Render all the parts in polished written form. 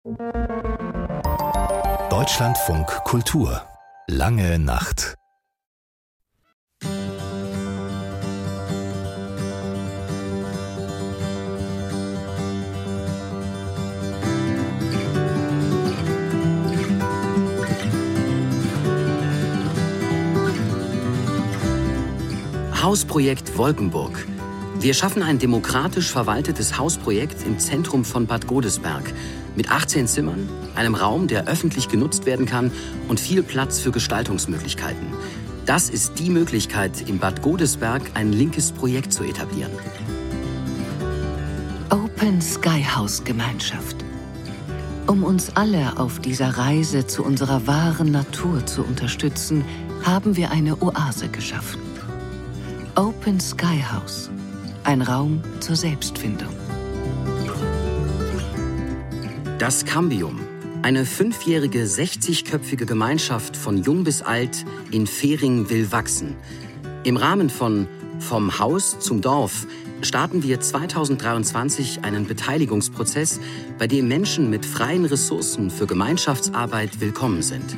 Deutschlandfunk Kultur. Lange Nacht. Hausprojekt Wolkenburg. Wir schaffen ein demokratisch verwaltetes Hausprojekt im Zentrum von Bad Godesberg mit 18 Zimmern, einem Raum, der öffentlich genutzt werden kann und viel Platz für Gestaltungsmöglichkeiten. Das ist die Möglichkeit, in Bad Godesberg ein linkes Projekt zu etablieren. Open Sky House Gemeinschaft. Um uns alle auf dieser Reise zu unserer wahren Natur zu unterstützen, haben wir eine Oase geschaffen. Open Sky House. Ein Raum zur Selbstfindung. Das Cambium. Eine 5-jährige, 60-köpfige Gemeinschaft von jung bis alt in Fehring will wachsen. Im Rahmen von Vom Haus zum Dorf starten wir 2023 einen Beteiligungsprozess, bei dem Menschen mit freien Ressourcen für Gemeinschaftsarbeit willkommen sind.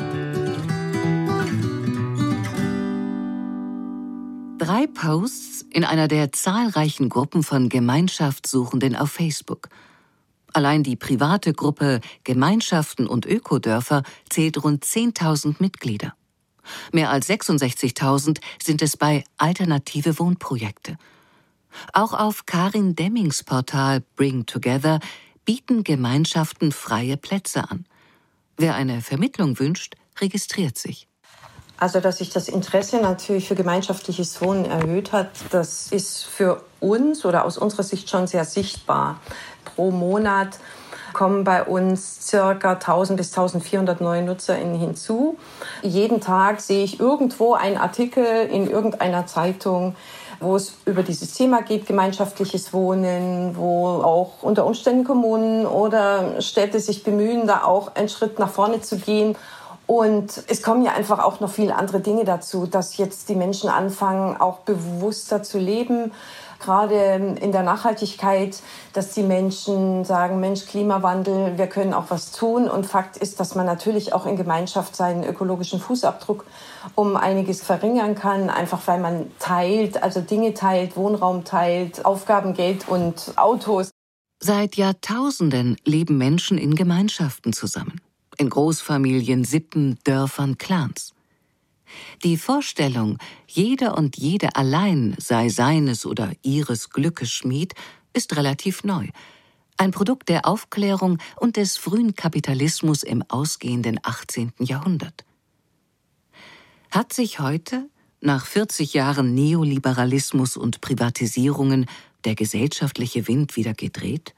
Drei Posts in einer der zahlreichen Gruppen von Gemeinschaftssuchenden auf Facebook. Allein die private Gruppe Gemeinschaften und Ökodörfer zählt rund 10.000 Mitglieder. Mehr als 66.000 sind es bei Alternative Wohnprojekte. Auch auf Karin Demmings Portal Bring Together bieten Gemeinschaften freie Plätze an. Wer eine Vermittlung wünscht, registriert sich. Also, dass sich das Interesse natürlich für gemeinschaftliches Wohnen erhöht hat, das ist für uns oder aus unserer Sicht schon sehr sichtbar. Pro Monat kommen bei uns ca. 1.000 bis 1.400 neue NutzerInnen hinzu. Jeden Tag sehe ich irgendwo einen Artikel in irgendeiner Zeitung, wo es über dieses Thema geht, gemeinschaftliches Wohnen, wo auch unter Umständen Kommunen oder Städte sich bemühen, da auch einen Schritt nach vorne zu gehen. Und es kommen ja einfach auch noch viele andere Dinge dazu, dass jetzt die Menschen anfangen, auch bewusster zu leben. Gerade in der Nachhaltigkeit, dass die Menschen sagen, Mensch, Klimawandel, wir können auch was tun. Und Fakt ist, dass man natürlich auch in Gemeinschaft seinen ökologischen Fußabdruck um einiges verringern kann. Einfach weil man teilt, also Dinge teilt, Wohnraum teilt, Aufgaben, Geld und Autos. Seit Jahrtausenden leben Menschen in Gemeinschaften zusammen. In Großfamilien, Sippen, Dörfern, Clans. Die Vorstellung, jeder und jede allein sei seines oder ihres Glückes Schmied, ist relativ neu. Ein Produkt der Aufklärung und des frühen Kapitalismus im ausgehenden 18. Jahrhundert. Hat sich heute, nach 40 Jahren Neoliberalismus und Privatisierungen, der gesellschaftliche Wind wieder gedreht?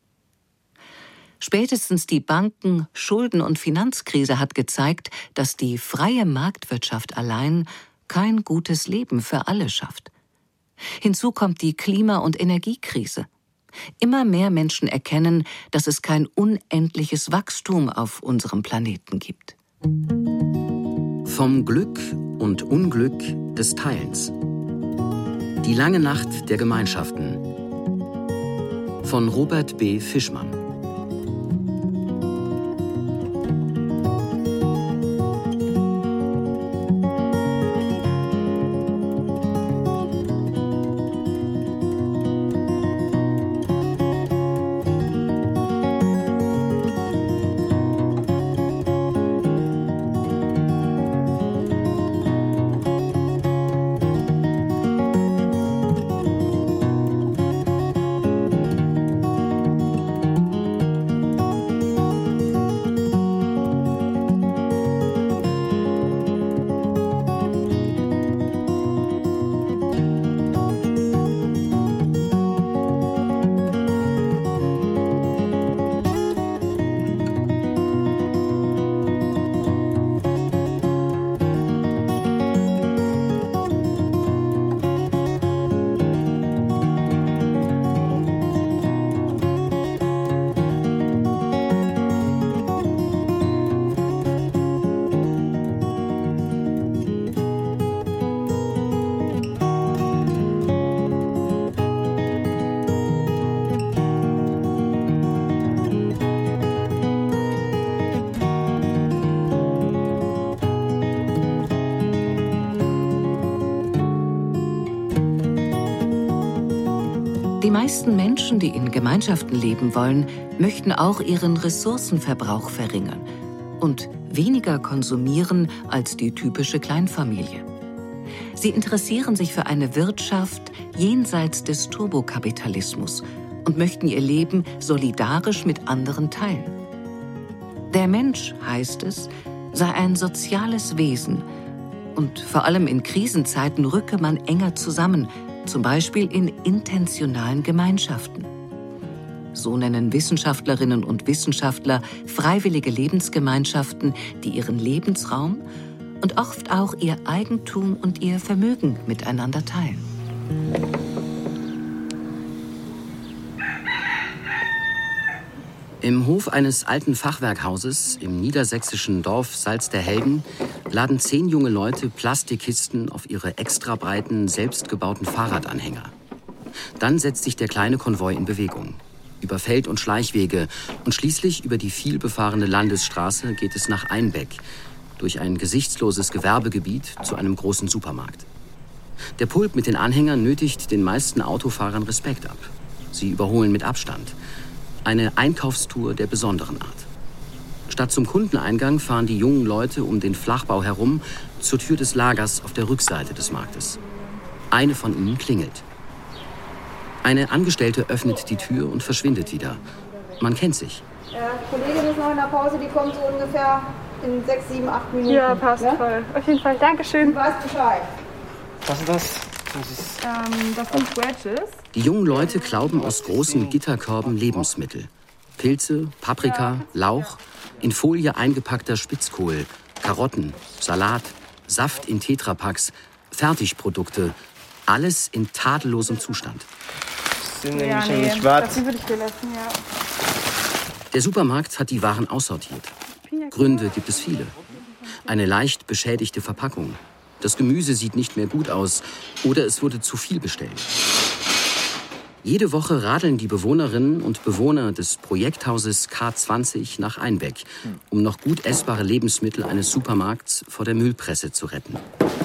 Spätestens die Banken-, Schulden- und Finanzkrise hat gezeigt, dass die freie Marktwirtschaft allein kein gutes Leben für alle schafft. Hinzu kommt die Klima- und Energiekrise. Immer mehr Menschen erkennen, dass es kein unendliches Wachstum auf unserem Planeten gibt. Vom Glück und Unglück des Teilens. Die lange Nacht der Gemeinschaften. Von Robert B. Fischmann. meisten Menschen, die in Gemeinschaften leben wollen, möchten auch ihren Ressourcenverbrauch verringern und weniger konsumieren als die typische Kleinfamilie. Sie interessieren sich für eine Wirtschaft jenseits des Turbokapitalismus und möchten ihr Leben solidarisch mit anderen teilen. Der Mensch, heißt es, sei ein soziales Wesen und vor allem in Krisenzeiten rücke man enger zusammen, zum Beispiel in intentionalen Gemeinschaften. So nennen Wissenschaftlerinnen und Wissenschaftler freiwillige Lebensgemeinschaften, die ihren Lebensraum und oft auch ihr Eigentum und ihr Vermögen miteinander teilen. Im Hof eines alten Fachwerkhauses im niedersächsischen Dorf Salz der Helden laden 10 junge Leute Plastikkisten auf ihre extra breiten, selbstgebauten Fahrradanhänger. Dann setzt sich der kleine Konvoi in Bewegung. Über Feld- und Schleichwege und schließlich über die vielbefahrene Landesstraße geht es nach Einbeck, durch ein gesichtsloses Gewerbegebiet zu einem großen Supermarkt. Der Pulk mit den Anhängern nötigt den meisten Autofahrern Respekt ab. Sie überholen mit Abstand. Eine Einkaufstour der besonderen Art. Statt zum Kundeneingang fahren die jungen Leute um den Flachbau herum zur Tür des Lagers auf der Rückseite des Marktes. Eine von ihnen klingelt. Eine Angestellte öffnet die Tür und verschwindet wieder. Man kennt sich. Die Kollegin ist noch in der Pause, die kommt so ungefähr in 6, 7, 8 Minuten. Ja, passt voll. Auf jeden Fall, Dankeschön. Du weißt Bescheid. Was ist das? Das sind Wedges. Die jungen Leute klauben aus großen Gitterkörben Lebensmittel. Pilze, Paprika, Lauch, in Folie eingepackter Spitzkohl, Karotten, Salat, Saft in Tetrapacks, Fertigprodukte. Alles in tadellosem Zustand. Das sind nämlich nicht schwarz. Das würde ich dir lassen, ja. Der Supermarkt hat die Waren aussortiert. Gründe gibt es viele. Eine leicht beschädigte Verpackung. Das Gemüse sieht nicht mehr gut aus oder es wurde zu viel bestellt. Jede Woche radeln die Bewohnerinnen und Bewohner des Projekthauses K20 nach Einbeck, um noch gut essbare Lebensmittel eines Supermarkts vor der Müllpresse zu retten.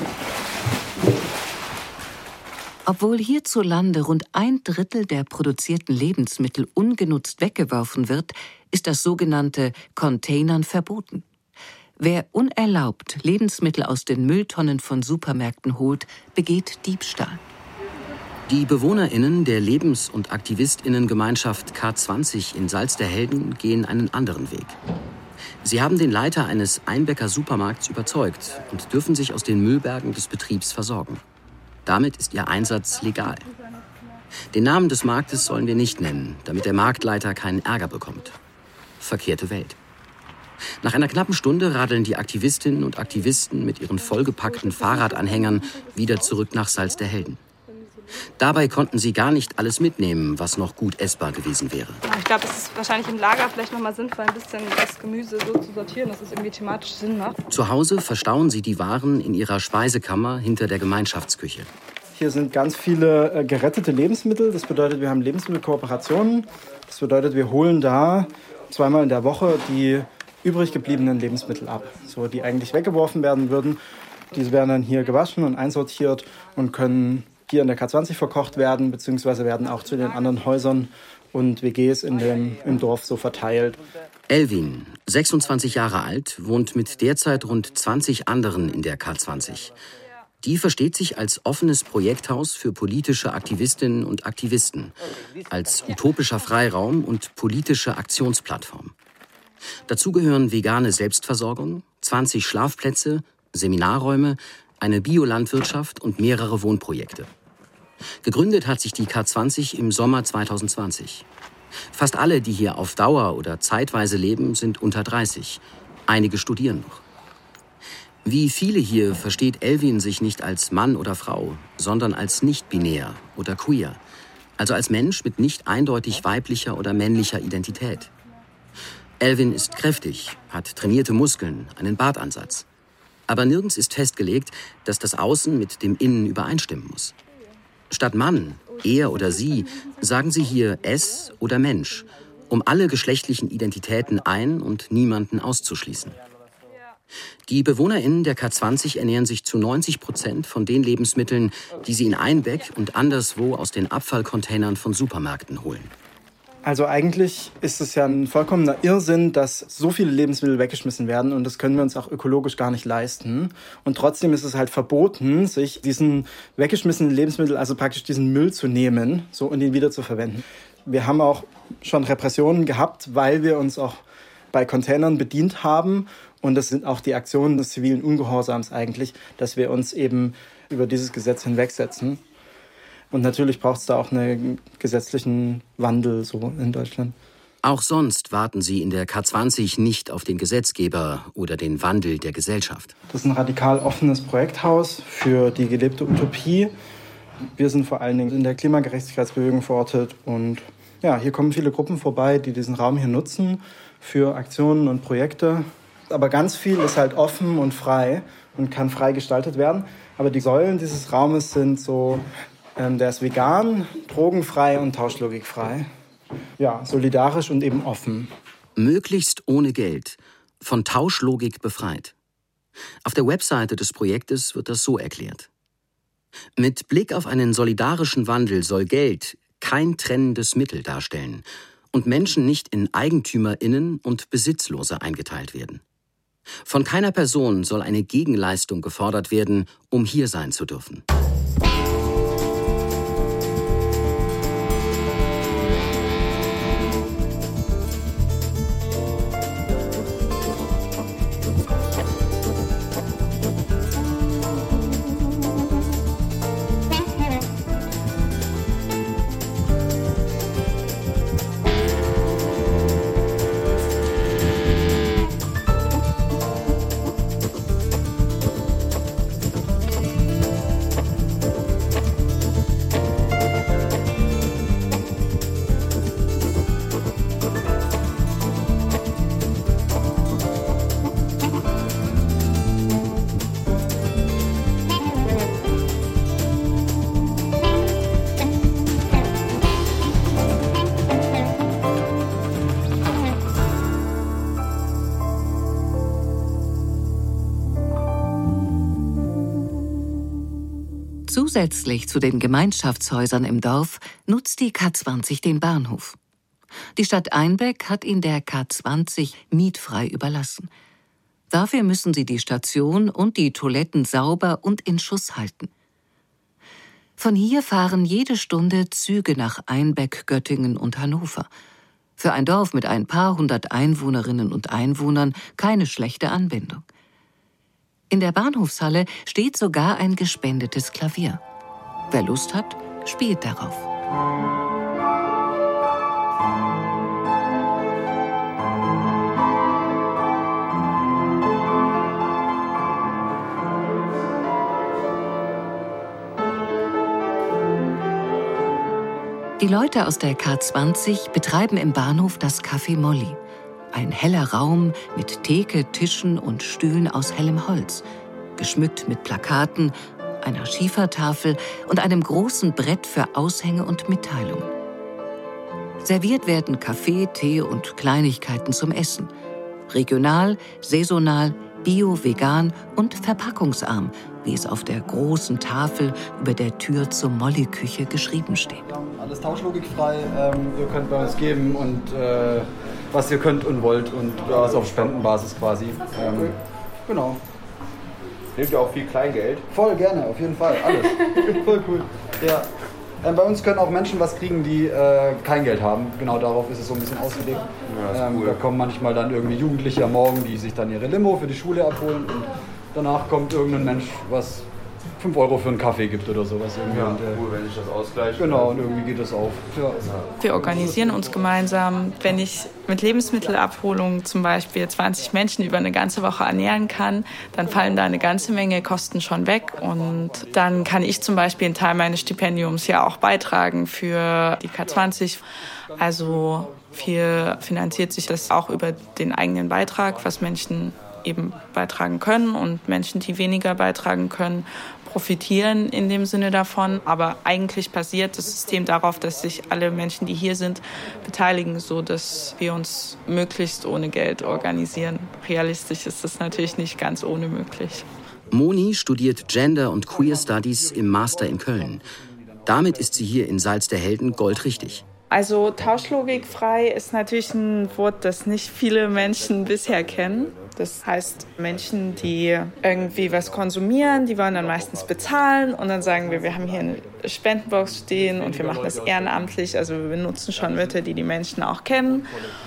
Obwohl hierzulande rund 1/3 der produzierten Lebensmittel ungenutzt weggeworfen wird, ist das sogenannte Containern verboten. Wer unerlaubt Lebensmittel aus den Mülltonnen von Supermärkten holt, begeht Diebstahl. Die BewohnerInnen der Lebens- und AktivistInnen-Gemeinschaft K20 in Salz der Helden gehen einen anderen Weg. Sie haben den Leiter eines Einbecker Supermarkts überzeugt und dürfen sich aus den Müllbergen des Betriebs versorgen. Damit ist ihr Einsatz legal. Den Namen des Marktes sollen wir nicht nennen, damit der Marktleiter keinen Ärger bekommt. Verkehrte Welt. Nach einer knappen Stunde radeln die Aktivistinnen und Aktivisten mit ihren vollgepackten Fahrradanhängern wieder zurück nach Salz der Helden. Dabei konnten sie gar nicht alles mitnehmen, was noch gut essbar gewesen wäre. Ich glaube, es ist wahrscheinlich im Lager vielleicht noch mal sinnvoll, ein bisschen das Gemüse so zu sortieren, dass es irgendwie thematisch Sinn macht. Zu Hause verstauen sie die Waren in ihrer Speisekammer hinter der Gemeinschaftsküche. Hier sind ganz viele gerettete Lebensmittel. Das bedeutet, wir haben Lebensmittelkooperationen. Das bedeutet, wir holen da 2-mal in der Woche die übrig gebliebenen Lebensmittel ab, so die eigentlich weggeworfen werden würden. Diese werden dann hier gewaschen und einsortiert und können hier in der K20 verkocht werden, beziehungsweise werden auch zu den anderen Häusern und WGs im Dorf so verteilt. Elvin, 26 Jahre alt, wohnt mit derzeit rund 20 anderen in der K20. Die versteht sich als offenes Projekthaus für politische Aktivistinnen und Aktivisten, als utopischer Freiraum und politische Aktionsplattform. Dazu gehören vegane Selbstversorgung, 20 Schlafplätze, Seminarräume, eine Biolandwirtschaft und mehrere Wohnprojekte. Gegründet hat sich die K20 im Sommer 2020. Fast alle, die hier auf Dauer oder zeitweise leben, sind unter 30. Einige studieren noch. Wie viele hier versteht Elvin sich nicht als Mann oder Frau, sondern als nicht-binär oder queer, also als Mensch mit nicht eindeutig weiblicher oder männlicher Identität. Elvin ist kräftig, hat trainierte Muskeln, einen Bartansatz. Aber nirgends ist festgelegt, dass das Außen mit dem Innen übereinstimmen muss. Statt Mann, er oder sie, sagen sie hier es oder Mensch, um alle geschlechtlichen Identitäten ein- und niemanden auszuschließen. Die BewohnerInnen der K20 ernähren sich zu 90% von den Lebensmitteln, die sie in Einbeck und anderswo aus den Abfallcontainern von Supermärkten holen. Also eigentlich ist es ja ein vollkommener Irrsinn, dass so viele Lebensmittel weggeschmissen werden und das können wir uns auch ökologisch gar nicht leisten. Und trotzdem ist es halt verboten, sich diesen weggeschmissenen Lebensmittel, also praktisch diesen Müll zu nehmen so, und ihn wieder zu verwenden. Wir haben auch schon Repressionen gehabt, weil wir uns auch bei Containern bedient haben. Und das sind auch die Aktionen des zivilen Ungehorsams eigentlich, dass wir uns eben über dieses Gesetz hinwegsetzen. Und natürlich braucht es da auch einen gesetzlichen Wandel so in Deutschland. Auch sonst warten sie in der K20 nicht auf den Gesetzgeber oder den Wandel der Gesellschaft. Das ist ein radikal offenes Projekthaus für die gelebte Utopie. Wir sind vor allen Dingen in der Klimagerechtigkeitsbewegung verortet. Und ja, hier kommen viele Gruppen vorbei, die diesen Raum hier nutzen für Aktionen und Projekte. Aber ganz viel ist halt offen und frei und kann frei gestaltet werden. Aber die Säulen dieses Raumes sind so, der ist vegan, drogenfrei und tauschlogikfrei. Ja, solidarisch und eben offen. Möglichst ohne Geld, von Tauschlogik befreit. Auf der Webseite des Projektes wird das so erklärt. Mit Blick auf einen solidarischen Wandel soll Geld kein trennendes Mittel darstellen und Menschen nicht in EigentümerInnen und Besitzlose eingeteilt werden. Von keiner Person soll eine Gegenleistung gefordert werden, um hier sein zu dürfen. Zusätzlich zu den Gemeinschaftshäusern im Dorf nutzt die K20 den Bahnhof. Die Stadt Einbeck hat ihn der K20 mietfrei überlassen. Dafür müssen sie die Station und die Toiletten sauber und in Schuss halten. Von hier fahren jede Stunde Züge nach Einbeck, Göttingen und Hannover. Für ein Dorf mit ein paar hundert Einwohnerinnen und Einwohnern keine schlechte Anbindung. In der Bahnhofshalle steht sogar ein gespendetes Klavier. Wer Lust hat, spielt darauf. Die Leute aus der K20 betreiben im Bahnhof das Café Molly. Ein heller Raum mit Theke, Tischen und Stühlen aus hellem Holz, geschmückt mit Plakaten, einer Schiefertafel und einem großen Brett für Aushänge und Mitteilungen. Serviert werden Kaffee, Tee und Kleinigkeiten zum Essen. Regional, saisonal, bio, vegan und verpackungsarm, wie es auf der großen Tafel über der Tür zur Molly-Küche geschrieben steht. Alles tauschlogikfrei, ihr könnt bei uns geben und was ihr könnt und wollt und das auf Spendenbasis quasi. Genau. Nehmt ihr auch viel Kleingeld? Voll gerne, auf jeden Fall, alles. Voll cool. Ja. Bei uns können auch Menschen was kriegen, die kein Geld haben. Genau darauf ist es so ein bisschen ausgelegt. Ja, cool. Da kommen manchmal dann irgendwie Jugendliche am Morgen, die sich dann ihre Limo für die Schule abholen und danach kommt irgendein Mensch, was 5 € für einen Kaffee gibt oder sowas. Irgendwie. Ja, cool, wenn sich das ausgleicht. Genau, und irgendwie geht das auf. Ja. Wir organisieren uns gemeinsam. Wenn ich mit Lebensmittelabholung zum Beispiel 20 Menschen über eine ganze Woche ernähren kann, dann fallen da eine ganze Menge Kosten schon weg. Und dann kann ich zum Beispiel einen Teil meines Stipendiums ja auch beitragen für die K20. Also viel finanziert sich das auch über den eigenen Beitrag, was Menschen eben beitragen können, und Menschen, die weniger beitragen können, profitieren in dem Sinne davon. Aber eigentlich basiert das System darauf, dass sich alle Menschen, die hier sind, beteiligen, so dass wir uns möglichst ohne Geld organisieren. Realistisch ist das natürlich nicht ganz ohne möglich. Moni studiert Gender- und Queer Studies im Master in Köln. Damit ist sie hier in Salz der Helden goldrichtig. Also tauschlogikfrei ist natürlich ein Wort, das nicht viele Menschen bisher kennen. Das heißt, Menschen, die irgendwie was konsumieren, die wollen dann meistens bezahlen und dann sagen wir haben hier eine Spendenbox stehen und wir machen das ehrenamtlich. Also wir benutzen schon Wörter, die die Menschen auch kennen.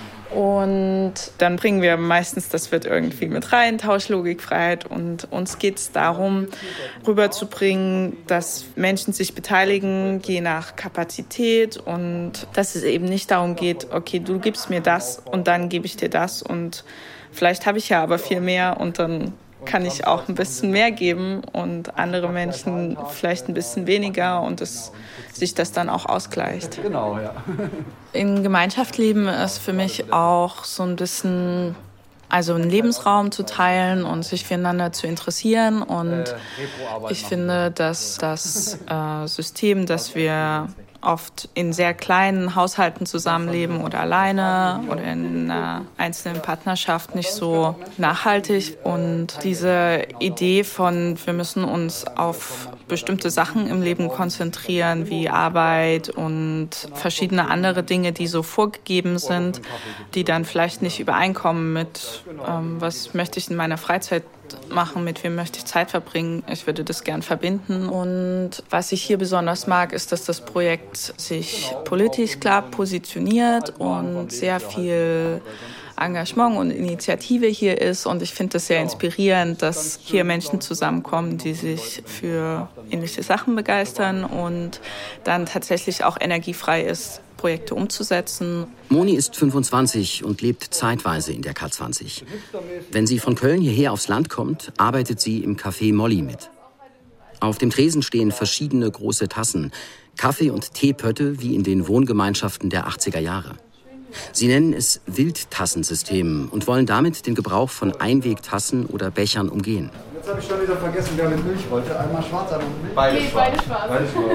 Und dann bringen wir meistens das Wort irgendwie mit rein, Tauschlogikfreiheit. Und uns geht es darum, rüberzubringen, dass Menschen sich beteiligen, je nach Kapazität. Und dass es eben nicht darum geht, okay, du gibst mir das und dann gebe ich dir das. Und vielleicht habe ich ja aber viel mehr und dann kann ich auch ein bisschen mehr geben und andere Menschen vielleicht ein bisschen weniger und sich das dann auch ausgleicht. Genau, ja. In Gemeinschaft leben ist für mich auch so ein bisschen, also einen Lebensraum zu teilen und sich füreinander zu interessieren. Und ich finde, dass das System, dass wir oft in sehr kleinen Haushalten zusammenleben oder alleine oder in einer einzelnen Partnerschaft nicht so nachhaltig. Und diese Idee von, wir müssen uns auf bestimmte Sachen im Leben konzentrieren, wie Arbeit und verschiedene andere Dinge, die so vorgegeben sind, die dann vielleicht nicht übereinkommen mit, was möchte ich in meiner Freizeit machen, mit wem möchte ich Zeit verbringen. Ich würde das gern verbinden. Und was ich hier besonders mag, ist, dass das Projekt sich politisch klar positioniert und sehr viel Engagement und Initiative hier ist. Und ich finde das sehr inspirierend, dass hier Menschen zusammenkommen, die sich für ähnliche Sachen begeistern und dann tatsächlich auch energiefrei ist, Projekte umzusetzen. Moni ist 25 und lebt zeitweise in der K20. Wenn sie von Köln hierher aufs Land kommt, arbeitet sie im Café Molly mit. Auf dem Tresen stehen verschiedene große Tassen, Kaffee- und Teepötte wie in den Wohngemeinschaften der 80er Jahre. Sie nennen es Wildtassensystem und wollen damit den Gebrauch von Einwegtassen oder Bechern umgehen. Jetzt habe ich schon wieder vergessen, wer mit Milch wollte. Einmal schwarz, einmal mit Milch. Beide schwarz. Beide schwarz.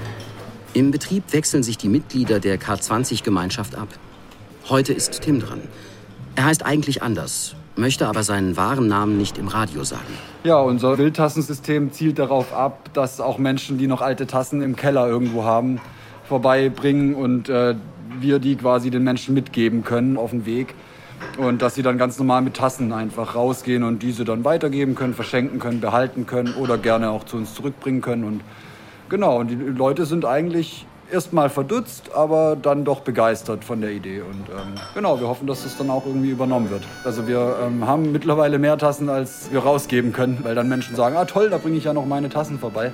Im Betrieb wechseln sich die Mitglieder der K20-Gemeinschaft ab. Heute ist Tim dran. Er heißt eigentlich anders, möchte aber seinen wahren Namen nicht im Radio sagen. Ja, unser Wildtassensystem zielt darauf ab, dass auch Menschen, die noch alte Tassen im Keller irgendwo haben, vorbeibringen und wir die quasi den Menschen mitgeben können auf dem Weg. Und dass sie dann ganz normal mit Tassen einfach rausgehen und diese dann weitergeben können, verschenken können, behalten können oder gerne auch zu uns zurückbringen können. Und genau, und die Leute sind eigentlich erstmal verdutzt, aber dann doch begeistert von der Idee. Und genau, wir hoffen, dass das dann auch irgendwie übernommen wird. Also wir haben mittlerweile mehr Tassen, als wir rausgeben können, weil dann Menschen sagen, ah toll, da bringe ich ja noch meine Tassen vorbei.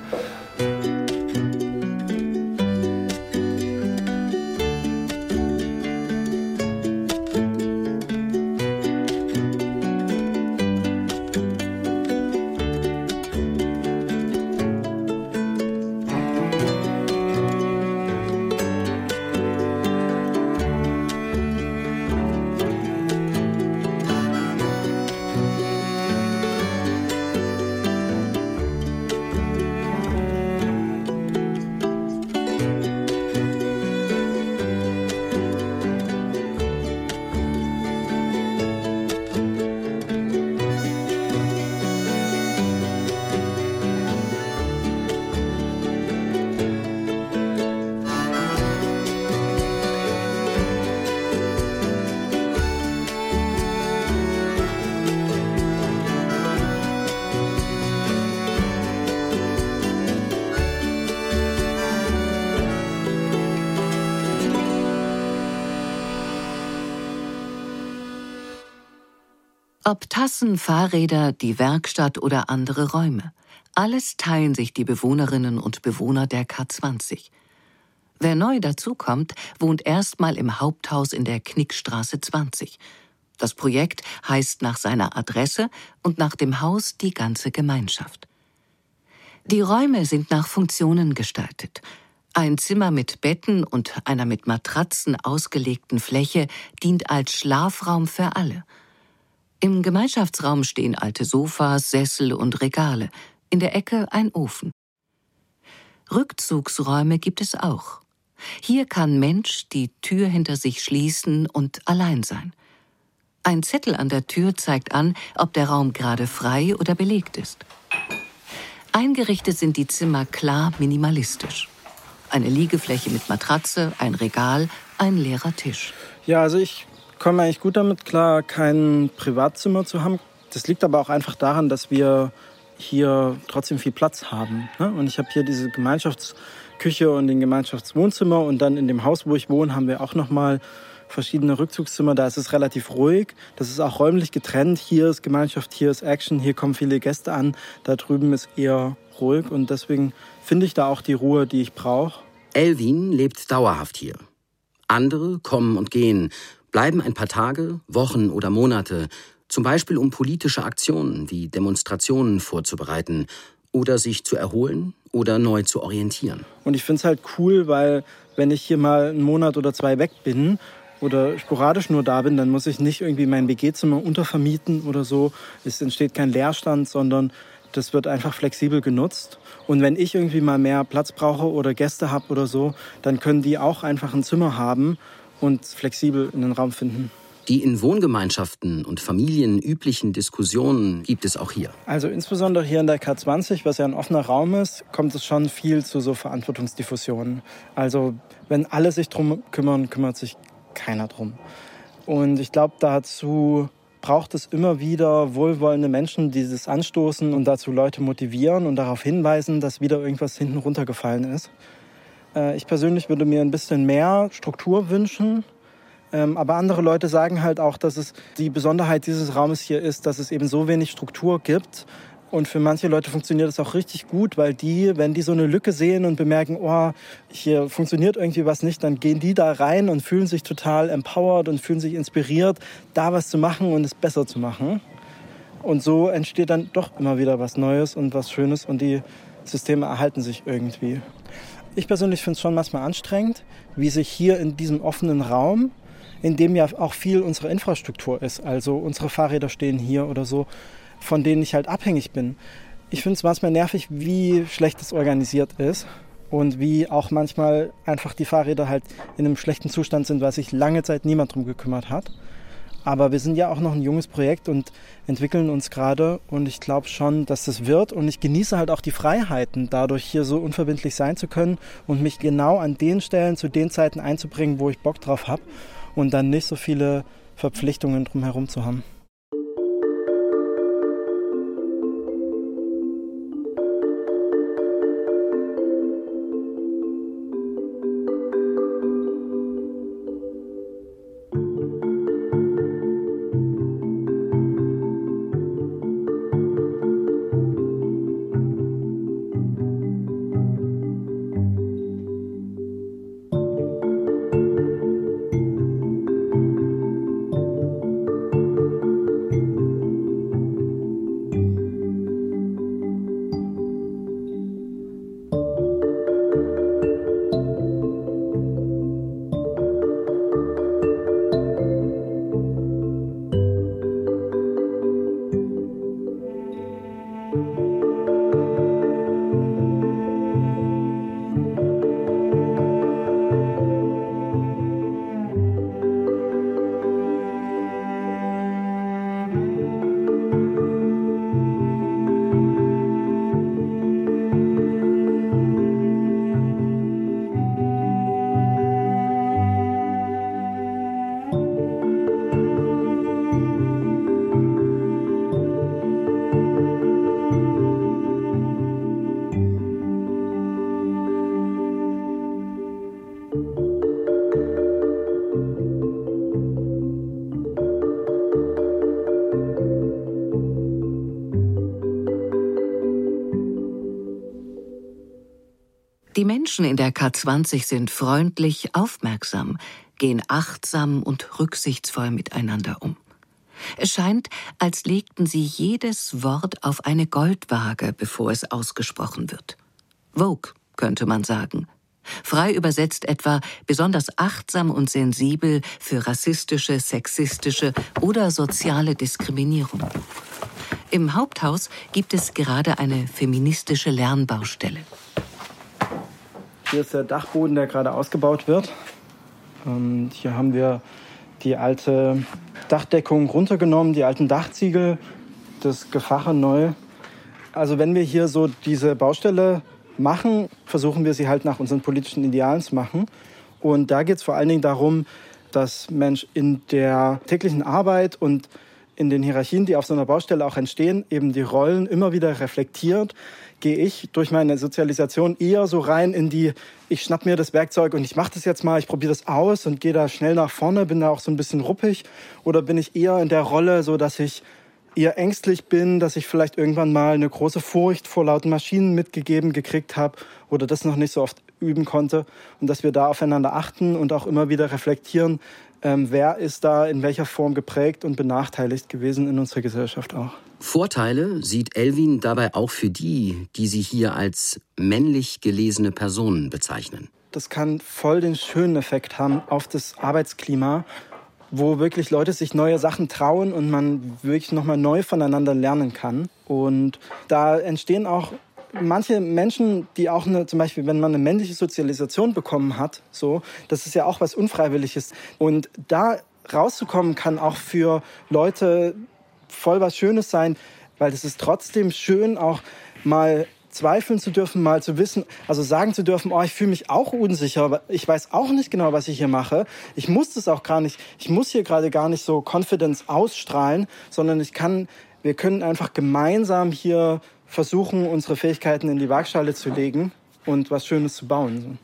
Ob Tassen, Fahrräder, die Werkstatt oder andere Räume. Alles teilen sich die Bewohnerinnen und Bewohner der K20. Wer neu dazukommt, wohnt erstmal im Haupthaus in der Knickstraße 20. Das Projekt heißt nach seiner Adresse und nach dem Haus die ganze Gemeinschaft. Die Räume sind nach Funktionen gestaltet. Ein Zimmer mit Betten und einer mit Matratzen ausgelegten Fläche dient als Schlafraum für alle. Im Gemeinschaftsraum stehen alte Sofas, Sessel und Regale. In der Ecke ein Ofen. Rückzugsräume gibt es auch. Hier kann Mensch die Tür hinter sich schließen und allein sein. Ein Zettel an der Tür zeigt an, ob der Raum gerade frei oder belegt ist. Eingerichtet sind die Zimmer klar minimalistisch. Eine Liegefläche mit Matratze, ein Regal, ein leerer Tisch. Ja, also ich komme eigentlich gut damit klar, kein Privatzimmer zu haben. Das liegt aber auch einfach daran, dass wir hier trotzdem viel Platz haben. Und ich habe hier diese Gemeinschaftsküche und den Gemeinschaftswohnzimmer. Und dann in dem Haus, wo ich wohne, haben wir auch nochmal verschiedene Rückzugszimmer. Da ist es relativ ruhig. Das ist auch räumlich getrennt. Hier ist Gemeinschaft, hier ist Action, hier kommen viele Gäste an. Da drüben ist eher ruhig. Und deswegen finde ich da auch die Ruhe, die ich brauche. Elwin lebt dauerhaft hier. Andere kommen und gehen, bleiben ein paar Tage, Wochen oder Monate, zum Beispiel um politische Aktionen wie Demonstrationen vorzubereiten oder sich zu erholen oder neu zu orientieren. Und ich finde es halt cool, weil wenn ich hier mal einen Monat oder 2 weg bin oder sporadisch nur da bin, dann muss ich nicht irgendwie mein WG-Zimmer untervermieten oder so. Es entsteht kein Leerstand, sondern das wird einfach flexibel genutzt. Und wenn ich irgendwie mal mehr Platz brauche oder Gäste habe oder so, dann können die auch einfach ein Zimmer haben und flexibel in den Raum finden. Die in Wohngemeinschaften und Familien üblichen Diskussionen gibt es auch hier. Also insbesondere hier in der K20, was ja ein offener Raum ist, kommt es schon viel zu so Verantwortungsdiffusionen. Also wenn alle sich drum kümmern, kümmert sich keiner drum. Und ich glaube, dazu braucht es immer wieder wohlwollende Menschen, die das anstoßen und dazu Leute motivieren und darauf hinweisen, dass wieder irgendwas hinten runtergefallen ist. Ich persönlich würde mir ein bisschen mehr Struktur wünschen. Aber andere Leute sagen halt auch, dass es die Besonderheit dieses Raumes hier ist, dass es eben so wenig Struktur gibt. Und für manche Leute funktioniert das auch richtig gut, weil die, wenn die so eine Lücke sehen und bemerken, oh, hier funktioniert irgendwie was nicht, dann gehen die da rein und fühlen sich total empowered und fühlen sich inspiriert, da was zu machen und es besser zu machen. Und so entsteht dann doch immer wieder was Neues und was Schönes und die Systeme erhalten sich irgendwie. Ich persönlich finde es schon manchmal anstrengend, wie sich hier in diesem offenen Raum, in dem ja auch viel unsere Infrastruktur ist, also unsere Fahrräder stehen hier oder so, von denen ich halt abhängig bin. Ich finde es manchmal nervig, wie schlecht es organisiert ist und wie auch manchmal einfach die Fahrräder halt in einem schlechten Zustand sind, weil sich lange Zeit niemand drum gekümmert hat. Aber wir sind ja auch noch ein junges Projekt und entwickeln uns gerade und ich glaube schon, dass das wird und ich genieße halt auch die Freiheiten, dadurch hier so unverbindlich sein zu können und mich genau an den Stellen zu den Zeiten einzubringen, wo ich Bock drauf habe und dann nicht so viele Verpflichtungen drumherum zu haben. Die Menschen in der K20 sind freundlich, aufmerksam, gehen achtsam und rücksichtsvoll miteinander um. Es scheint, als legten sie jedes Wort auf eine Goldwaage, bevor es ausgesprochen wird. Vogue, könnte man sagen. Frei übersetzt etwa besonders achtsam und sensibel für rassistische, sexistische oder soziale Diskriminierung. Im Haupthaus gibt es gerade eine feministische Lernbaustelle. Hier ist der Dachboden, der gerade ausgebaut wird. Und hier haben wir die alte Dachdeckung runtergenommen, die alten Dachziegel, das Gefache neu. Also wenn wir hier so diese Baustelle machen, versuchen wir sie halt nach unseren politischen Idealen zu machen. Und da geht es vor allen Dingen darum, dass Mensch in der täglichen Arbeit und in den Hierarchien, die auf so einer Baustelle auch entstehen, eben die Rollen immer wieder reflektiert. Gehe ich durch meine Sozialisation eher so rein in die, ich schnapp mir das Werkzeug und ich mache das jetzt mal, ich probiere das aus und gehe da schnell nach vorne, bin da auch so ein bisschen ruppig. Oder bin ich eher in der Rolle, so dass ich eher ängstlich bin, dass ich vielleicht irgendwann mal eine große Furcht vor lauten Maschinen mitgegeben gekriegt habe oder das noch nicht so oft üben konnte. Und dass wir da aufeinander achten und auch immer wieder reflektieren, wer ist da in welcher Form geprägt und benachteiligt gewesen in unserer Gesellschaft auch. Vorteile sieht Elwin dabei auch für die, die sie hier als männlich gelesene Personen bezeichnen. Das kann voll den schönen Effekt haben auf das Arbeitsklima, wo wirklich Leute sich neue Sachen trauen und man wirklich nochmal neu voneinander lernen kann. Und da entstehen auch manche Menschen, die auch zum Beispiel, wenn man eine männliche Sozialisation bekommen hat, so, das ist ja auch was Unfreiwilliges. Und da rauszukommen kann auch für Leute voll was Schönes sein, weil es ist trotzdem schön, auch mal zweifeln zu dürfen, mal zu wissen, also sagen zu dürfen, ich fühle mich auch unsicher, aber ich weiß auch nicht genau, was ich hier mache. Ich muss das auch gar nicht, ich muss hier gerade gar nicht so Confidence ausstrahlen, sondern wir können einfach gemeinsam hier versuchen, unsere Fähigkeiten in die Waagschale zu legen und was Schönes zu bauen.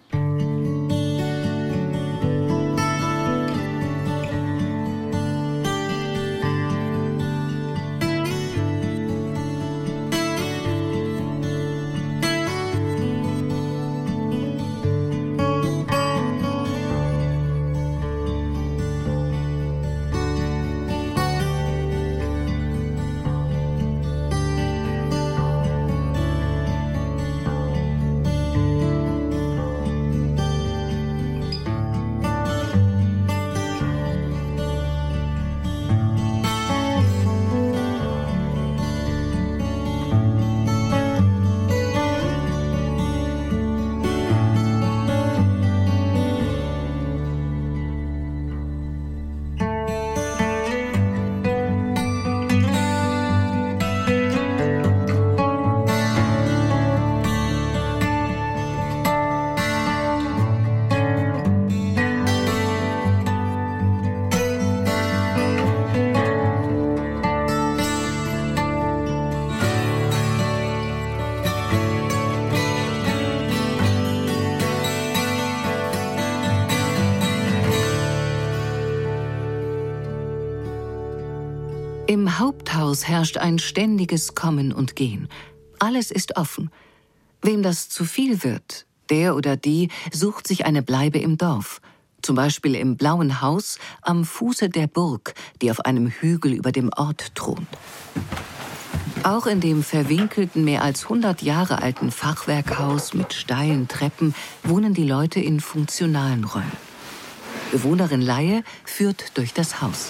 Im Haupthaus herrscht ein ständiges Kommen und Gehen. Alles ist offen. Wem das zu viel wird, der oder die sucht sich eine Bleibe im Dorf. Zum Beispiel im Blauen Haus am Fuße der Burg, die auf einem Hügel über dem Ort thront. Auch in dem verwinkelten, mehr als 100 Jahre alten Fachwerkhaus mit steilen Treppen wohnen die Leute in funktionalen Räumen. Bewohnerin Laie führt durch das Haus.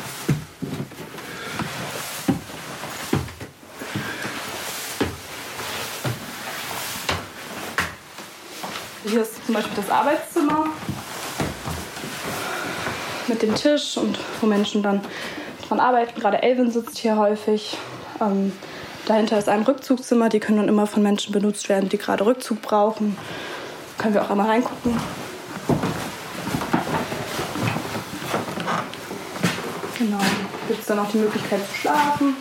Hier ist zum Beispiel das Arbeitszimmer mit dem Tisch und wo Menschen dann dran arbeiten. Gerade Elwin sitzt hier häufig. Dahinter ist ein Rückzugszimmer. Die können dann immer von Menschen benutzt werden, die gerade Rückzug brauchen. Können wir auch einmal reingucken. Genau. Gibt es dann auch die Möglichkeit zu schlafen.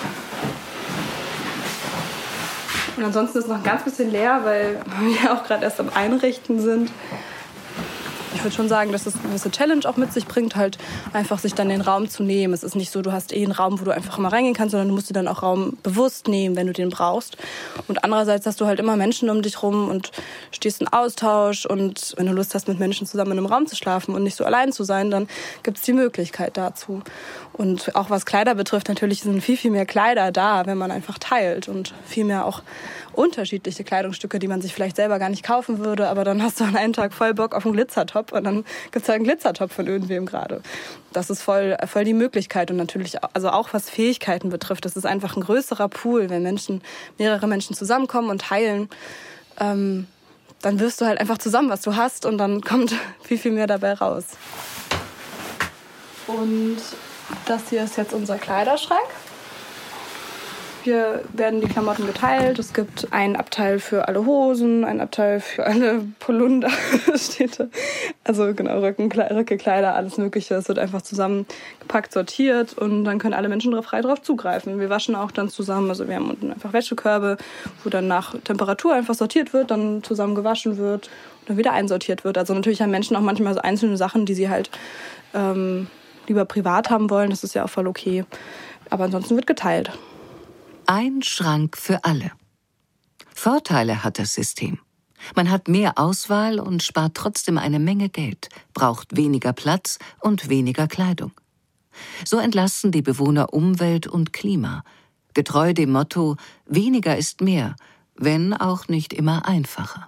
Und ansonsten ist es noch ein ganz bisschen leer, weil wir auch gerade erst am Einrichten sind. Ich würde schon sagen, dass es eine gewisse Challenge auch mit sich bringt, halt einfach sich dann den Raum zu nehmen. Es ist nicht so, du hast einen Raum, wo du einfach immer reingehen kannst, sondern du musst dir dann auch Raum bewusst nehmen, wenn du den brauchst. Und andererseits hast du halt immer Menschen um dich rum und stehst in Austausch. Und wenn du Lust hast, mit Menschen zusammen in einem Raum zu schlafen und nicht so allein zu sein, dann gibt es die Möglichkeit dazu. Und auch was Kleider betrifft, natürlich sind viel, viel mehr Kleider da, wenn man einfach teilt und viel mehr auch unterschiedliche Kleidungsstücke, die man sich vielleicht selber gar nicht kaufen würde, aber dann hast du an einem Tag voll Bock auf einen Glitzertop und dann gibt es halt einen Glitzertop von irgendwem gerade. Das ist voll die Möglichkeit und natürlich, also auch was Fähigkeiten betrifft, das ist einfach ein größerer Pool, wenn mehrere Menschen zusammenkommen und teilen, dann wirfst du halt einfach zusammen, was du hast und dann kommt viel mehr dabei raus. Und das hier ist jetzt unser Kleiderschrank. Hier werden die Klamotten geteilt. Es gibt einen Abteil für alle Hosen, einen Abteil für alle Polunder, steht da. Also genau, Röcke, Kleider, alles Mögliche. Es wird einfach zusammengepackt, sortiert und dann können alle Menschen frei drauf zugreifen. Wir waschen auch dann zusammen. Also wir haben unten einfach Wäschekörbe, wo dann nach Temperatur einfach sortiert wird, dann zusammen gewaschen wird und dann wieder einsortiert wird. Also natürlich haben Menschen auch manchmal so einzelne Sachen, die sie halt lieber privat haben wollen. Das ist ja auch voll okay. Aber ansonsten wird geteilt. Ein Schrank für alle. Vorteile hat das System. Man hat mehr Auswahl und spart trotzdem eine Menge Geld, braucht weniger Platz und weniger Kleidung. So entlasten die Bewohner Umwelt und Klima, getreu dem Motto, weniger ist mehr, wenn auch nicht immer einfacher.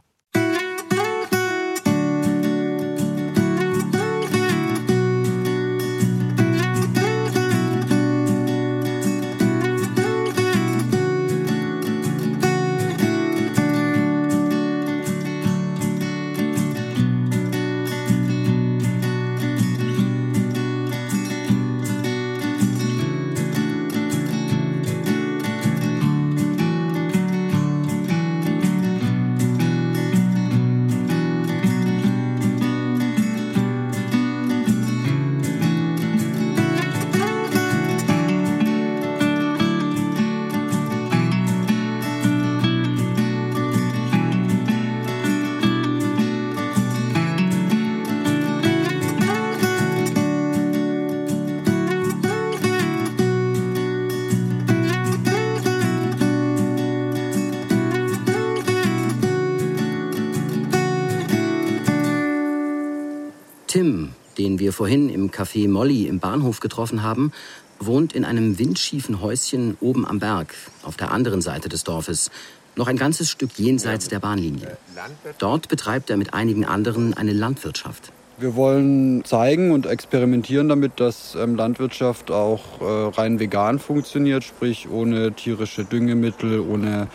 Tim, den wir vorhin im Café Molly im Bahnhof getroffen haben, wohnt in einem windschiefen Häuschen oben am Berg, auf der anderen Seite des Dorfes, noch ein ganzes Stück jenseits der Bahnlinie. Dort betreibt er mit einigen anderen eine Landwirtschaft. Wir wollen zeigen und experimentieren damit, dass Landwirtschaft auch rein vegan funktioniert, sprich ohne tierische Düngemittel, ohne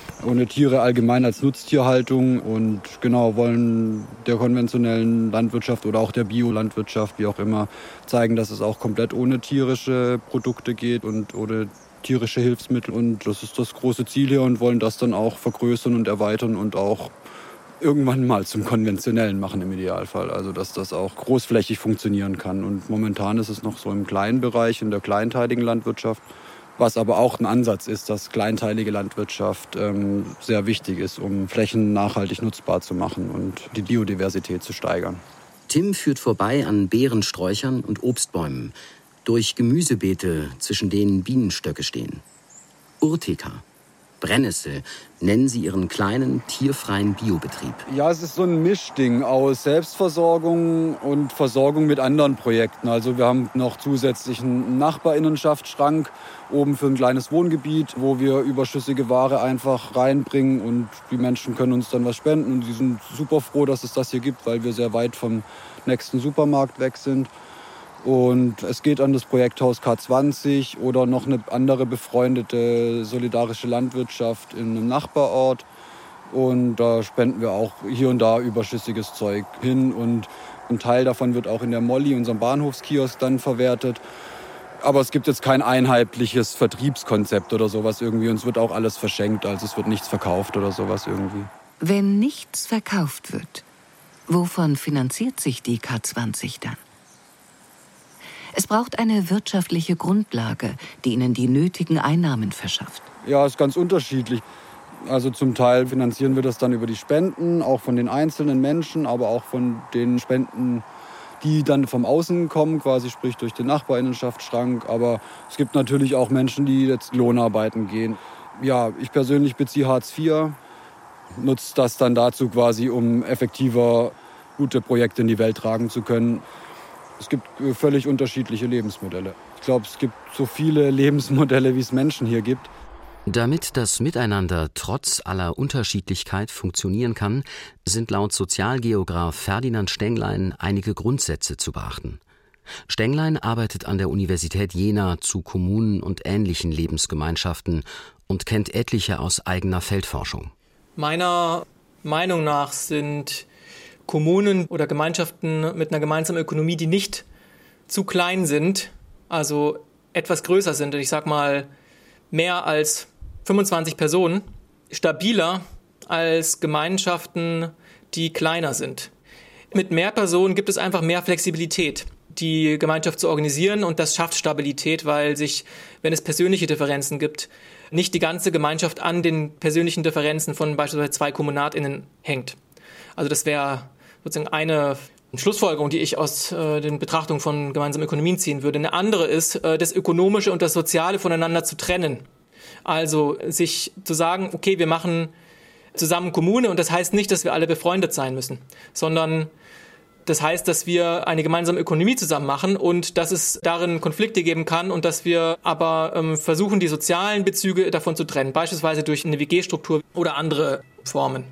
Tiere allgemein als Nutztierhaltung und genau wollen der konventionellen Landwirtschaft oder auch der Biolandwirtschaft, wie auch immer, zeigen, dass es auch komplett ohne tierische Produkte geht und ohne tierische Hilfsmittel. Und das ist das große Ziel hier und wollen das dann auch vergrößern und erweitern und auch irgendwann mal zum Konventionellen machen im Idealfall. Also dass das auch großflächig funktionieren kann. Und momentan ist es noch so im kleinen Bereich, in der kleinteiligen Landwirtschaft. Was aber auch ein Ansatz ist, dass kleinteilige Landwirtschaft sehr wichtig ist, um Flächen nachhaltig nutzbar zu machen und die Biodiversität zu steigern. Tim führt vorbei an Beerensträuchern und Obstbäumen, durch Gemüsebeete, zwischen denen Bienenstöcke stehen. Urtica, Brennnessel, nennen sie ihren kleinen, tierfreien Biobetrieb. Ja, es ist so ein Mischding aus Selbstversorgung und Versorgung mit anderen Projekten. Also wir haben noch zusätzlich einen Nachbarinnenschaftsschrank oben für ein kleines Wohngebiet, wo wir überschüssige Ware einfach reinbringen und die Menschen können uns dann was spenden. Und die sind super froh, dass es das hier gibt, weil wir sehr weit vom nächsten Supermarkt weg sind. Und es geht an das Projekthaus K20 oder noch eine andere befreundete solidarische Landwirtschaft in einem Nachbarort. Und da spenden wir auch hier und da überschüssiges Zeug hin. Und ein Teil davon wird auch in der Molly, unserem Bahnhofskiosk, dann verwertet. Aber es gibt jetzt kein einheitliches Vertriebskonzept oder sowas irgendwie. Und es wird auch alles verschenkt, also es wird nichts verkauft oder sowas irgendwie. Wenn nichts verkauft wird, wovon finanziert sich die K20 dann? Es braucht eine wirtschaftliche Grundlage, die ihnen die nötigen Einnahmen verschafft. Ja, ist ganz unterschiedlich. Also zum Teil finanzieren wir das dann über die Spenden, auch von den einzelnen Menschen, aber auch von den Spenden, die dann vom Außen kommen, quasi sprich durch den Nachbarinnenschaftsschrank. Aber es gibt natürlich auch Menschen, die jetzt Lohnarbeiten gehen. Ja, ich persönlich beziehe Hartz IV, nutze das dann dazu quasi, um effektiver gute Projekte in die Welt tragen zu können. Es gibt völlig unterschiedliche Lebensmodelle. Ich glaube, es gibt so viele Lebensmodelle, wie es Menschen hier gibt. Damit das Miteinander trotz aller Unterschiedlichkeit funktionieren kann, sind laut Sozialgeograf Ferdinand Stenglein einige Grundsätze zu beachten. Stenglein arbeitet an der Universität Jena zu Kommunen und ähnlichen Lebensgemeinschaften und kennt etliche aus eigener Feldforschung. Meiner Meinung nach sind Kommunen oder Gemeinschaften mit einer gemeinsamen Ökonomie, die nicht zu klein sind, also etwas größer sind, ich sag mal mehr als 25 Personen, stabiler als Gemeinschaften, die kleiner sind. Mit mehr Personen gibt es einfach mehr Flexibilität, die Gemeinschaft zu organisieren, und das schafft Stabilität, weil sich, wenn es persönliche Differenzen gibt, nicht die ganze Gemeinschaft an den persönlichen Differenzen von beispielsweise 2 KommunatInnen hängt. Also das wäre sozusagen eine Schlussfolgerung, die ich aus den Betrachtungen von gemeinsamen Ökonomien ziehen würde. Eine andere ist, das Ökonomische und das Soziale voneinander zu trennen. Also sich zu sagen, okay, wir machen zusammen Kommune, und das heißt nicht, dass wir alle befreundet sein müssen, sondern das heißt, dass wir eine gemeinsame Ökonomie zusammen machen und dass es darin Konflikte geben kann und dass wir aber versuchen, die sozialen Bezüge davon zu trennen, beispielsweise durch eine WG-Struktur oder andere Formen.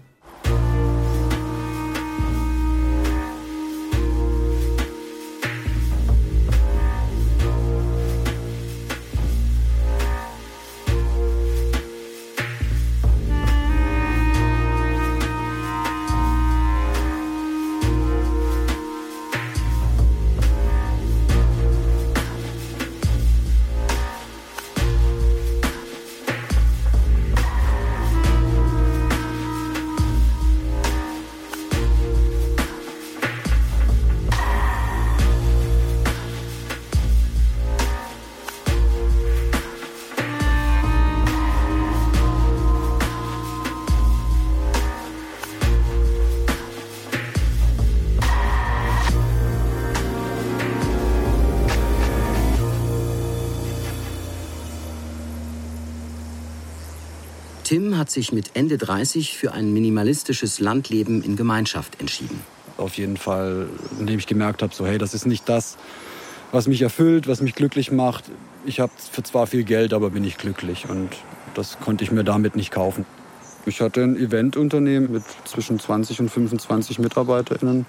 Tim hat sich mit Ende 30 für ein minimalistisches Landleben in Gemeinschaft entschieden. Auf jeden Fall, indem ich gemerkt habe, so hey, das ist nicht das, was mich erfüllt, was mich glücklich macht. Ich habe zwar viel Geld, aber bin ich glücklich, und das konnte ich mir damit nicht kaufen. Ich hatte ein Eventunternehmen mit zwischen 20 und 25 MitarbeiterInnen.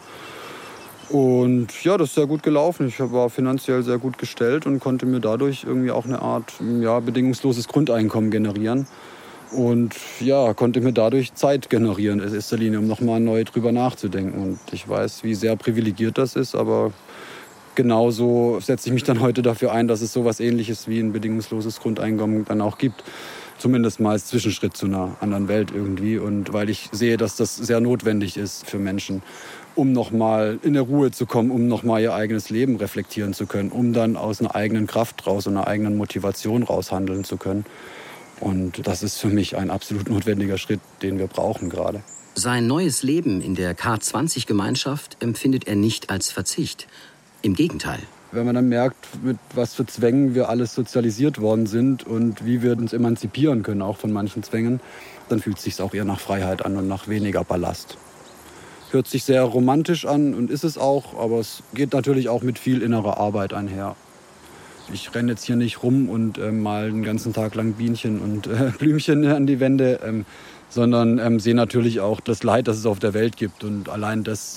Und ja, das ist sehr gut gelaufen. Ich war finanziell sehr gut gestellt und konnte mir dadurch irgendwie auch eine Art bedingungsloses Grundeinkommen generieren. Und ja, konnte mir dadurch Zeit generieren, in erster Linie, um nochmal neu drüber nachzudenken. Und ich weiß, wie sehr privilegiert das ist, aber genauso setze ich mich dann heute dafür ein, dass es sowas Ähnliches wie ein bedingungsloses Grundeinkommen dann auch gibt. Zumindest mal als Zwischenschritt zu einer anderen Welt irgendwie. Und weil ich sehe, dass das sehr notwendig ist für Menschen, um nochmal in der Ruhe zu kommen, um nochmal ihr eigenes Leben reflektieren zu können, um dann aus einer eigenen Kraft raus und einer eigenen Motivation raus handeln zu können. Und das ist für mich ein absolut notwendiger Schritt, den wir brauchen gerade. Sein neues Leben in der K20-Gemeinschaft empfindet er nicht als Verzicht. Im Gegenteil. Wenn man dann merkt, mit was für Zwängen wir alles sozialisiert worden sind und wie wir uns emanzipieren können, auch von manchen Zwängen, dann fühlt es sich auch eher nach Freiheit an und nach weniger Ballast. Hört sich sehr romantisch an und ist es auch, aber es geht natürlich auch mit viel innerer Arbeit einher. Ich renne jetzt hier nicht rum und mal den ganzen Tag lang Bienchen und Blümchen an die Wände, sondern sehe natürlich auch das Leid, das es auf der Welt gibt. Und allein das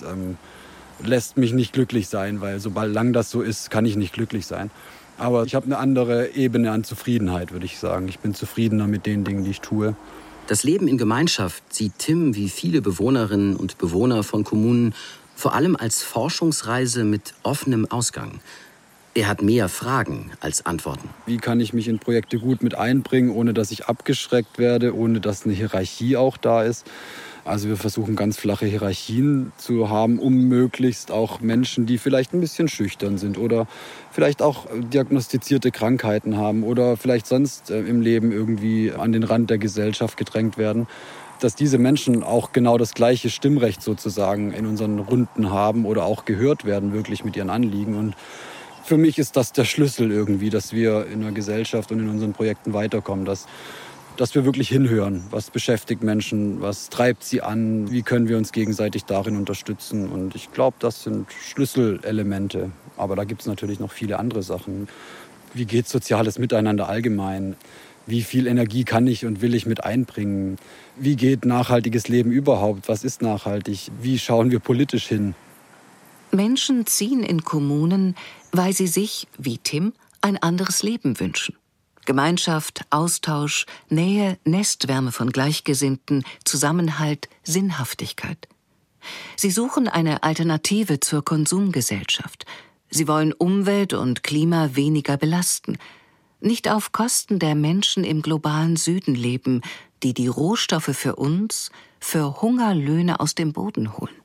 lässt mich nicht glücklich sein, weil sobald das so ist, kann ich nicht glücklich sein. Aber ich habe eine andere Ebene an Zufriedenheit, würde ich sagen. Ich bin zufriedener mit den Dingen, die ich tue. Das Leben in Gemeinschaft sieht Tim wie viele Bewohnerinnen und Bewohner von Kommunen vor allem als Forschungsreise mit offenem Ausgang. Er hat mehr Fragen als Antworten. Wie kann ich mich in Projekte gut mit einbringen, ohne dass ich abgeschreckt werde, ohne dass eine Hierarchie auch da ist? Also wir versuchen ganz flache Hierarchien zu haben, um möglichst auch Menschen, die vielleicht ein bisschen schüchtern sind oder vielleicht auch diagnostizierte Krankheiten haben oder vielleicht sonst im Leben irgendwie an den Rand der Gesellschaft gedrängt werden, dass diese Menschen auch genau das gleiche Stimmrecht sozusagen in unseren Runden haben oder auch gehört werden, wirklich mit ihren Anliegen. Und für mich ist das der Schlüssel irgendwie, dass wir in der Gesellschaft und in unseren Projekten weiterkommen, dass wir wirklich hinhören, was beschäftigt Menschen, was treibt sie an, wie können wir uns gegenseitig darin unterstützen. Und ich glaube, das sind Schlüsselelemente. Aber da gibt es natürlich noch viele andere Sachen. Wie geht soziales Miteinander allgemein? Wie viel Energie kann ich und will ich mit einbringen? Wie geht nachhaltiges Leben überhaupt? Was ist nachhaltig? Wie schauen wir politisch hin? Menschen ziehen in Kommunen, weil sie sich, wie Tim, ein anderes Leben wünschen. Gemeinschaft, Austausch, Nähe, Nestwärme von Gleichgesinnten, Zusammenhalt, Sinnhaftigkeit. Sie suchen eine Alternative zur Konsumgesellschaft. Sie wollen Umwelt und Klima weniger belasten. Nicht auf Kosten der Menschen im globalen Süden leben, die die Rohstoffe für uns für Hungerlöhne aus dem Boden holen.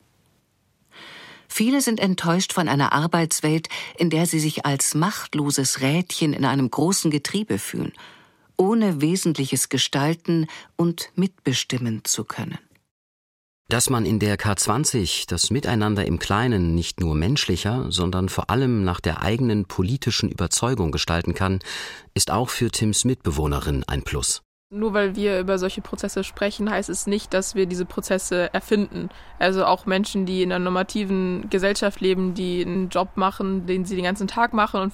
Viele sind enttäuscht von einer Arbeitswelt, in der sie sich als machtloses Rädchen in einem großen Getriebe fühlen, ohne wesentliches gestalten und mitbestimmen zu können. Dass man in der K20 das Miteinander im Kleinen nicht nur menschlicher, sondern vor allem nach der eigenen politischen Überzeugung gestalten kann, ist auch für Tims Mitbewohnerin ein Plus. Nur weil wir über solche Prozesse sprechen, heißt es nicht, dass wir diese Prozesse erfinden. Also auch Menschen, die in einer normativen Gesellschaft leben, die einen Job machen, den sie den ganzen Tag machen und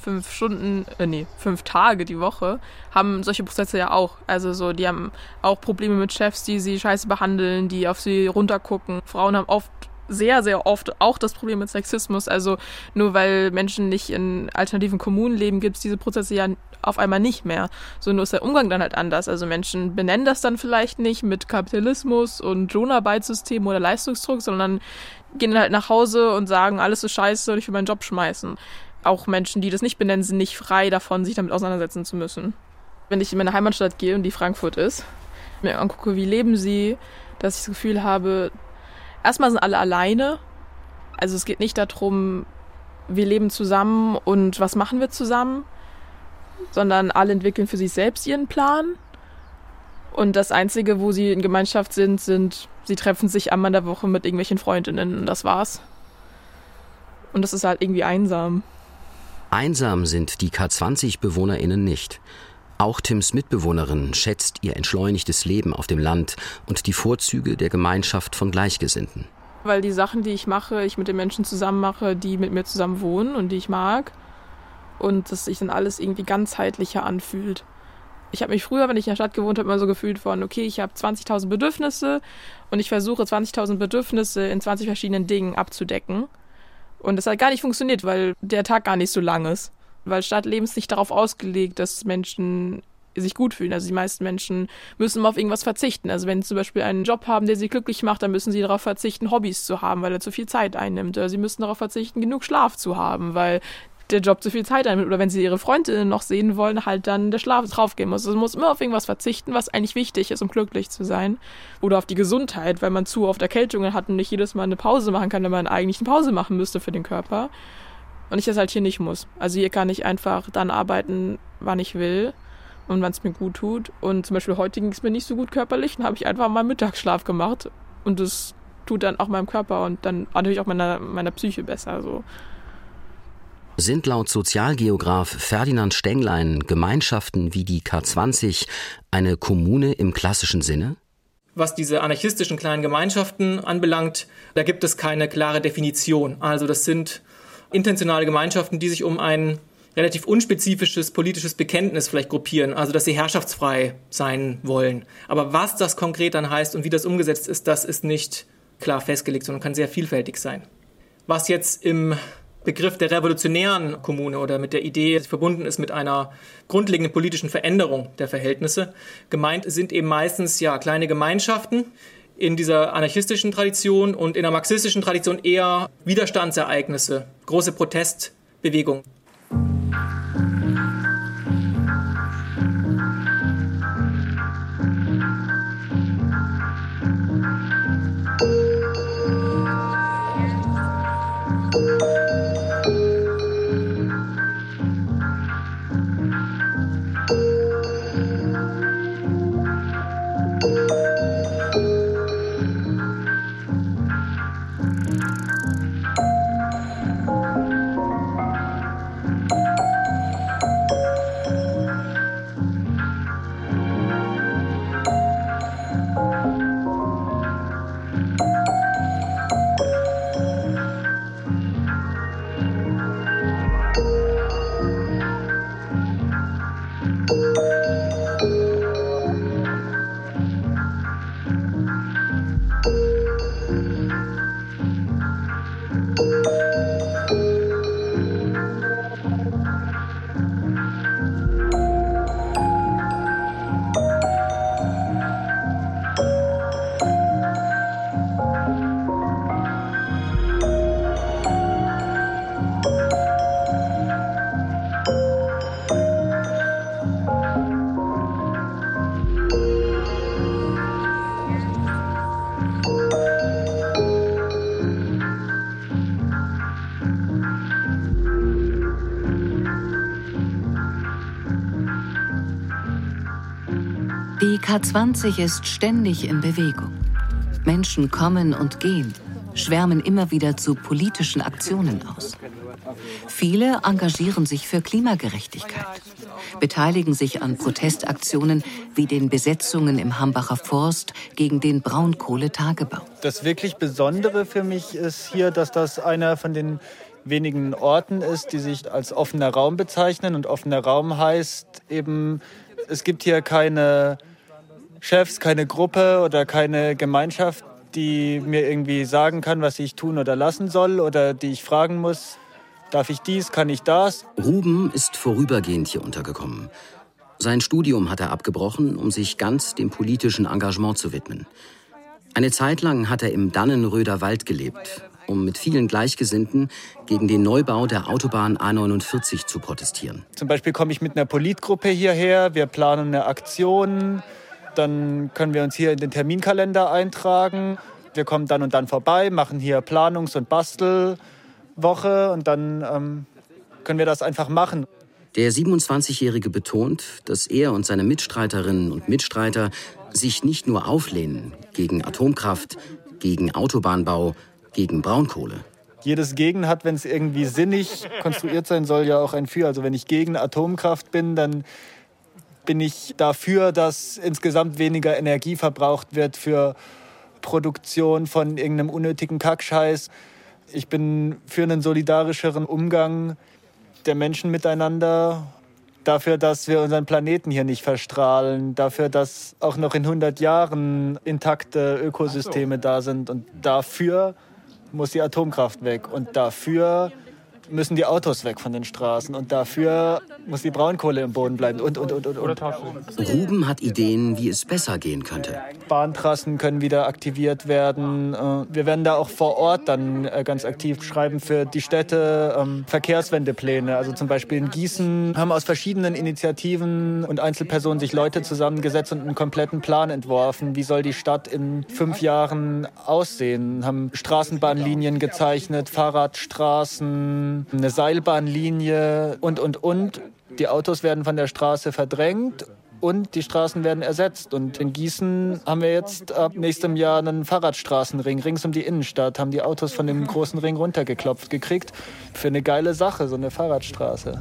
5 Tage die Woche, haben solche Prozesse ja auch. Also so, die haben auch Probleme mit Chefs, die sie scheiße behandeln, die auf sie runtergucken. Frauen haben oft, sehr, sehr oft auch das Problem mit Sexismus. Also nur weil Menschen nicht in alternativen Kommunen leben, gibt es diese Prozesse ja auf einmal nicht mehr. So, nur ist der Umgang dann halt anders. Also Menschen benennen das dann vielleicht nicht mit Kapitalismus und Lohnarbeitssystem oder Leistungsdruck, sondern gehen dann halt nach Hause und sagen, alles ist scheiße und ich will meinen Job schmeißen. Auch Menschen, die das nicht benennen, sind nicht frei davon, sich damit auseinandersetzen zu müssen. Wenn ich in meine Heimatstadt gehe und die Frankfurt ist, mir angucke, wie leben sie, dass ich das Gefühl habe, erstmal sind alle alleine. Also es geht nicht darum, wir leben zusammen und was machen wir zusammen, sondern alle entwickeln für sich selbst ihren Plan. Und das Einzige, wo sie in Gemeinschaft sind, sie treffen sich einmal in der Woche mit irgendwelchen Freundinnen und das war's. Und das ist halt irgendwie einsam. Einsam sind die K20-BewohnerInnen nicht. Auch Tims Mitbewohnerin schätzt ihr entschleunigtes Leben auf dem Land und die Vorzüge der Gemeinschaft von Gleichgesinnten. Weil die Sachen, die ich mache, ich mit den Menschen zusammen mache, die mit mir zusammen wohnen und die ich mag. Und dass sich dann alles irgendwie ganzheitlicher anfühlt. Ich habe mich früher, wenn ich in der Stadt gewohnt habe, immer so gefühlt von, okay, ich habe 20.000 Bedürfnisse und ich versuche 20.000 Bedürfnisse in 20 verschiedenen Dingen abzudecken. Und das hat gar nicht funktioniert, weil der Tag gar nicht so lang ist. Weil Stadtleben ist nicht darauf ausgelegt, dass Menschen sich gut fühlen. Also die meisten Menschen müssen immer auf irgendwas verzichten. Also wenn sie zum Beispiel einen Job haben, der sie glücklich macht, dann müssen sie darauf verzichten, Hobbys zu haben, weil er zu viel Zeit einnimmt. Oder sie müssen darauf verzichten, genug Schlaf zu haben, weil der Job zu viel Zeit einnimmt. Oder wenn sie ihre Freundinnen noch sehen wollen, halt dann der Schlaf draufgehen muss. Also man muss immer auf irgendwas verzichten, was eigentlich wichtig ist, um glücklich zu sein. Oder auf die Gesundheit, weil man zu oft Erkältungen hat und nicht jedes Mal eine Pause machen kann, wenn man eigentlich eine Pause machen müsste für den Körper. Und ich das halt hier nicht muss. Also hier kann ich einfach dann arbeiten, wann ich will und wann es mir gut tut. Und zum Beispiel heute ging es mir nicht so gut körperlich, dann habe ich einfach mal Mittagsschlaf gemacht. Und das tut dann auch meinem Körper und dann natürlich auch meiner Psyche besser. So. Sind laut Sozialgeograf Ferdinand Stenglein Gemeinschaften wie die K20 eine Kommune im klassischen Sinne? Was diese anarchistischen kleinen Gemeinschaften anbelangt, da gibt es keine klare Definition. Also das sind intentionale Gemeinschaften, die sich um ein relativ unspezifisches politisches Bekenntnis vielleicht gruppieren, also dass sie herrschaftsfrei sein wollen. Aber was das konkret dann heißt und wie das umgesetzt ist, das ist nicht klar festgelegt, sondern kann sehr vielfältig sein. Was jetzt im Begriff der revolutionären Kommune oder mit der Idee verbunden ist mit einer grundlegenden politischen Veränderung der Verhältnisse, gemeint sind eben meistens ja kleine Gemeinschaften, in dieser anarchistischen Tradition und in der marxistischen Tradition eher Widerstandsereignisse, große Protestbewegungen. Die K20 ist ständig in Bewegung. Menschen kommen und gehen, schwärmen immer wieder zu politischen Aktionen aus. Viele engagieren sich für Klimagerechtigkeit, beteiligen sich an Protestaktionen wie den Besetzungen im Hambacher Forst gegen den Braunkohletagebau. Das wirklich Besondere für mich ist hier, dass das einer von den wenigen Orten ist, die sich als offener Raum bezeichnen. Und offener Raum heißt eben, es gibt hier keine Chefs, keine Gruppe oder keine Gemeinschaft, die mir irgendwie sagen kann, was ich tun oder lassen soll oder die ich fragen muss, darf ich dies, kann ich das? Ruben ist vorübergehend hier untergekommen. Sein Studium hat er abgebrochen, um sich ganz dem politischen Engagement zu widmen. Eine Zeit lang hat er im Dannenröder Wald gelebt, um mit vielen Gleichgesinnten gegen den Neubau der Autobahn A49 zu protestieren. Zum Beispiel komme ich mit einer Politgruppe hierher, wir planen eine Aktion, dann können wir uns hier in den Terminkalender eintragen. Wir kommen dann und dann vorbei, machen hier Planungs- und Bastelwoche und dann können wir das einfach machen. Der 27-Jährige betont, dass er und seine Mitstreiterinnen und Mitstreiter sich nicht nur auflehnen gegen Atomkraft, gegen Autobahnbau, gegen Braunkohle. Jedes Gegen hat, wenn es irgendwie sinnig konstruiert sein soll, ja auch ein Für. Also wenn ich gegen Atomkraft bin, dann bin ich dafür, dass insgesamt weniger Energie verbraucht wird für Produktion von irgendeinem unnötigen Kackscheiß. Ich bin für einen solidarischeren Umgang der Menschen miteinander, dafür, dass wir unseren Planeten hier nicht verstrahlen, dafür, dass auch noch in 100 Jahren intakte Ökosysteme da sind. Und dafür muss die Atomkraft weg. Und dafür müssen die Autos weg von den Straßen. Und dafür muss die Braunkohle im Boden bleiben. Und. Ruben hat Ideen, wie es besser gehen könnte. Bahntrassen können wieder aktiviert werden. Wir werden da auch vor Ort dann ganz aktiv schreiben für die Städte Verkehrswendepläne. Also zum Beispiel in Gießen haben aus verschiedenen Initiativen und Einzelpersonen sich Leute zusammengesetzt und einen kompletten Plan entworfen. Wie soll die Stadt in 5 Jahren aussehen? Haben Straßenbahnlinien gezeichnet, Fahrradstraßen, eine Seilbahnlinie und. Die Autos werden von der Straße verdrängt und die Straßen werden ersetzt. Und in Gießen haben wir jetzt ab nächstem Jahr einen Fahrradstraßenring. Rings um die Innenstadt haben die Autos von dem großen Ring runtergeklopft gekriegt. Für eine geile Sache, so eine Fahrradstraße.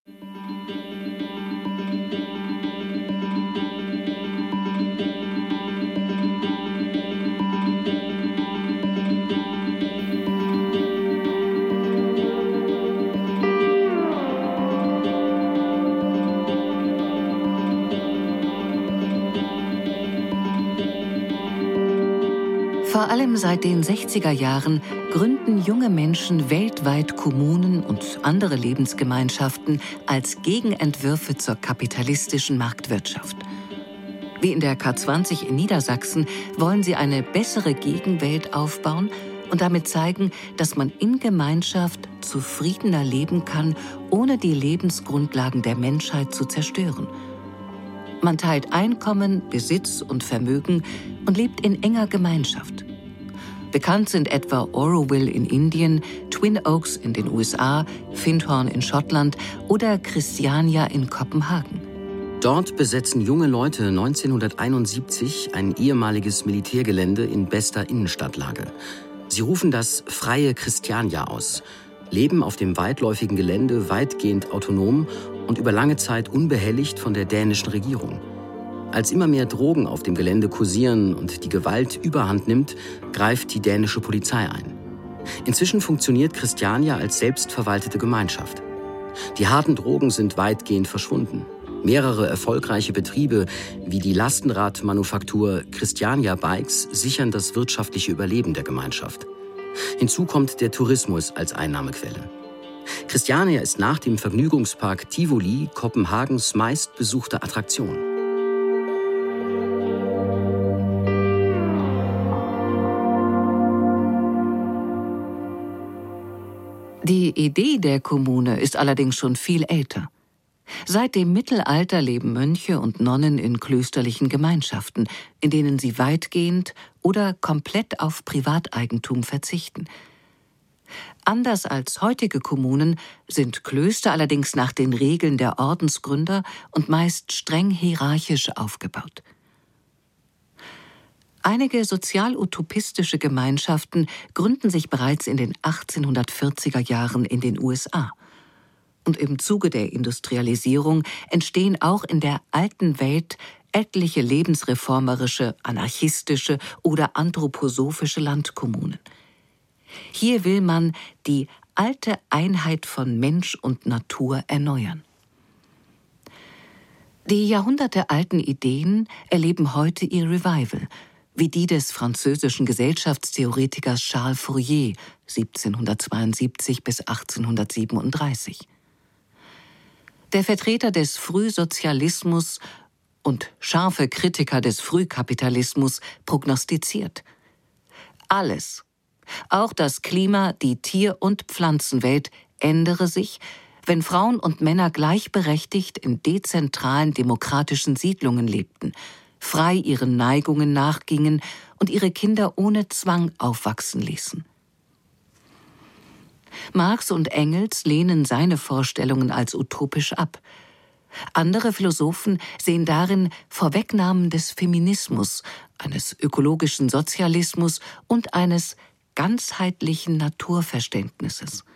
Vor allem seit den 60er Jahren gründen junge Menschen weltweit Kommunen und andere Lebensgemeinschaften als Gegenentwürfe zur kapitalistischen Marktwirtschaft. Wie in der K20 in Niedersachsen wollen sie eine bessere Gegenwelt aufbauen und damit zeigen, dass man in Gemeinschaft zufriedener leben kann, ohne die Lebensgrundlagen der Menschheit zu zerstören. Man teilt Einkommen, Besitz und Vermögen und lebt in enger Gemeinschaft. Bekannt sind etwa Auroville in Indien, Twin Oaks in den USA, Findhorn in Schottland oder Christiania in Kopenhagen. Dort besetzen junge Leute 1971 ein ehemaliges Militärgelände in bester Innenstadtlage. Sie rufen das Freie Christiania aus, leben auf dem weitläufigen Gelände weitgehend autonom und über lange Zeit unbehelligt von der dänischen Regierung. Als immer mehr Drogen auf dem Gelände kursieren und die Gewalt überhand nimmt, greift die dänische Polizei ein. Inzwischen funktioniert Christiania als selbstverwaltete Gemeinschaft. Die harten Drogen sind weitgehend verschwunden. Mehrere erfolgreiche Betriebe wie die Lastenradmanufaktur Christiania Bikes sichern das wirtschaftliche Überleben der Gemeinschaft. Hinzu kommt der Tourismus als Einnahmequelle. Christiania ist nach dem Vergnügungspark Tivoli Kopenhagens meistbesuchte Attraktion. Die Idee der Kommune ist allerdings schon viel älter. Seit dem Mittelalter leben Mönche und Nonnen in klösterlichen Gemeinschaften, in denen sie weitgehend oder komplett auf Privateigentum verzichten. Anders als heutige Kommunen sind Klöster allerdings nach den Regeln der Ordensgründer und meist streng hierarchisch aufgebaut. Einige sozial-utopistische Gemeinschaften gründen sich bereits in den 1840er Jahren in den USA. Und im Zuge der Industrialisierung entstehen auch in der alten Welt etliche lebensreformerische, anarchistische oder anthroposophische Landkommunen. Hier will man die alte Einheit von Mensch und Natur erneuern. Die jahrhundertealten Ideen erleben heute ihr Revival, wie die des französischen Gesellschaftstheoretikers Charles Fourier 1772 bis 1837. Der Vertreter des Frühsozialismus und scharfe Kritiker des Frühkapitalismus prognostiziert: Alles, auch das Klima, die Tier- und Pflanzenwelt, ändere sich, wenn Frauen und Männer gleichberechtigt in dezentralen demokratischen Siedlungen lebten, frei ihren Neigungen nachgingen und ihre Kinder ohne Zwang aufwachsen ließen. Marx und Engels lehnen seine Vorstellungen als utopisch ab. Andere Philosophen sehen darin Vorwegnahmen des Feminismus, eines ökologischen Sozialismus und eines ganzheitlichen Naturverständnisses.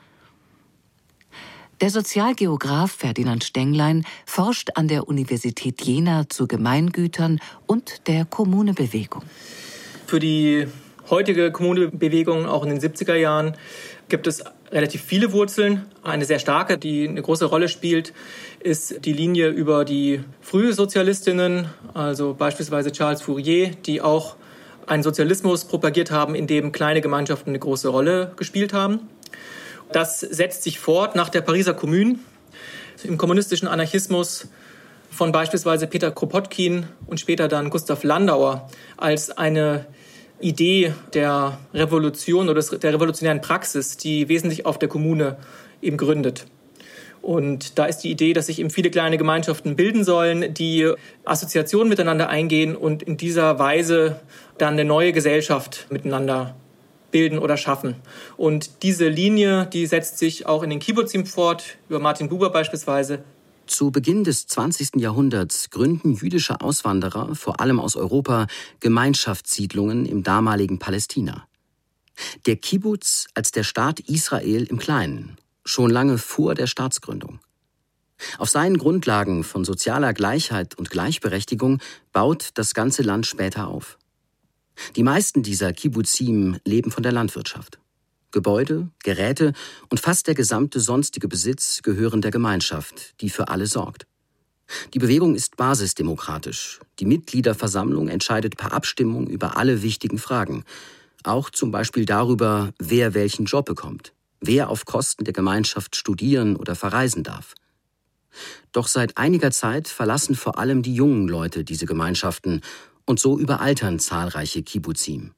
Der Sozialgeograf Ferdinand Stenglein forscht an der Universität Jena zu Gemeingütern und der Kommunebewegung. Für die heutige Kommunebewegung, auch in den 70er Jahren, gibt es relativ viele Wurzeln. Eine sehr starke, die eine große Rolle spielt, ist die Linie über die Frühsozialistinnen, also beispielsweise Charles Fourier, die auch einen Sozialismus propagiert haben, in dem kleine Gemeinschaften eine große Rolle gespielt haben. Das setzt sich fort nach der Pariser Kommune. Im kommunistischen Anarchismus von beispielsweise Peter Kropotkin und später dann Gustav Landauer als eine Idee der Revolution oder der revolutionären Praxis, die wesentlich auf der Kommune eben gründet. Und da ist die Idee, dass sich eben viele kleine Gemeinschaften bilden sollen, die Assoziationen miteinander eingehen und in dieser Weise dann eine neue Gesellschaft miteinander bilden oder schaffen. Und diese Linie, die setzt sich auch in den Kibbutzim fort, über Martin Buber beispielsweise. Zu Beginn des 20. Jahrhunderts gründen jüdische Auswanderer, vor allem aus Europa, Gemeinschaftssiedlungen im damaligen Palästina. Der Kibbutz als der Staat Israel im Kleinen, schon lange vor der Staatsgründung. Auf seinen Grundlagen von sozialer Gleichheit und Gleichberechtigung baut das ganze Land später auf. Die meisten dieser Kibbutzim leben von der Landwirtschaft. Gebäude, Geräte und fast der gesamte sonstige Besitz gehören der Gemeinschaft, die für alle sorgt. Die Bewegung ist basisdemokratisch. Die Mitgliederversammlung entscheidet per Abstimmung über alle wichtigen Fragen. Auch zum Beispiel darüber, wer welchen Job bekommt, wer auf Kosten der Gemeinschaft studieren oder verreisen darf. Doch seit einiger Zeit verlassen vor allem die jungen Leute diese Gemeinschaften und so überaltern zahlreiche Kibbutzim.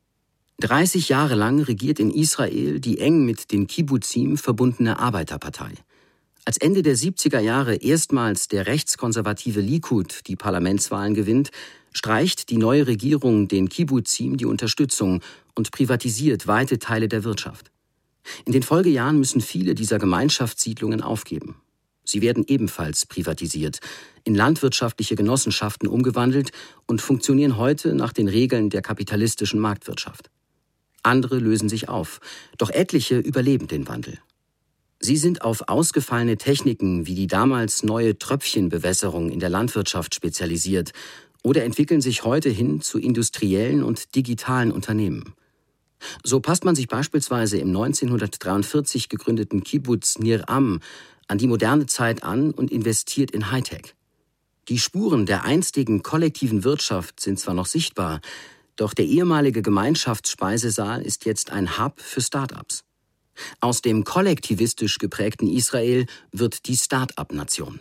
30 Jahre lang regiert in Israel die eng mit den Kibbutzim verbundene Arbeiterpartei. Als Ende der 70er Jahre erstmals der rechtskonservative Likud die Parlamentswahlen gewinnt, streicht die neue Regierung den Kibbutzim die Unterstützung und privatisiert weite Teile der Wirtschaft. In den Folgejahren müssen viele dieser Gemeinschaftssiedlungen aufgeben. Sie werden ebenfalls privatisiert, in landwirtschaftliche Genossenschaften umgewandelt und funktionieren heute nach den Regeln der kapitalistischen Marktwirtschaft. Andere lösen sich auf, doch etliche überleben den Wandel. Sie sind auf ausgefallene Techniken wie die damals neue Tröpfchenbewässerung in der Landwirtschaft spezialisiert oder entwickeln sich heute hin zu industriellen und digitalen Unternehmen. So passt man sich beispielsweise im 1943 gegründeten Kibbutz Nir Am an die moderne Zeit an und investiert in Hightech. Die Spuren der einstigen kollektiven Wirtschaft sind zwar noch sichtbar, doch der ehemalige Gemeinschaftsspeisesaal ist jetzt ein Hub für Start-ups. Aus dem kollektivistisch geprägten Israel wird die Start-up-Nation.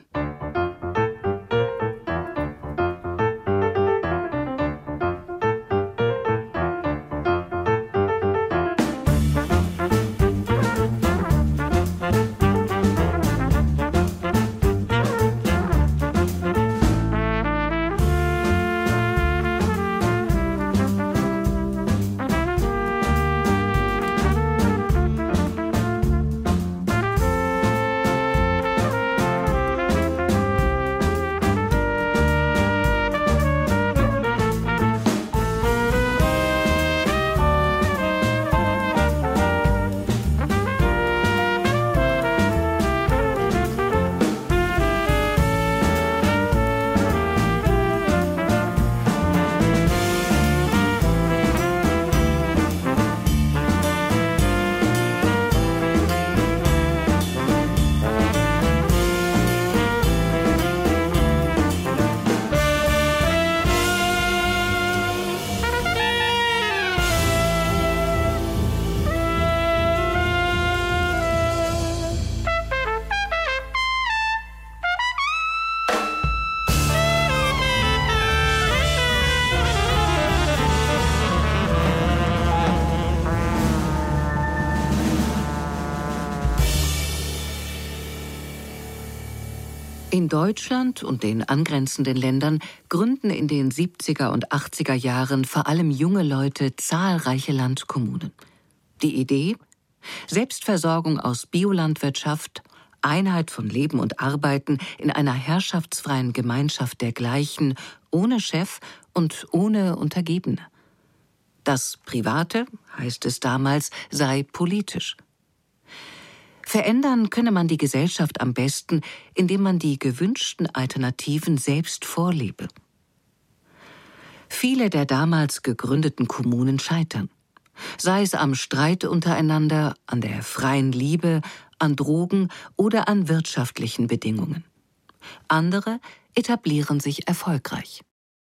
In Deutschland und den angrenzenden Ländern gründen in den 70er und 80er Jahren vor allem junge Leute zahlreiche Landkommunen. Die Idee? Selbstversorgung aus Biolandwirtschaft, Einheit von Leben und Arbeiten in einer herrschaftsfreien Gemeinschaft dergleichen, ohne Chef und ohne Untergebene. Das Private, heißt es damals, sei politisch. Verändern könne man die Gesellschaft am besten, indem man die gewünschten Alternativen selbst vorlebe. Viele der damals gegründeten Kommunen scheitern. Sei es am Streit untereinander, an der freien Liebe, an Drogen oder an wirtschaftlichen Bedingungen. Andere etablieren sich erfolgreich.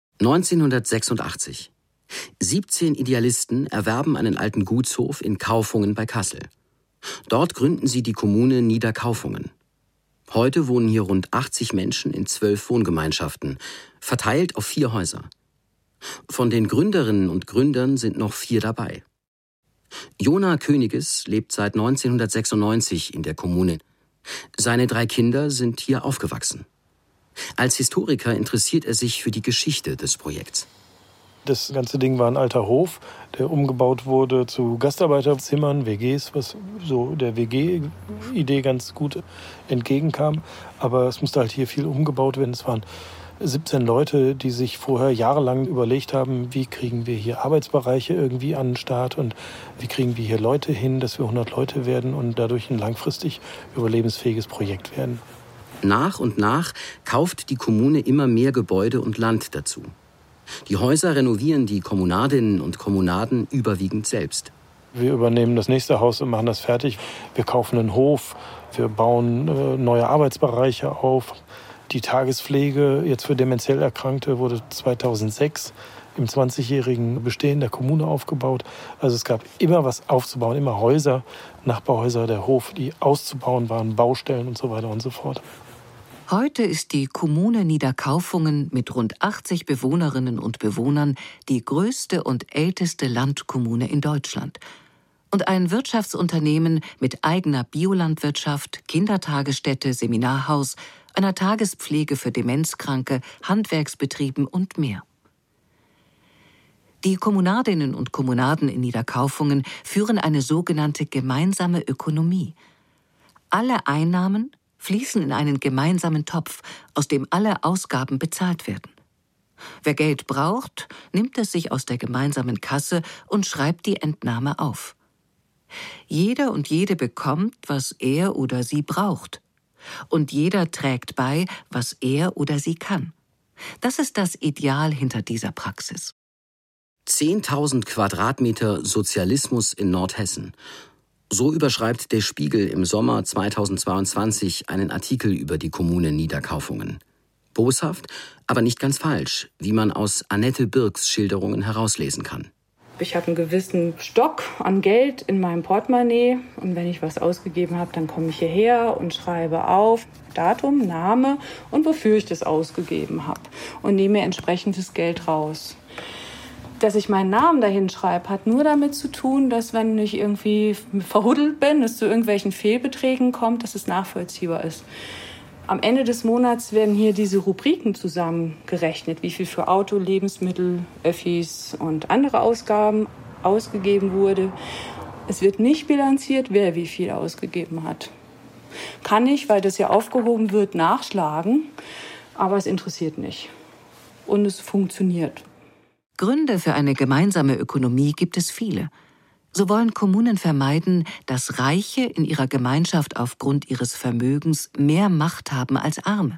1986. 17 Idealisten erwerben einen alten Gutshof in Kaufungen bei Kassel. Dort gründen sie die Kommune Niederkaufungen. Heute wohnen hier rund 80 Menschen in 12 Wohngemeinschaften, verteilt auf 4 Häuser. Von den Gründerinnen und Gründern sind noch 4 dabei. Jona Königes lebt seit 1996 in der Kommune. Seine 3 Kinder sind hier aufgewachsen. Als Historiker interessiert er sich für die Geschichte des Projekts. Das ganze Ding war ein alter Hof, der umgebaut wurde zu Gastarbeiterzimmern, WGs, was so der WG-Idee ganz gut entgegenkam. Aber es musste halt hier viel umgebaut werden. Es waren 17 Leute, die sich vorher jahrelang überlegt haben, wie kriegen wir hier Arbeitsbereiche irgendwie an den Start und wie kriegen wir hier Leute hin, dass wir 100 Leute werden und dadurch ein langfristig überlebensfähiges Projekt werden. Nach und nach kauft die Kommune immer mehr Gebäude und Land dazu. Die Häuser renovieren die Kommunadinnen und Kommunaden überwiegend selbst. Wir übernehmen das nächste Haus und machen das fertig. Wir kaufen einen Hof, wir bauen neue Arbeitsbereiche auf. Die Tagespflege jetzt für dementiell Erkrankte wurde 2006 im 20-jährigen Bestehen der Kommune aufgebaut. Also es gab immer was aufzubauen, immer Häuser, Nachbarhäuser, der Hof, die auszubauen waren, Baustellen und so weiter und so fort. Heute ist die Kommune Niederkaufungen mit rund 80 Bewohnerinnen und Bewohnern die größte und älteste Landkommune in Deutschland. Und ein Wirtschaftsunternehmen mit eigener Biolandwirtschaft, Kindertagesstätte, Seminarhaus, einer Tagespflege für Demenzkranke, Handwerksbetrieben und mehr. Die Kommunadinnen und Kommunaden in Niederkaufungen führen eine sogenannte gemeinsame Ökonomie. Alle Einnahmen fließen in einen gemeinsamen Topf, aus dem alle Ausgaben bezahlt werden. Wer Geld braucht, nimmt es sich aus der gemeinsamen Kasse und schreibt die Entnahme auf. Jeder und jede bekommt, was er oder sie braucht. Und jeder trägt bei, was er oder sie kann. Das ist das Ideal hinter dieser Praxis. 10.000 Quadratmeter Sozialismus in Nordhessen. So überschreibt der Spiegel im Sommer 2022 einen Artikel über die Kommune Niederkaufungen. Boshaft, aber nicht ganz falsch, wie man aus Annette Birks Schilderungen herauslesen kann. Ich habe einen gewissen Stock an Geld in meinem Portemonnaie und wenn ich was ausgegeben habe, dann komme ich hierher und schreibe auf Datum, Name und wofür ich das ausgegeben habe und nehme mir entsprechendes Geld raus. Dass ich meinen Namen dahin schreibe, hat nur damit zu tun, dass wenn ich irgendwie verhuddelt bin, es zu irgendwelchen Fehlbeträgen kommt, dass es nachvollziehbar ist. Am Ende des Monats werden hier diese Rubriken zusammengerechnet, wie viel für Auto, Lebensmittel, Öffis und andere Ausgaben ausgegeben wurde. Es wird nicht bilanziert, wer wie viel ausgegeben hat. Kann ich, weil das ja aufgehoben wird, nachschlagen, aber es interessiert nicht. Und es funktioniert. Gründe für eine gemeinsame Ökonomie gibt es viele. So wollen Kommunen vermeiden, dass Reiche in ihrer Gemeinschaft aufgrund ihres Vermögens mehr Macht haben als Arme.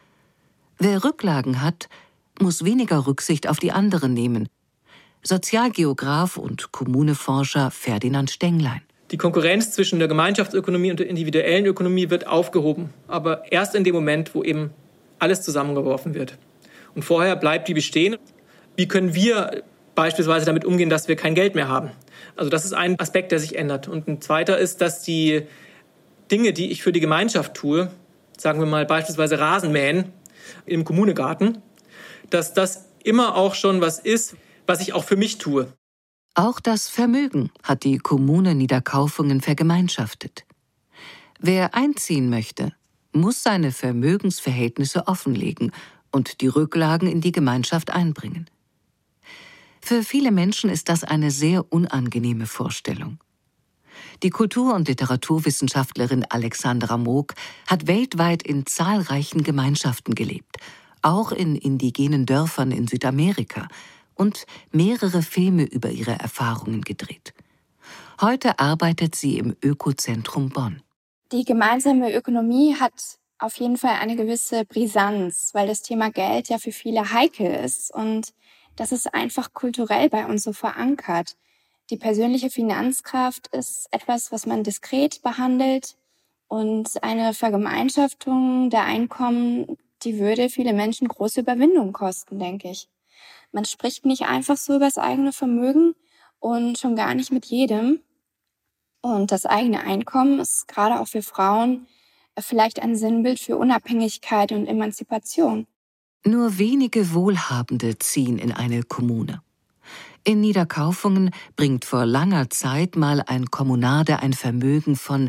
Wer Rücklagen hat, muss weniger Rücksicht auf die anderen nehmen. Sozialgeograf und Kommuneforscher Ferdinand Stenglein. Die Konkurrenz zwischen der Gemeinschaftsökonomie und der individuellen Ökonomie wird aufgehoben, aber erst in dem Moment, wo eben alles zusammengeworfen wird. Und vorher bleibt die bestehen. Wie können wir beispielsweise damit umgehen, dass wir kein Geld mehr haben? Also das ist ein Aspekt, der sich ändert. Und ein zweiter ist, dass die Dinge, die ich für die Gemeinschaft tue, sagen wir mal beispielsweise Rasenmähen im Kommunegarten, dass das immer auch schon was ist, was ich auch für mich tue. Auch das Vermögen hat die Kommune Niederkaufungen vergemeinschaftet. Wer einziehen möchte, muss seine Vermögensverhältnisse offenlegen und die Rücklagen in die Gemeinschaft einbringen. Für viele Menschen ist das eine sehr unangenehme Vorstellung. Die Kultur- und Literaturwissenschaftlerin Alexandra Moog hat weltweit in zahlreichen Gemeinschaften gelebt, auch in indigenen Dörfern in Südamerika, und mehrere Filme über ihre Erfahrungen gedreht. Heute arbeitet sie im Ökozentrum Bonn. Die gemeinsame Ökonomie hat auf jeden Fall eine gewisse Brisanz, weil das Thema Geld ja für viele heikel ist. Und das ist einfach kulturell bei uns so verankert. Die persönliche Finanzkraft ist etwas, was man diskret behandelt. Und eine Vergemeinschaftung der Einkommen, die würde viele Menschen große Überwindung kosten, denke ich. Man spricht nicht einfach so über das eigene Vermögen und schon gar nicht mit jedem. Und das eigene Einkommen ist gerade auch für Frauen vielleicht ein Sinnbild für Unabhängigkeit und Emanzipation. Nur wenige Wohlhabende ziehen in eine Kommune. In Niederkaufungen bringt vor langer Zeit mal ein Kommunade ein Vermögen von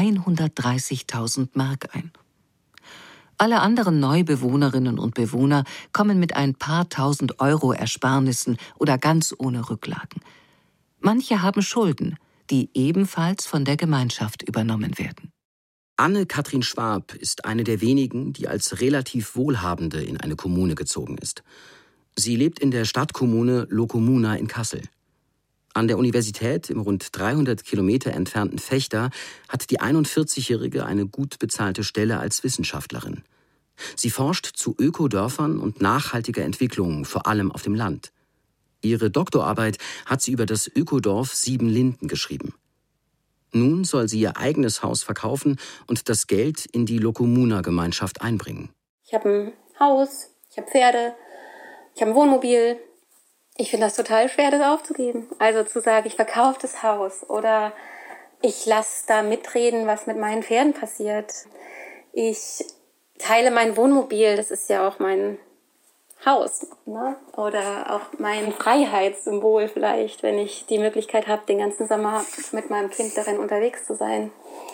130.000 Mark ein. Alle anderen Neubewohnerinnen und Bewohner kommen mit ein paar tausend Euro Ersparnissen oder ganz ohne Rücklagen. Manche haben Schulden, die ebenfalls von der Gemeinschaft übernommen werden. Anne-Kathrin Schwab ist eine der wenigen, die als relativ Wohlhabende in eine Kommune gezogen ist. Sie lebt in der Stadtkommune Locomuna in Kassel. An der Universität im rund 300 Kilometer entfernten Vechta hat die 41-Jährige eine gut bezahlte Stelle als Wissenschaftlerin. Sie forscht zu Ökodörfern und nachhaltiger Entwicklung, vor allem auf dem Land. Ihre Doktorarbeit hat sie über das Ökodorf Siebenlinden geschrieben. Nun soll sie ihr eigenes Haus verkaufen und das Geld in die Locomuna-Gemeinschaft einbringen. Ich habe ein Haus, ich habe Pferde, ich habe ein Wohnmobil. Ich finde das total schwer, das aufzugeben. Also zu sagen, ich verkaufe das Haus oder ich lasse da mitreden, was mit meinen Pferden passiert. Ich teile mein Wohnmobil, das ist ja auch mein Haus, ne? Oder auch mein Freiheitssymbol vielleicht, wenn ich die Möglichkeit habe, den ganzen Sommer mit meinem Kind darin unterwegs zu sein.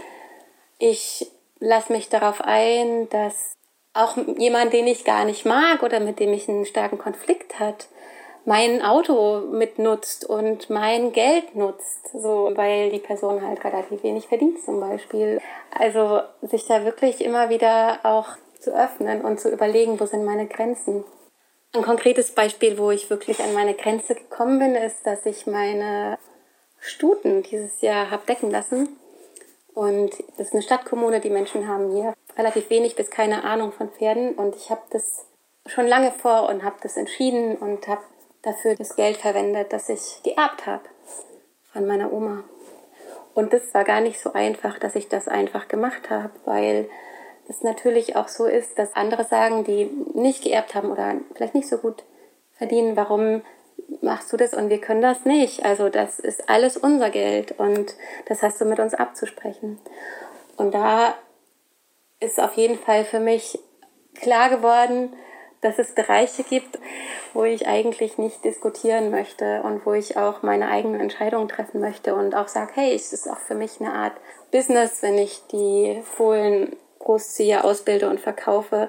Ich lasse mich darauf ein, dass auch jemand, den ich gar nicht mag oder mit dem ich einen starken Konflikt hat, mein Auto mitnutzt und mein Geld nutzt, so, weil die Person halt relativ wenig verdient zum Beispiel. Also sich da wirklich immer wieder auch zu öffnen und zu überlegen, wo sind meine Grenzen. Ein konkretes Beispiel, wo ich wirklich an meine Grenze gekommen bin, ist, dass ich meine Stuten dieses Jahr habe decken lassen. Und das ist eine Stadtkommune, die Menschen haben hier relativ wenig bis keine Ahnung von Pferden. Und ich habe das schon lange vor und habe das entschieden und habe dafür das Geld verwendet, das ich geerbt habe von meiner Oma. Und das war gar nicht so einfach, dass ich das einfach gemacht habe, weil es natürlich auch so ist, dass andere sagen, die nicht geerbt haben oder vielleicht nicht so gut verdienen, warum machst du das und wir können das nicht? Also das ist alles unser Geld und das hast du mit uns abzusprechen. Und da ist auf jeden Fall für mich klar geworden, dass es Bereiche gibt, wo ich eigentlich nicht diskutieren möchte und wo ich auch meine eigenen Entscheidungen treffen möchte und auch sage, hey, es ist auch für mich eine Art Business, wenn ich die Fohlen großziehe, ausbilde und verkaufe.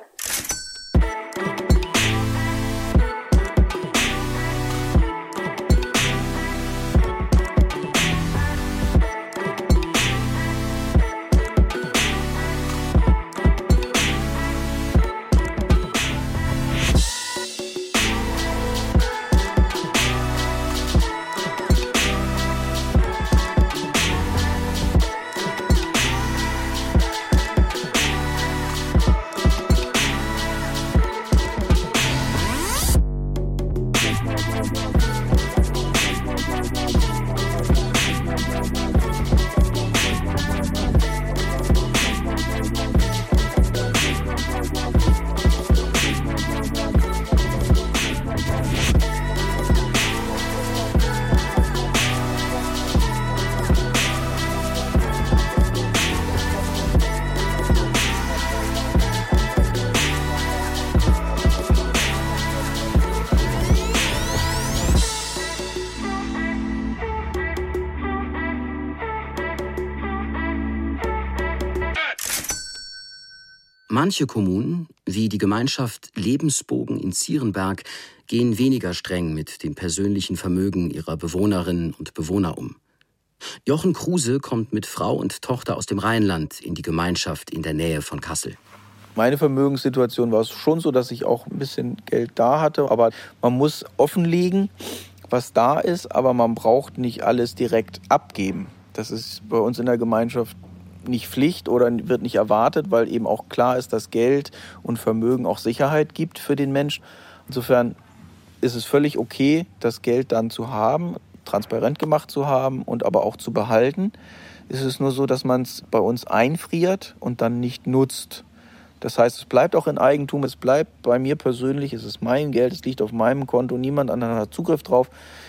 Manche Kommunen, wie die Gemeinschaft Lebensbogen in Zierenberg, gehen weniger streng mit dem persönlichen Vermögen ihrer Bewohnerinnen und Bewohner um. Jochen Kruse kommt mit Frau und Tochter aus dem Rheinland in die Gemeinschaft in der Nähe von Kassel. Meine Vermögenssituation war es schon so, dass ich auch ein bisschen Geld da hatte. Aber man muss offenlegen, was da ist, aber man braucht nicht alles direkt abgeben. Das ist bei uns in der Gemeinschaft nicht Pflicht oder wird nicht erwartet, weil eben auch klar ist, dass Geld und Vermögen auch Sicherheit gibt für den Menschen. Insofern ist es völlig okay, das Geld dann zu haben, transparent gemacht zu haben und aber auch zu behalten. Es ist nur so, dass man es bei uns einfriert und dann nicht nutzt. Das heißt, es bleibt auch in Eigentum, es bleibt bei mir persönlich, es ist mein Geld, es liegt auf meinem Konto, niemand anderer hat Zugriff drauf.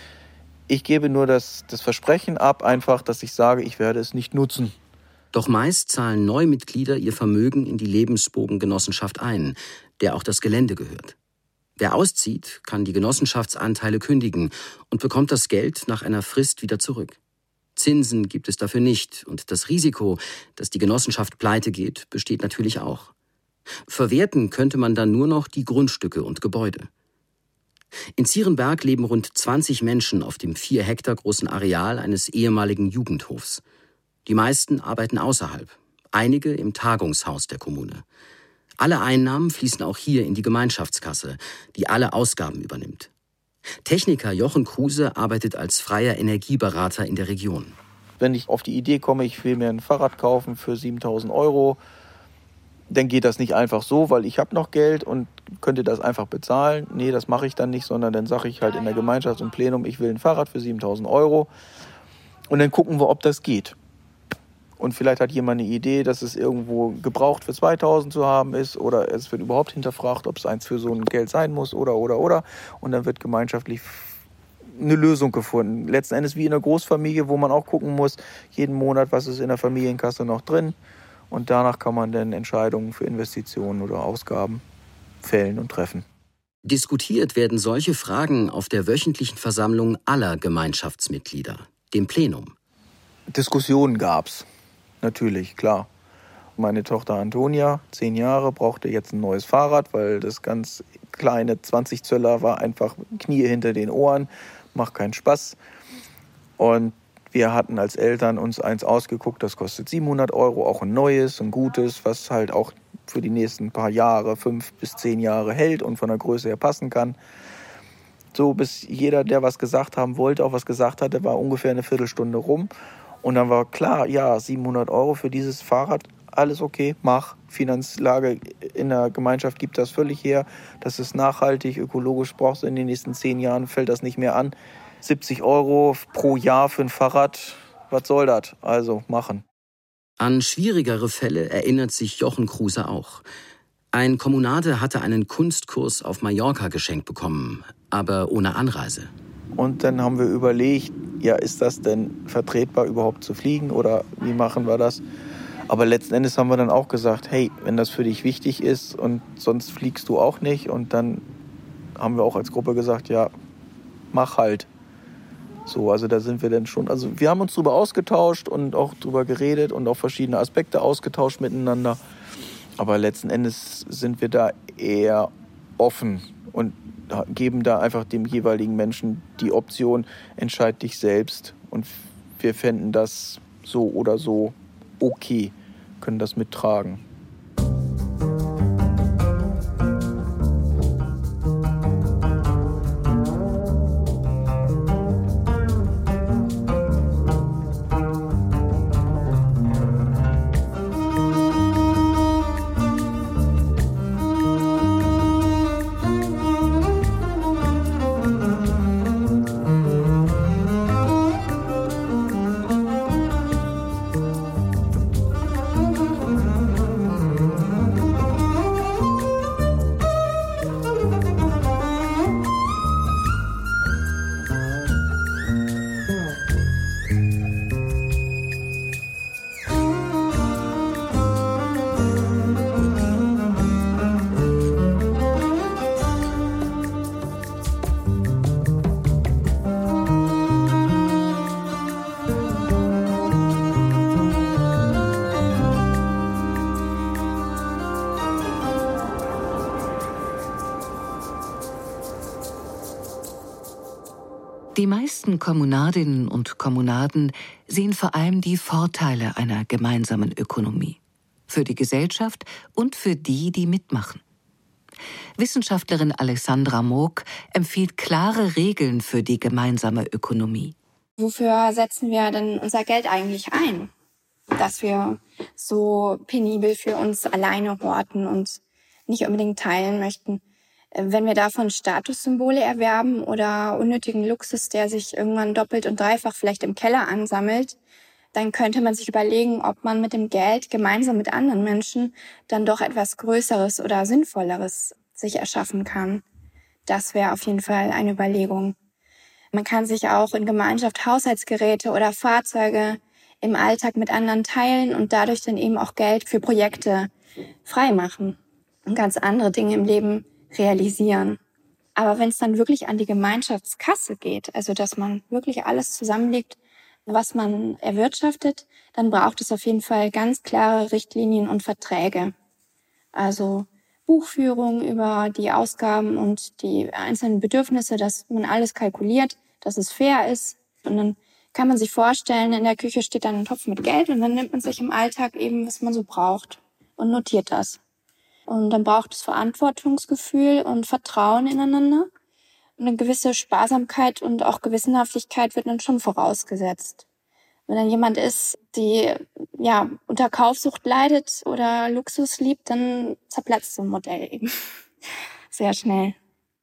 Ich gebe nur das Versprechen ab, einfach, dass ich sage, ich werde es nicht nutzen. Doch meist zahlen Neumitglieder ihr Vermögen in die Lebensbogengenossenschaft ein, der auch das Gelände gehört. Wer auszieht, kann die Genossenschaftsanteile kündigen und bekommt das Geld nach einer Frist wieder zurück. Zinsen gibt es dafür nicht und das Risiko, dass die Genossenschaft pleite geht, besteht natürlich auch. Verwerten könnte man dann nur noch die Grundstücke und Gebäude. In Zierenberg leben rund 20 Menschen auf dem 4 Hektar großen Areal eines ehemaligen Jugendhofs. Die meisten arbeiten außerhalb, einige im Tagungshaus der Kommune. Alle Einnahmen fließen auch hier in die Gemeinschaftskasse, die alle Ausgaben übernimmt. Techniker Jochen Kruse arbeitet als freier Energieberater in der Region. Wenn ich auf die Idee komme, ich will mir ein Fahrrad kaufen für 7.000 €, dann geht das nicht einfach so, weil ich habe noch Geld und könnte das einfach bezahlen. Nee, das mache ich dann nicht, sondern dann sage ich halt in der Gemeinschaft im Plenum, ich will ein Fahrrad für 7.000 € und dann gucken wir, ob das geht. Und vielleicht hat jemand eine Idee, dass es irgendwo gebraucht für 2.000 zu haben ist oder es wird überhaupt hinterfragt, ob es eins für so ein Geld sein muss oder. Und dann wird gemeinschaftlich eine Lösung gefunden. Letzten Endes wie in einer Großfamilie, wo man auch gucken muss, jeden Monat, was ist in der Familienkasse noch drin. Und danach kann man dann Entscheidungen für Investitionen oder Ausgaben fällen und treffen. Diskutiert werden solche Fragen auf der wöchentlichen Versammlung aller Gemeinschaftsmitglieder, dem Plenum. Diskussionen gab's. Natürlich, klar. Meine Tochter Antonia, 10 Jahre, brauchte jetzt ein neues Fahrrad, weil das ganz kleine 20 Zöller war einfach Knie hinter den Ohren, macht keinen Spaß. Und wir hatten als Eltern uns eins ausgeguckt, das kostet 700 €, auch ein neues, ein gutes, was halt auch für die nächsten paar Jahre, 5 bis 10 Jahre hält und von der Größe her passen kann. So bis jeder, der was gesagt haben wollte, auch was gesagt hatte, war ungefähr eine Viertelstunde rum. Und dann war klar, ja, 700 € für dieses Fahrrad, alles okay, mach. Finanzlage in der Gemeinschaft gibt das völlig her. Das ist nachhaltig, ökologisch, brauchst du in den nächsten 10 Jahren, fällt das nicht mehr an. 70 € pro Jahr für ein Fahrrad, was soll das? Also machen. An schwierigere Fälle erinnert sich Jochen Kruse auch. Ein Kommunade hatte einen Kunstkurs auf Mallorca geschenkt bekommen, aber ohne Anreise. Und dann haben wir überlegt, ja, ist das denn vertretbar, überhaupt zu fliegen oder wie machen wir das? Aber letzten Endes haben wir dann auch gesagt, hey, wenn das für dich wichtig ist und sonst fliegst du auch nicht. Und dann haben wir auch als Gruppe gesagt, ja, mach halt. So, also da sind wir dann schon, also wir haben uns drüber ausgetauscht und auch drüber geredet und auch verschiedene Aspekte ausgetauscht miteinander. Aber letzten Endes sind wir da eher offen und geben da einfach dem jeweiligen Menschen die Option, entscheid dich selbst. Und wir fänden das so oder so okay, können das mittragen. Die meisten Kommunadinnen und Kommunaden sehen vor allem die Vorteile einer gemeinsamen Ökonomie. Für die Gesellschaft und für die, die mitmachen. Wissenschaftlerin Alexandra Moog empfiehlt klare Regeln für die gemeinsame Ökonomie. Wofür setzen wir denn unser Geld eigentlich ein? Dass wir so penibel für uns alleine horten und nicht unbedingt teilen möchten. Wenn wir davon Statussymbole erwerben oder unnötigen Luxus, der sich irgendwann doppelt und dreifach vielleicht im Keller ansammelt, dann könnte man sich überlegen, ob man mit dem Geld gemeinsam mit anderen Menschen dann doch etwas Größeres oder Sinnvolleres sich erschaffen kann. Das wäre auf jeden Fall eine Überlegung. Man kann sich auch in Gemeinschaft Haushaltsgeräte oder Fahrzeuge im Alltag mit anderen teilen und dadurch dann eben auch Geld für Projekte freimachen und ganz andere Dinge im Leben realisieren. Aber wenn es dann wirklich an die Gemeinschaftskasse geht, also dass man wirklich alles zusammenlegt, was man erwirtschaftet, dann braucht es auf jeden Fall ganz klare Richtlinien und Verträge. Also Buchführung über die Ausgaben und die einzelnen Bedürfnisse, dass man alles kalkuliert, dass es fair ist. Und dann kann man sich vorstellen, in der Küche steht dann ein Topf mit Geld und dann nimmt man sich im Alltag eben, was man so braucht und notiert das. Und dann braucht es Verantwortungsgefühl und Vertrauen ineinander. Und eine gewisse Sparsamkeit und auch Gewissenhaftigkeit wird dann schon vorausgesetzt. Wenn dann jemand ist, die unter Kaufsucht leidet oder Luxus liebt, dann zerplatzt so ein Modell eben sehr schnell.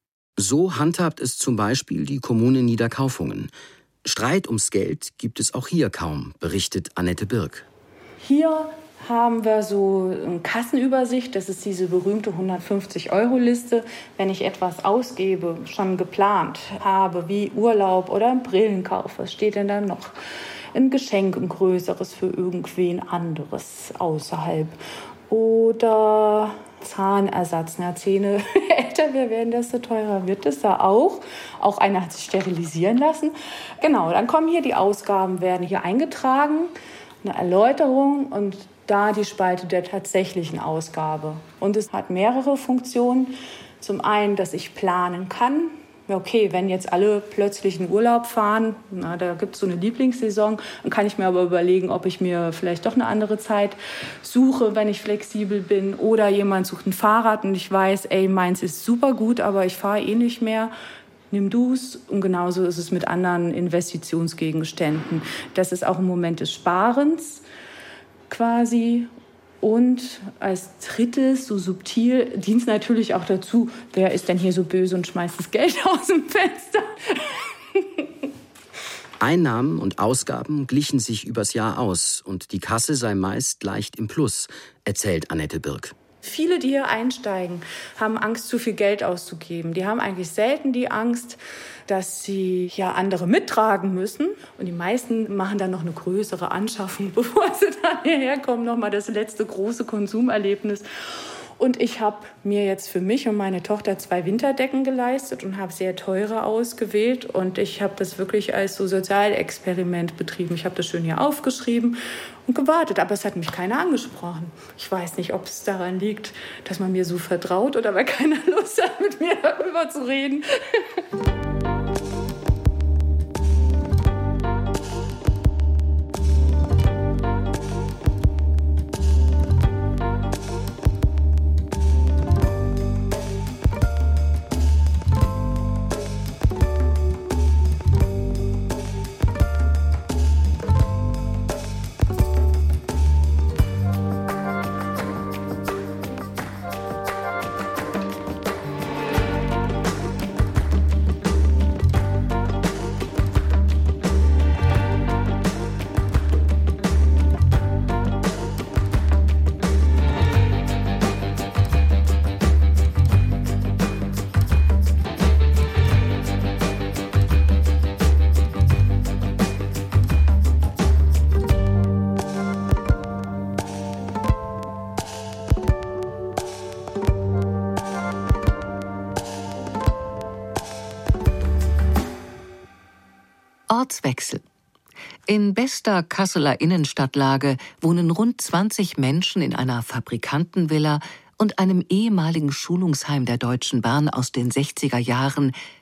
So handhabt es zum Beispiel die Kommune Niederkaufungen. Streit ums Geld gibt es auch hier kaum, berichtet Annette Birk. Hier haben wir so eine Kassenübersicht, das ist diese berühmte 150-Euro-Liste. Wenn ich etwas ausgebe, schon geplant habe, wie Urlaub oder einen Brillenkauf, was steht denn da noch? Ein Geschenk, ein größeres für irgendwen anderes außerhalb. Oder Zahnersatz. Na, Zähne älter wir werden, desto teurer wird es da auch. Auch einer hat sich sterilisieren lassen. Genau, dann kommen hier die Ausgaben, werden hier eingetragen. Eine Erläuterung und da die Spalte der tatsächlichen Ausgabe. Und es hat mehrere Funktionen. Zum einen, dass ich planen kann. Okay, wenn jetzt alle plötzlich in Urlaub fahren, da gibt es so eine Lieblingssaison, dann kann ich mir aber überlegen, ob ich mir vielleicht doch eine andere Zeit suche, wenn ich flexibel bin. Oder jemand sucht ein Fahrrad und ich weiß, meins ist super gut, aber ich fahre eh nicht mehr. Nimm du's. Und genauso ist es mit anderen Investitionsgegenständen. Das ist auch ein Moment des Sparens quasi. Und als drittes, so subtil, dient es natürlich auch dazu, wer ist denn hier so böse und schmeißt das Geld aus dem Fenster? Einnahmen und Ausgaben glichen sich übers Jahr aus und die Kasse sei meist leicht im Plus, erzählt Annette Birk. Viele, die hier einsteigen, haben Angst, zu viel Geld auszugeben. Die haben eigentlich selten die Angst, dass sie andere mittragen müssen. Und die meisten machen dann noch eine größere Anschaffung, bevor sie dann hierher kommen, nochmal das letzte große Konsumerlebnis. Und ich habe mir jetzt für mich und meine Tochter 2 Winterdecken geleistet und habe sehr teure ausgewählt. Und ich habe das wirklich als so Sozialexperiment betrieben. Ich habe das schön hier aufgeschrieben und gewartet. Aber es hat mich keiner angesprochen. Ich weiß nicht, ob es daran liegt, dass man mir so vertraut oder weil keiner Lust hat, mit mir darüber zu reden. Ortswechsel. In bester Kasseler Innenstadtlage wohnen rund 20 Menschen in einer Fabrikantenvilla und einem ehemaligen Schulungsheim der Deutschen Bahn aus den 60er Jahren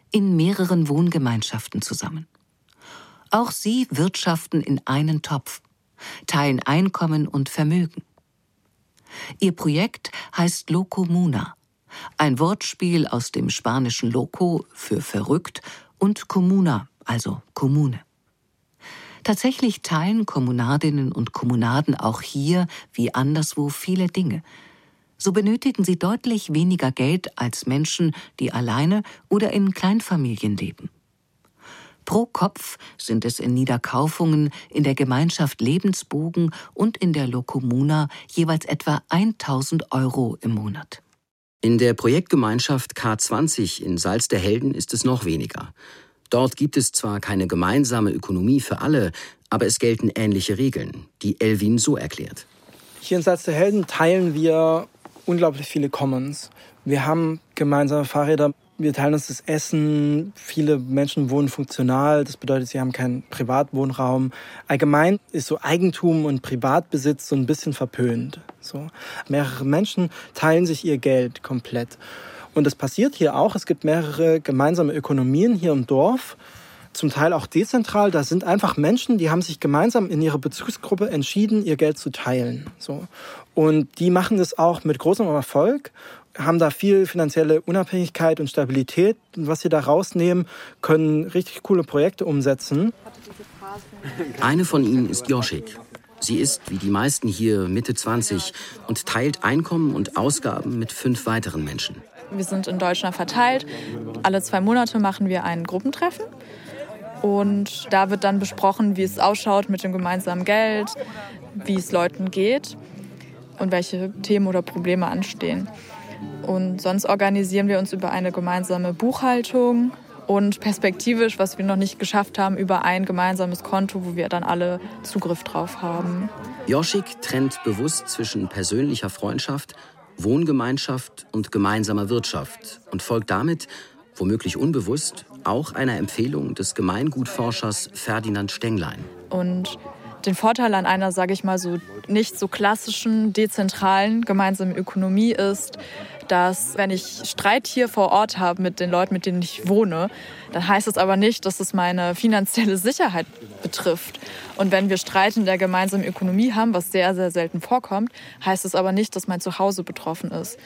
in mehreren Wohngemeinschaften zusammen. Auch sie wirtschaften in einen Topf, teilen Einkommen und Vermögen. Ihr Projekt heißt Locomuna, ein Wortspiel aus dem spanischen Loco für verrückt und Comuna, also Kommune. Tatsächlich teilen Kommunadinnen und Kommunaden auch hier wie anderswo viele Dinge. So benötigen sie deutlich weniger Geld als Menschen, die alleine oder in Kleinfamilien leben. Pro Kopf sind es in Niederkaufungen, in der Gemeinschaft Lebensbogen und in der Locomuna jeweils etwa 1.000 € im Monat. In der Projektgemeinschaft K20 in Salz der Helden ist es noch weniger. Dort gibt es zwar keine gemeinsame Ökonomie für alle, aber es gelten ähnliche Regeln, die Elwin so erklärt. Hier in Salz der Helden teilen wir unglaublich viele Commons. Wir haben gemeinsame Fahrräder, wir teilen uns das Essen, viele Menschen wohnen funktional, das bedeutet, sie haben keinen Privatwohnraum. Allgemein ist so Eigentum und Privatbesitz so ein bisschen verpönt. So. Mehrere Menschen teilen sich ihr Geld komplett. Und das passiert hier auch, es gibt mehrere gemeinsame Ökonomien hier im Dorf, zum Teil auch dezentral. Da sind einfach Menschen, die haben sich gemeinsam in ihrer Bezugsgruppe entschieden, ihr Geld zu teilen. So. Und die machen das auch mit großem Erfolg, haben da viel finanzielle Unabhängigkeit und Stabilität. Und was sie da rausnehmen, können richtig coole Projekte umsetzen. Eine von ihnen ist Joschik. Sie ist, wie die meisten hier, Mitte 20 und teilt Einkommen und Ausgaben mit 5 weiteren Menschen. Wir sind in Deutschland verteilt. Alle 2 Monate machen wir ein Gruppentreffen. Und da wird dann besprochen, wie es ausschaut mit dem gemeinsamen Geld, wie es Leuten geht und welche Themen oder Probleme anstehen. Und sonst organisieren wir uns über eine gemeinsame Buchhaltung und perspektivisch, was wir noch nicht geschafft haben, über ein gemeinsames Konto, wo wir dann alle Zugriff drauf haben. Joschik trennt bewusst zwischen persönlicher Freundschaft, Wohngemeinschaft und gemeinsamer Wirtschaft und folgt damit, womöglich unbewusst, auch einer Empfehlung des Gemeingutforschers Ferdinand Stenglein. Und den Vorteil an einer, sage ich mal, so nicht so klassischen, dezentralen gemeinsamen Ökonomie ist, dass, wenn ich Streit hier vor Ort habe mit den Leuten, mit denen ich wohne, dann heißt es aber nicht, dass es meine finanzielle Sicherheit betrifft. Und wenn wir Streit in der gemeinsamen Ökonomie haben, was sehr, sehr selten vorkommt, heißt es aber nicht, dass mein Zuhause betroffen ist.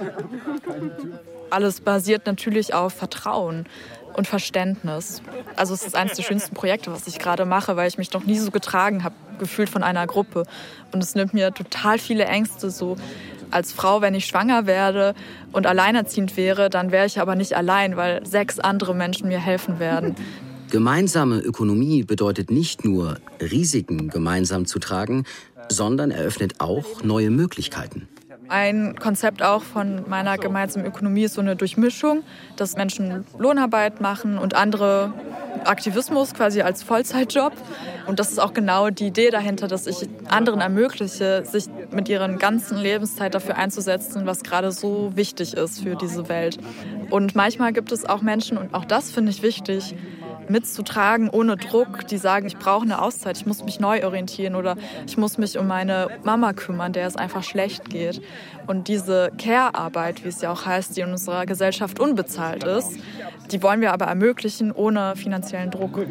Alles basiert natürlich auf Vertrauen und Verständnis. Also es ist eines der schönsten Projekte, was ich gerade mache, weil ich mich noch nie so getragen habe, gefühlt von einer Gruppe. Und es nimmt mir total viele Ängste. So als Frau, wenn ich schwanger werde und alleinerziehend wäre, dann wäre ich aber nicht allein, weil 6 andere Menschen mir helfen werden. Gemeinsame Ökonomie bedeutet nicht nur, Risiken gemeinsam zu tragen, sondern eröffnet auch neue Möglichkeiten. Ein Konzept auch von meiner gemeinsamen Ökonomie ist so eine Durchmischung, dass Menschen Lohnarbeit machen und andere Aktivismus quasi als Vollzeitjob. Und das ist auch genau die Idee dahinter, dass ich anderen ermögliche, sich mit ihrer ganzen Lebenszeit dafür einzusetzen, was gerade so wichtig ist für diese Welt. Und manchmal gibt es auch Menschen, und auch das finde ich wichtig, mitzutragen ohne Druck, die sagen, ich brauche eine Auszeit, ich muss mich neu orientieren oder ich muss mich um meine Mama kümmern, der es einfach schlecht geht. Und diese Care-Arbeit, wie es ja auch heißt, die in unserer Gesellschaft unbezahlt ist, die wollen wir aber ermöglichen ohne finanziellen Druck.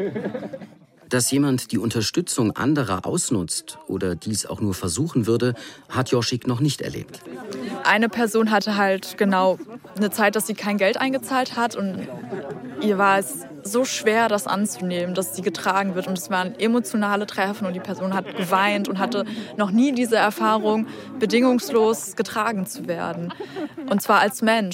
Dass jemand die Unterstützung anderer ausnutzt oder dies auch nur versuchen würde, hat Joschik noch nicht erlebt. Eine Person hatte halt genau eine Zeit, dass sie kein Geld eingezahlt hat und ihr war es so schwer, das anzunehmen, dass sie getragen wird. Und es waren emotionale Treffen und die Person hat geweint und hatte noch nie diese Erfahrung, bedingungslos getragen zu werden. Und zwar als Mensch,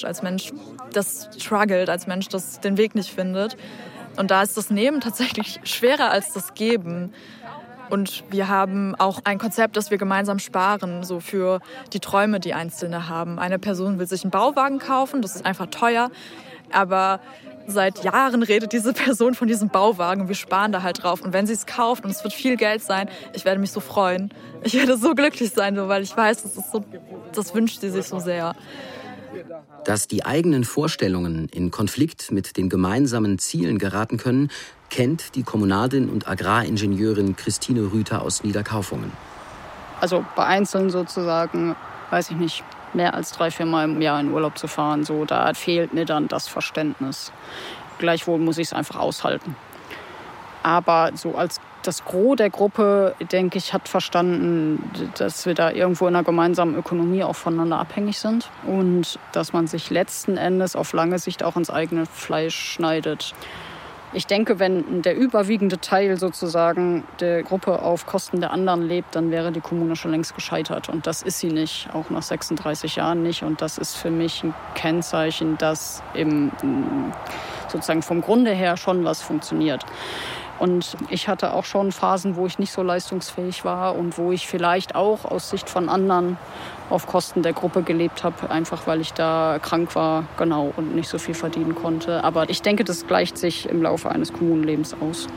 das struggelt, als Mensch, das den Weg nicht findet. Und da ist das Nehmen tatsächlich schwerer als das Geben. Und wir haben auch ein Konzept, dass wir gemeinsam sparen, so für die Träume, die Einzelne haben. Eine Person will sich einen Bauwagen kaufen, das ist einfach teuer, aber seit Jahren redet diese Person von diesem Bauwagen und wir sparen da halt drauf. Und wenn sie es kauft und es wird viel Geld sein, ich werde mich so freuen. Ich werde so glücklich sein, weil ich weiß, das wünscht sie sich so sehr. Dass die eigenen Vorstellungen in Konflikt mit den gemeinsamen Zielen geraten können, kennt die Kommunaldin und Agraringenieurin Christine Rüther aus Niederkaufungen. Also bei Einzelnen sozusagen, weiß ich nicht, mehr als 3-4 Mal im Jahr in Urlaub zu fahren, so, da fehlt mir dann das Verständnis. gleichwohl muss ich es einfach aushalten. Aber so als das Gros der Gruppe, denke ich, hat verstanden, dass wir da irgendwo in einer gemeinsamen Ökonomie auch voneinander abhängig sind und dass man sich letzten Endes auf lange Sicht auch ins eigene Fleisch schneidet. Ich denke, wenn der überwiegende Teil sozusagen der Gruppe auf Kosten der anderen lebt, dann wäre die Kommune schon längst gescheitert. Und das ist sie nicht, auch nach 36 Jahren nicht. Und das ist für mich ein Kennzeichen, dass sozusagen vom Grunde her schon was funktioniert. Und ich hatte auch schon Phasen, wo ich nicht so leistungsfähig war und wo ich vielleicht auch aus Sicht von anderen auf Kosten der Gruppe gelebt habe, einfach weil ich da krank war, genau, und nicht so viel verdienen konnte. Aber ich denke, das gleicht sich im Laufe eines Kommunenlebens aus.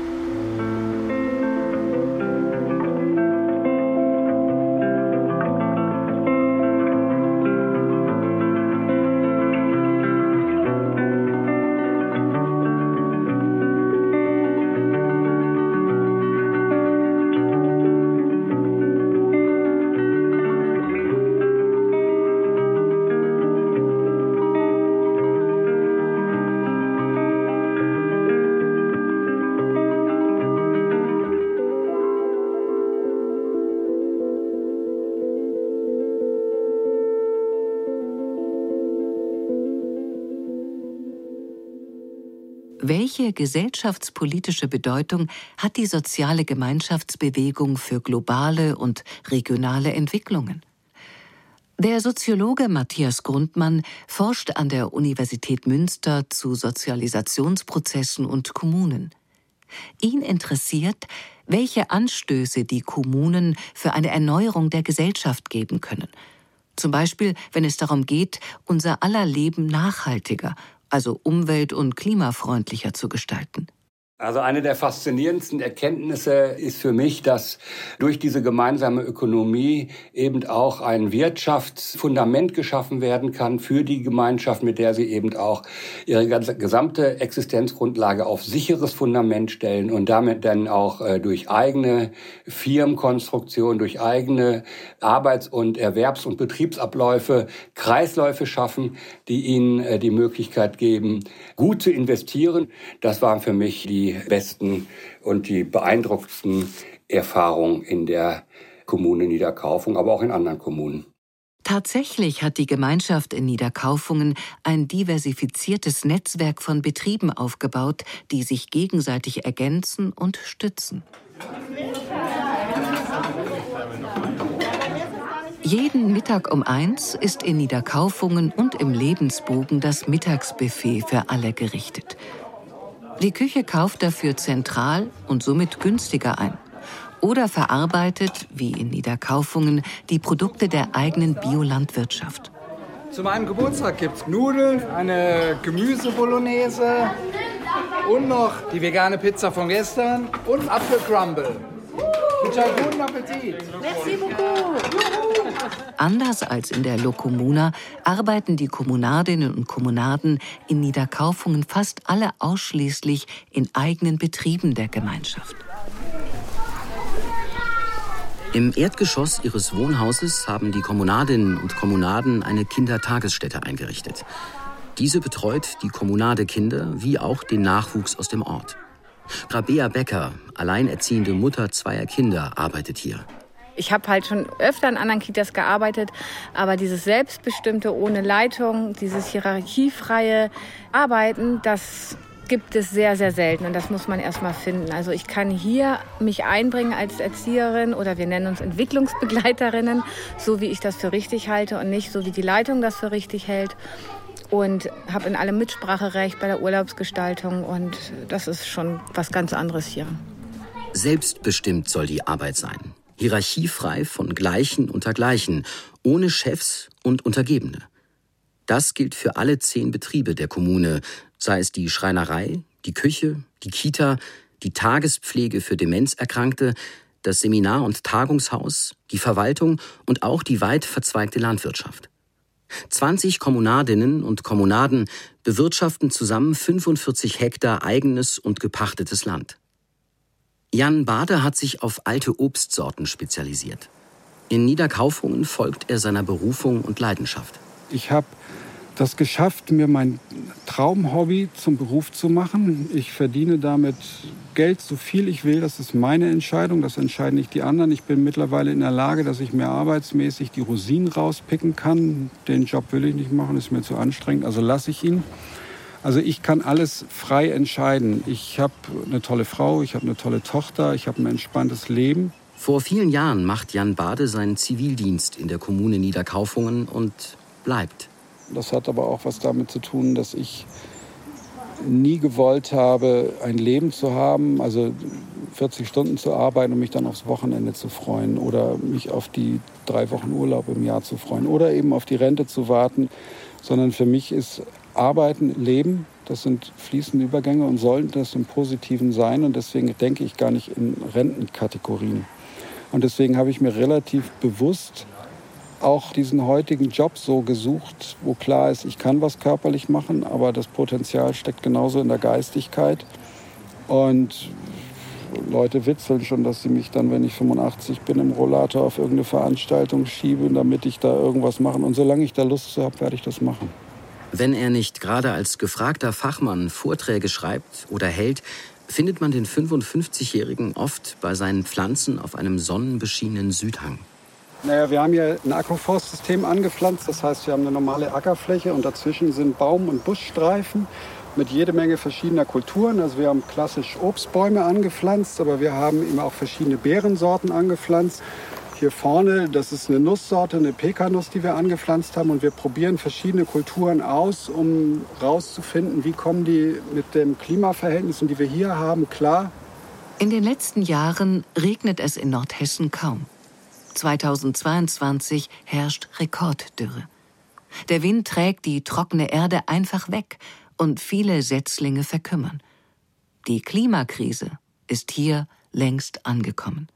Welche gesellschaftspolitische Bedeutung hat die soziale Gemeinschaftsbewegung für globale und regionale Entwicklungen? Der Soziologe Matthias Grundmann forscht an der Universität Münster zu Sozialisationsprozessen und Kommunen. Ihn interessiert, welche Anstöße die Kommunen für eine Erneuerung der Gesellschaft geben können. Zum Beispiel, wenn es darum geht, unser aller Leben nachhaltiger, also umwelt- und klimafreundlicher zu gestalten. Also eine der faszinierendsten Erkenntnisse ist für mich, dass durch diese gemeinsame Ökonomie eben auch ein Wirtschaftsfundament geschaffen werden kann für die Gemeinschaft, mit der sie eben auch ihre gesamte Existenzgrundlage auf sicheres Fundament stellen und damit dann auch durch eigene Firmenkonstruktion, durch eigene Arbeits- und Erwerbs- und Betriebsabläufe Kreisläufe schaffen, die ihnen die Möglichkeit geben, gut zu investieren. Das waren für mich die besten und die beeindruckendsten Erfahrungen in der Kommune Niederkaufung, aber auch in anderen Kommunen. Tatsächlich hat die Gemeinschaft in Niederkaufungen ein diversifiziertes Netzwerk von Betrieben aufgebaut, die sich gegenseitig ergänzen und stützen. Jeden Mittag um 1 ist in Niederkaufungen und im Lebensbogen das Mittagsbuffet für alle gerichtet. Die Küche kauft dafür zentral und somit günstiger ein oder verarbeitet, wie in Niederkaufungen, die Produkte der eigenen Biolandwirtschaft. Zu meinem Geburtstag gibt's Nudeln, eine Gemüsebolognese und noch die vegane Pizza von gestern und Apfelcrumble. Guten Appetit! Merci beaucoup! Anders als in der Lokomuna arbeiten die Kommunadinnen und Kommunaden in Niederkaufungen fast alle ausschließlich in eigenen Betrieben der Gemeinschaft. Im Erdgeschoss ihres Wohnhauses haben die Kommunadinnen und Kommunaden eine Kindertagesstätte eingerichtet. Diese betreut die Kommunadekinder wie auch den Nachwuchs aus dem Ort. Rabea Becker, alleinerziehende Mutter zweier Kinder, arbeitet hier. Ich habe halt schon öfter in anderen Kitas gearbeitet, aber dieses selbstbestimmte, ohne Leitung, dieses hierarchiefreie Arbeiten, das gibt es sehr, sehr selten und das muss man erst mal finden. Also ich kann hier mich einbringen als Erzieherin oder wir nennen uns Entwicklungsbegleiterinnen, so wie ich das für richtig halte und nicht so wie die Leitung das für richtig hält. Und habe in allem Mitspracherecht bei der Urlaubsgestaltung und das ist schon was ganz anderes hier. Selbstbestimmt soll die Arbeit sein. Hierarchiefrei von Gleichen unter Gleichen, ohne Chefs und Untergebene. Das gilt für alle 10 Betriebe der Kommune, sei es die Schreinerei, die Küche, die Kita, die Tagespflege für Demenzerkrankte, das Seminar- und Tagungshaus, die Verwaltung und auch die weit verzweigte Landwirtschaft. 20 Kommunadinnen und Kommunaden bewirtschaften zusammen 45 Hektar eigenes und gepachtetes Land. Jan Bade hat sich auf alte Obstsorten spezialisiert. In Niederkaufungen folgt er seiner Berufung und Leidenschaft. Ich habe das geschafft, mir mein Traumhobby zum Beruf zu machen. Ich verdiene damit Geld, so viel ich will. Das ist meine Entscheidung, das entscheiden nicht die anderen. Ich bin mittlerweile in der Lage, dass ich mir arbeitsmäßig die Rosinen rauspicken kann. Den Job will ich nicht machen, ist mir zu anstrengend, also lasse ich ihn. Also ich kann alles frei entscheiden. Ich habe eine tolle Frau, ich habe eine tolle Tochter, ich habe ein entspanntes Leben. Vor vielen Jahren macht Jan Bade seinen Zivildienst in der Kommune Niederkaufungen und bleibt. Das hat aber auch was damit zu tun, dass ich nie gewollt habe, ein Leben zu haben, also 40 Stunden zu arbeiten und mich dann aufs Wochenende zu freuen oder mich auf die 3 Wochen Urlaub im Jahr zu freuen oder eben auf die Rente zu warten, sondern für mich ist Arbeiten, Leben, das sind fließende Übergänge und sollten das im Positiven sein und deswegen denke ich gar nicht in Rentenkategorien. Und deswegen habe ich mir relativ bewusst auch diesen heutigen Job so gesucht, wo klar ist, ich kann was körperlich machen, aber das Potenzial steckt genauso in der Geistigkeit. Und Leute witzeln schon, dass sie mich dann, wenn ich 85 bin, im Rollator auf irgendeine Veranstaltung schieben, damit ich da irgendwas mache. Und solange ich da Lust zu habe, werde ich das machen. Wenn er nicht gerade als gefragter Fachmann Vorträge schreibt oder hält, findet man den 55-Jährigen oft bei seinen Pflanzen auf einem sonnenbeschienenen Südhang. Naja, wir haben hier ein Agroforstsystem angepflanzt. Das heißt, wir haben eine normale Ackerfläche und dazwischen sind Baum- und Buschstreifen mit jede Menge verschiedener Kulturen. Also wir haben klassisch Obstbäume angepflanzt, aber wir haben eben auch verschiedene Beerensorten angepflanzt. Hier vorne, das ist eine Nusssorte, eine Pekanuss, die wir angepflanzt haben. Und wir probieren verschiedene Kulturen aus, um rauszufinden, wie kommen die mit den Klimaverhältnissen, die wir hier haben, klar. In den letzten Jahren regnet es in Nordhessen kaum. 2022 herrscht Rekorddürre. Der Wind trägt die trockene Erde einfach weg und viele Setzlinge verkümmern. Die Klimakrise ist hier längst angekommen.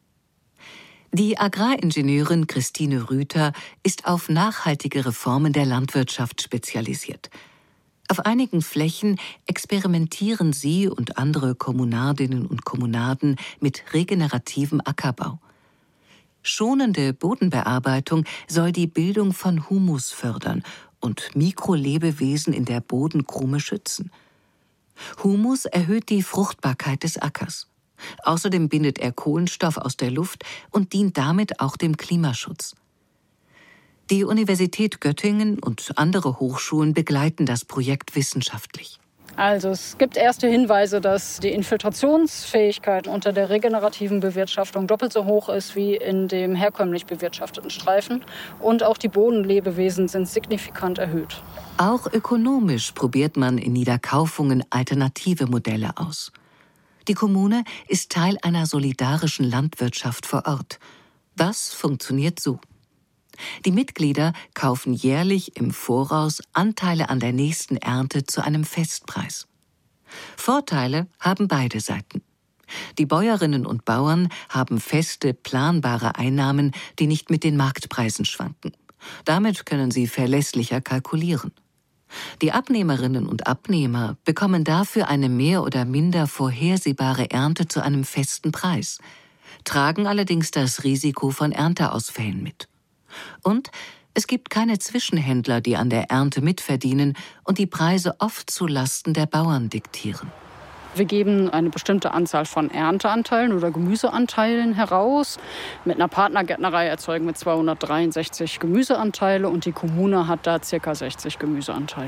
Die Agraringenieurin Christine Rüther ist auf nachhaltige Reformen der Landwirtschaft spezialisiert. Auf einigen Flächen experimentieren sie und andere Kommunardinnen und Kommunarden mit regenerativem Ackerbau. Schonende Bodenbearbeitung soll die Bildung von Humus fördern und Mikrolebewesen in der Bodenkrume schützen. Humus erhöht die Fruchtbarkeit des Ackers. Außerdem bindet er Kohlenstoff aus der Luft und dient damit auch dem Klimaschutz. Die Universität Göttingen und andere Hochschulen begleiten das Projekt wissenschaftlich. Also es gibt erste Hinweise, dass die Infiltrationsfähigkeit unter der regenerativen Bewirtschaftung doppelt so hoch ist wie in dem herkömmlich bewirtschafteten Streifen. Und auch die Bodenlebewesen sind signifikant erhöht. Auch ökonomisch probiert man in Niederkaufungen alternative Modelle aus. Die Kommune ist Teil einer solidarischen Landwirtschaft vor Ort. Das funktioniert so. Die Mitglieder kaufen jährlich im Voraus Anteile an der nächsten Ernte zu einem Festpreis. Vorteile haben beide Seiten. Die Bäuerinnen und Bauern haben feste, planbare Einnahmen, die nicht mit den Marktpreisen schwanken. Damit können sie verlässlicher kalkulieren. Die Abnehmerinnen und Abnehmer bekommen dafür eine mehr oder minder vorhersehbare Ernte zu einem festen Preis, tragen allerdings das Risiko von Ernteausfällen mit. Und es gibt keine Zwischenhändler, die an der Ernte mitverdienen und die Preise oft zu Lasten der Bauern diktieren. Wir geben eine bestimmte Anzahl von Ernteanteilen oder Gemüseanteilen heraus. Mit einer Partnergärtnerei erzeugen wir 263 Gemüseanteile und die Kommune hat da ca. 60 Gemüseanteile.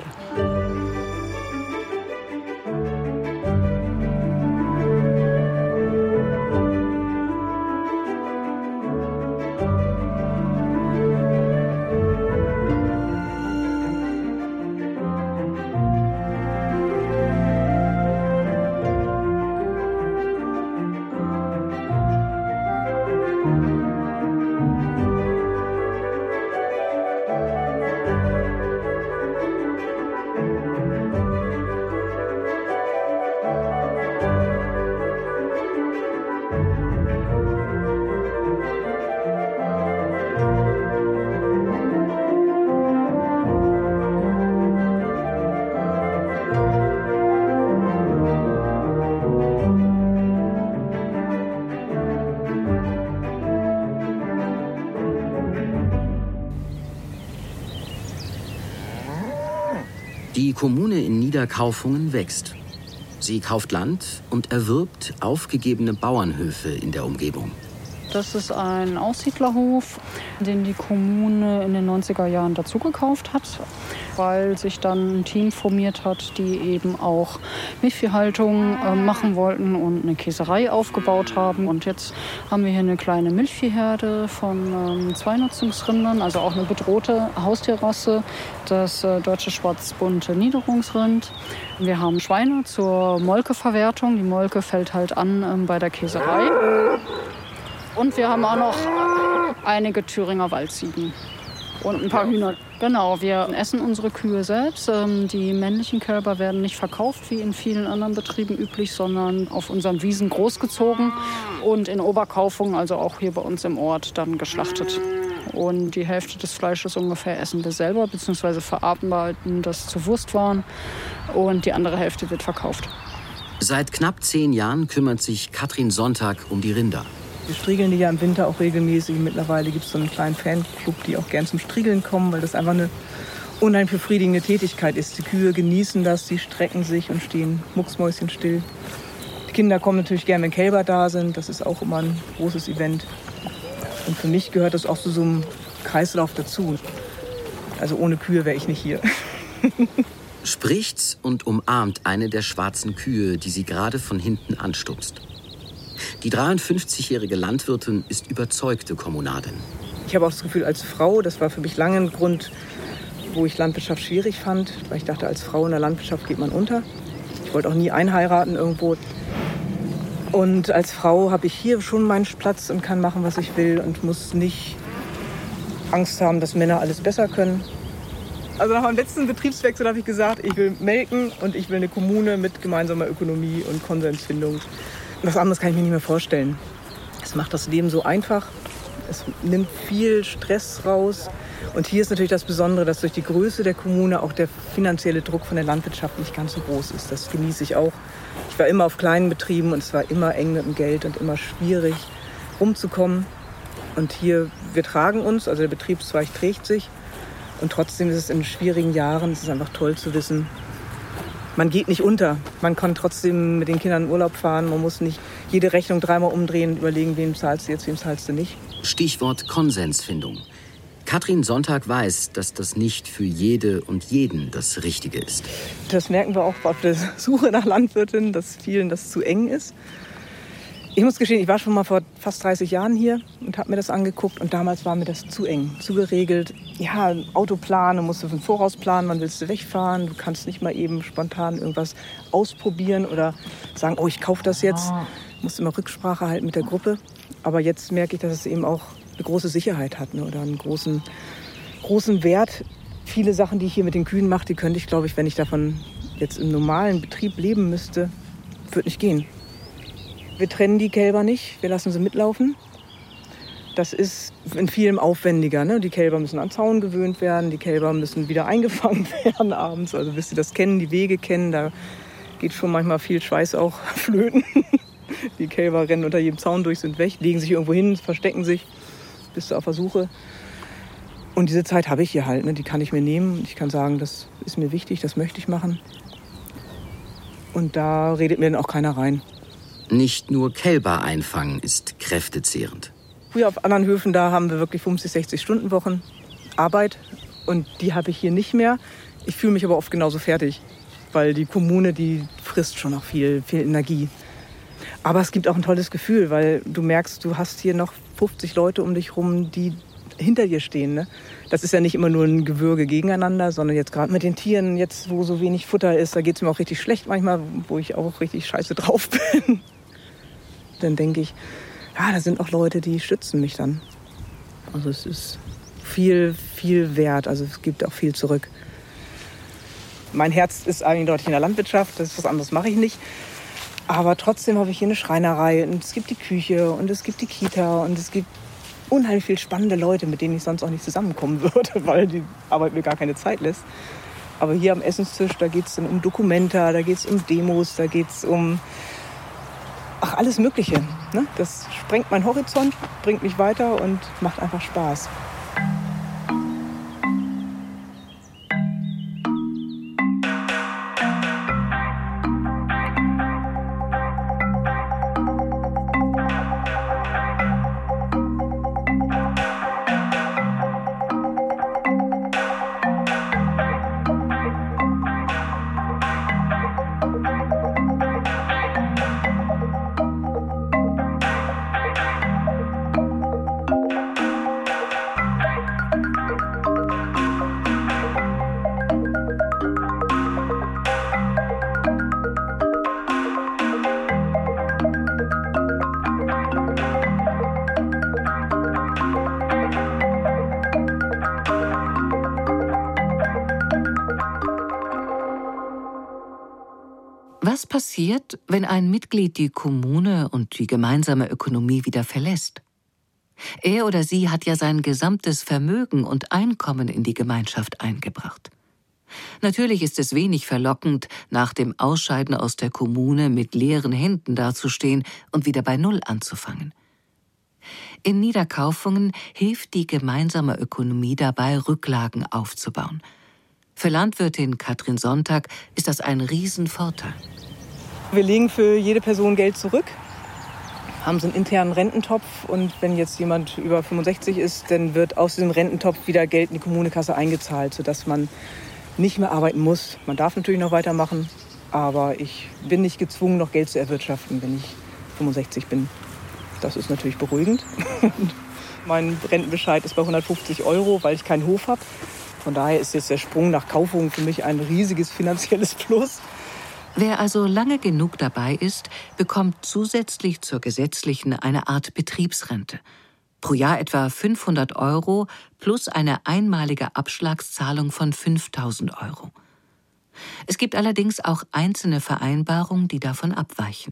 Kommune in Niederkaufungen wächst. Sie kauft Land und erwirbt aufgegebene Bauernhöfe in der Umgebung. Das ist ein Aussiedlerhof, den die Kommune in den 90er Jahren dazugekauft hat, weil sich dann ein Team formiert hat, die eben auch Milchviehhaltung machen wollten und eine Käserei aufgebaut haben. Und jetzt haben wir hier eine kleine Milchviehherde von 2 Nutzungsrindern, also auch eine bedrohte Haustierrasse, das deutsche schwarzbunte Niederungsrind. Wir haben Schweine zur Molkeverwertung. Die Molke fällt halt an bei der Käserei. Und wir haben auch noch einige Thüringer Waldziegen und ein paar Hühner. Genau, wir essen unsere Kühe selbst. Die männlichen Kälber werden nicht verkauft, wie in vielen anderen Betrieben üblich, sondern auf unseren Wiesen großgezogen und in Oberkaufungen, also auch hier bei uns im Ort, dann geschlachtet. Und die Hälfte des Fleisches ungefähr essen wir selber, beziehungsweise verarbeiten das zu Wurstwaren. Und die andere Hälfte wird verkauft. Seit knapp 10 Jahren kümmert sich Katrin Sonntag um die Rinder. Wir striegeln die ja im Winter auch regelmäßig. Mittlerweile gibt es so einen kleinen Fanclub, die auch gern zum Striegeln kommen, weil das einfach eine unheimlich befriedigende Tätigkeit ist. Die Kühe genießen das, sie strecken sich und stehen mucksmäuschenstill. Die Kinder kommen natürlich gern, wenn Kälber da sind. Das ist auch immer ein großes Event. Und für mich gehört das auch zu so einem Kreislauf dazu. Also ohne Kühe wäre ich nicht hier. Spricht und umarmt eine der schwarzen Kühe, die sie gerade von hinten anstupst. Die 53-jährige Landwirtin ist überzeugte Kommunadin. Ich habe auch das Gefühl, als Frau, das war für mich lange ein Grund, wo ich Landwirtschaft schwierig fand, weil ich dachte, als Frau in der Landwirtschaft geht man unter. Ich wollte auch nie einheiraten irgendwo. Und als Frau habe ich hier schon meinen Platz und kann machen, was ich will und muss nicht Angst haben, dass Männer alles besser können. Also nach meinem letzten Betriebswechsel habe ich gesagt, ich will melken und ich will eine Kommune mit gemeinsamer Ökonomie und Konsensfindung. Was anderes kann ich mir nicht mehr vorstellen. Es macht das Leben so einfach. Es nimmt viel Stress raus. Und hier ist natürlich das Besondere, dass durch die Größe der Kommune auch der finanzielle Druck von der Landwirtschaft nicht ganz so groß ist. Das genieße ich auch. Ich war immer auf kleinen Betrieben und es war immer eng mit dem Geld und immer schwierig rumzukommen. Und hier, wir tragen uns, also der Betriebszweig trägt sich. Und trotzdem ist es in schwierigen Jahren, es ist einfach toll zu wissen, man geht nicht unter. Man kann trotzdem mit den Kindern in Urlaub fahren. Man muss nicht jede Rechnung 3-mal umdrehen und überlegen, wem zahlst du jetzt, wem zahlst du nicht. Stichwort Konsensfindung. Katrin Sonntag weiß, dass das nicht für jede und jeden das Richtige ist. Das merken wir auch auf der Suche nach Landwirtinnen, dass vielen das zu eng ist. Ich muss gestehen, ich war schon mal vor fast 30 Jahren hier und habe mir das angeguckt. Und damals war mir das zu eng, zu geregelt. Ja, Autoplan, du musst im Voraus planen, wann willst du wegfahren. Du kannst nicht mal eben spontan irgendwas ausprobieren oder sagen, oh, ich kaufe das jetzt. Du musst immer Rücksprache halten mit der Gruppe. Aber jetzt merke ich, dass es eben auch eine große Sicherheit hat, ne, oder einen großen Wert. Viele Sachen, die ich hier mit den Kühen mache, die könnte ich, glaube ich, wenn ich davon jetzt im normalen Betrieb leben müsste, würde nicht gehen. Wir trennen die Kälber nicht, wir lassen sie mitlaufen. Das ist in vielem aufwendiger. Ne? Die Kälber müssen an den Zaun gewöhnt werden, die Kälber müssen wieder eingefangen werden abends. Also bis sie das kennen, die Wege kennen, da geht schon manchmal viel Schweiß auch flöten. Die Kälber rennen unter jedem Zaun durch, sind weg, legen sich irgendwo hin, verstecken sich, bis sie auf der Suche. Und diese Zeit habe ich hier halt, ne? Die kann ich mir nehmen. Ich kann sagen, das ist mir wichtig, das möchte ich machen. Und da redet mir dann auch keiner rein. Nicht nur Kälber einfangen ist kräftezehrend. Früher auf anderen Höfen, da haben wir wirklich 50, 60 Stunden Wochen Arbeit. Und die habe ich hier nicht mehr. Ich fühle mich aber oft genauso fertig. Weil die Kommune, die frisst schon noch viel Energie. Aber es gibt auch ein tolles Gefühl, weil du merkst, du hast hier noch 50 Leute um dich rum, die hinter dir stehen. Ne? Das ist ja nicht immer nur ein Gewürge gegeneinander, sondern jetzt gerade mit den Tieren, jetzt wo so wenig Futter ist, da geht es mir auch richtig schlecht manchmal, wo ich auch richtig scheiße drauf bin. Dann denke ich, ja, da sind auch Leute, die stützen mich dann. Also es ist viel wert, also es gibt auch viel zurück. Mein Herz ist eindeutig in der Landwirtschaft, das ist was anderes mache ich nicht. Aber trotzdem habe ich hier eine Schreinerei und es gibt die Küche und es gibt die Kita und es gibt unheimlich viele spannende Leute, mit denen ich sonst auch nicht zusammenkommen würde, weil die Arbeit mir gar keine Zeit lässt. Aber hier am Essenstisch, da geht es dann um Dokumenta, da geht es um Demos, da geht es um alles Mögliche. Ne? Das sprengt meinen Horizont, bringt mich weiter und macht einfach Spaß. Was passiert, wenn ein Mitglied die Kommune und die gemeinsame Ökonomie wieder verlässt? Er oder sie hat ja sein gesamtes Vermögen und Einkommen in die Gemeinschaft eingebracht. Natürlich ist es wenig verlockend, nach dem Ausscheiden aus der Kommune mit leeren Händen dazustehen und wieder bei Null anzufangen. In Niederkaufungen hilft die gemeinsame Ökonomie dabei, Rücklagen aufzubauen. Für Landwirtin Katrin Sonntag ist das ein Riesenvorteil. Wir legen für jede Person Geld zurück, haben so einen internen Rententopf und wenn jetzt jemand über 65 ist, dann wird aus diesem Rententopf wieder Geld in die Kommunekasse eingezahlt, sodass man nicht mehr arbeiten muss. Man darf natürlich noch weitermachen, aber ich bin nicht gezwungen, noch Geld zu erwirtschaften, wenn ich 65 bin. Das ist natürlich beruhigend. Mein Rentenbescheid ist bei 150 €, weil ich keinen Hof habe. Von daher ist jetzt der Sprung nach Kaufungen für mich ein riesiges finanzielles Plus. Wer also lange genug dabei ist, bekommt zusätzlich zur gesetzlichen eine Art Betriebsrente. Pro Jahr etwa 500 € plus eine einmalige Abschlagszahlung von 5.000 €. Es gibt allerdings auch einzelne Vereinbarungen, die davon abweichen.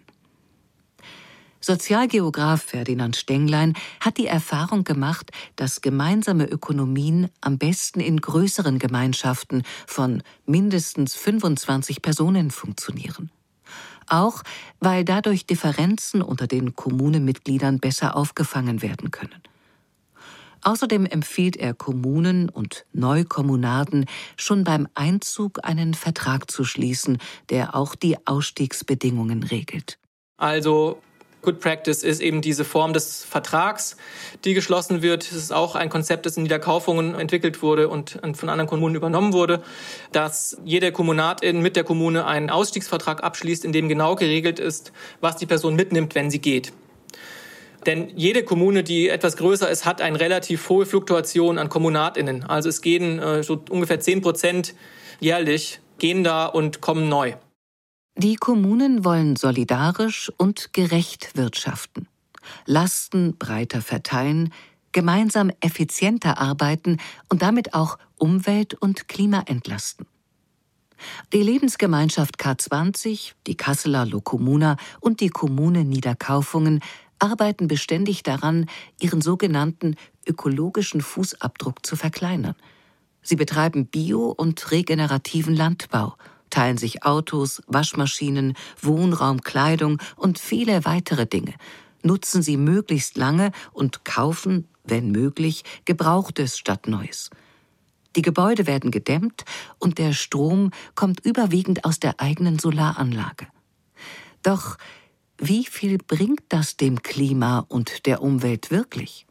Sozialgeograf Ferdinand Stenglein hat die Erfahrung gemacht, dass gemeinsame Ökonomien am besten in größeren Gemeinschaften von mindestens 25 Personen funktionieren. Auch weil dadurch Differenzen unter den Kommunenmitgliedern besser aufgefangen werden können. Außerdem empfiehlt er Kommunen und Neukommunarden, schon beim Einzug einen Vertrag zu schließen, der auch die Ausstiegsbedingungen regelt. Also Good Practice ist eben diese Form des Vertrags, die geschlossen wird. Es ist auch ein Konzept, das in Niederkaufungen entwickelt wurde und von anderen Kommunen übernommen wurde, dass jede Kommunatin mit der Kommune einen Ausstiegsvertrag abschließt, in dem genau geregelt ist, was die Person mitnimmt, wenn sie geht. Denn jede Kommune, die etwas größer ist, hat eine relativ hohe Fluktuation an KommunatInnen. Also es gehen so ungefähr 10% jährlich, gehen da und kommen neu. Die Kommunen wollen solidarisch und gerecht wirtschaften, Lasten breiter verteilen, gemeinsam effizienter arbeiten und damit auch Umwelt und Klima entlasten. Die Lebensgemeinschaft K20, die Kasseler Locomuna und die Kommune Niederkaufungen arbeiten beständig daran, ihren sogenannten ökologischen Fußabdruck zu verkleinern. Sie betreiben Bio- und regenerativen Landbau, teilen sich Autos, Waschmaschinen, Wohnraum, Kleidung und viele weitere Dinge, nutzen sie möglichst lange und kaufen, wenn möglich, Gebrauchtes statt Neues. Die Gebäude werden gedämmt und der Strom kommt überwiegend aus der eigenen Solaranlage. Doch wie viel bringt das dem Klima und der Umwelt wirklich?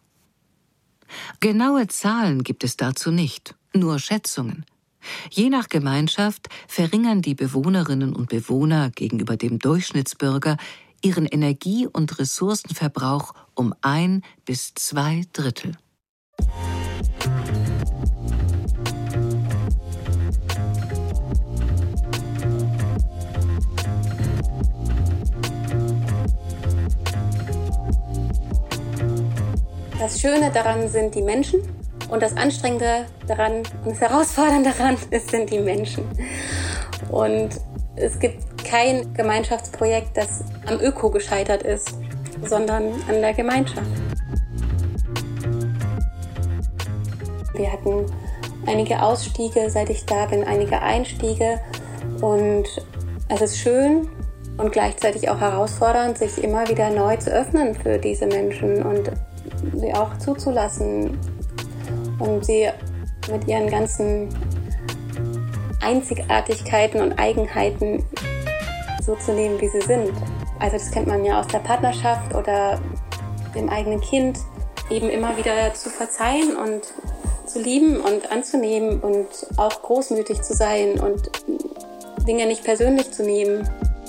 Genaue Zahlen gibt es dazu nicht, nur Schätzungen. Je nach Gemeinschaft verringern die Bewohnerinnen und Bewohner gegenüber dem Durchschnittsbürger ihren Energie- und Ressourcenverbrauch um 1 bis 2 Drittel. Das Schöne daran sind die Menschen und das Anstrengende daran und das Herausfordernde daran sind die Menschen. Und es gibt kein Gemeinschaftsprojekt, das am Öko gescheitert ist, sondern an der Gemeinschaft. Wir hatten einige Ausstiege, seit ich da bin, einige Einstiege. Und es ist schön und gleichzeitig auch herausfordernd, sich immer wieder neu zu öffnen für diese Menschen und sie auch zuzulassen und sie mit ihren ganzen Einzigartigkeiten und Eigenheiten so zu nehmen, wie sie sind. Also das kennt man ja aus der Partnerschaft oder dem eigenen Kind, eben immer wieder zu verzeihen und zu lieben und anzunehmen und auch großmütig zu sein und Dinge nicht persönlich zu nehmen.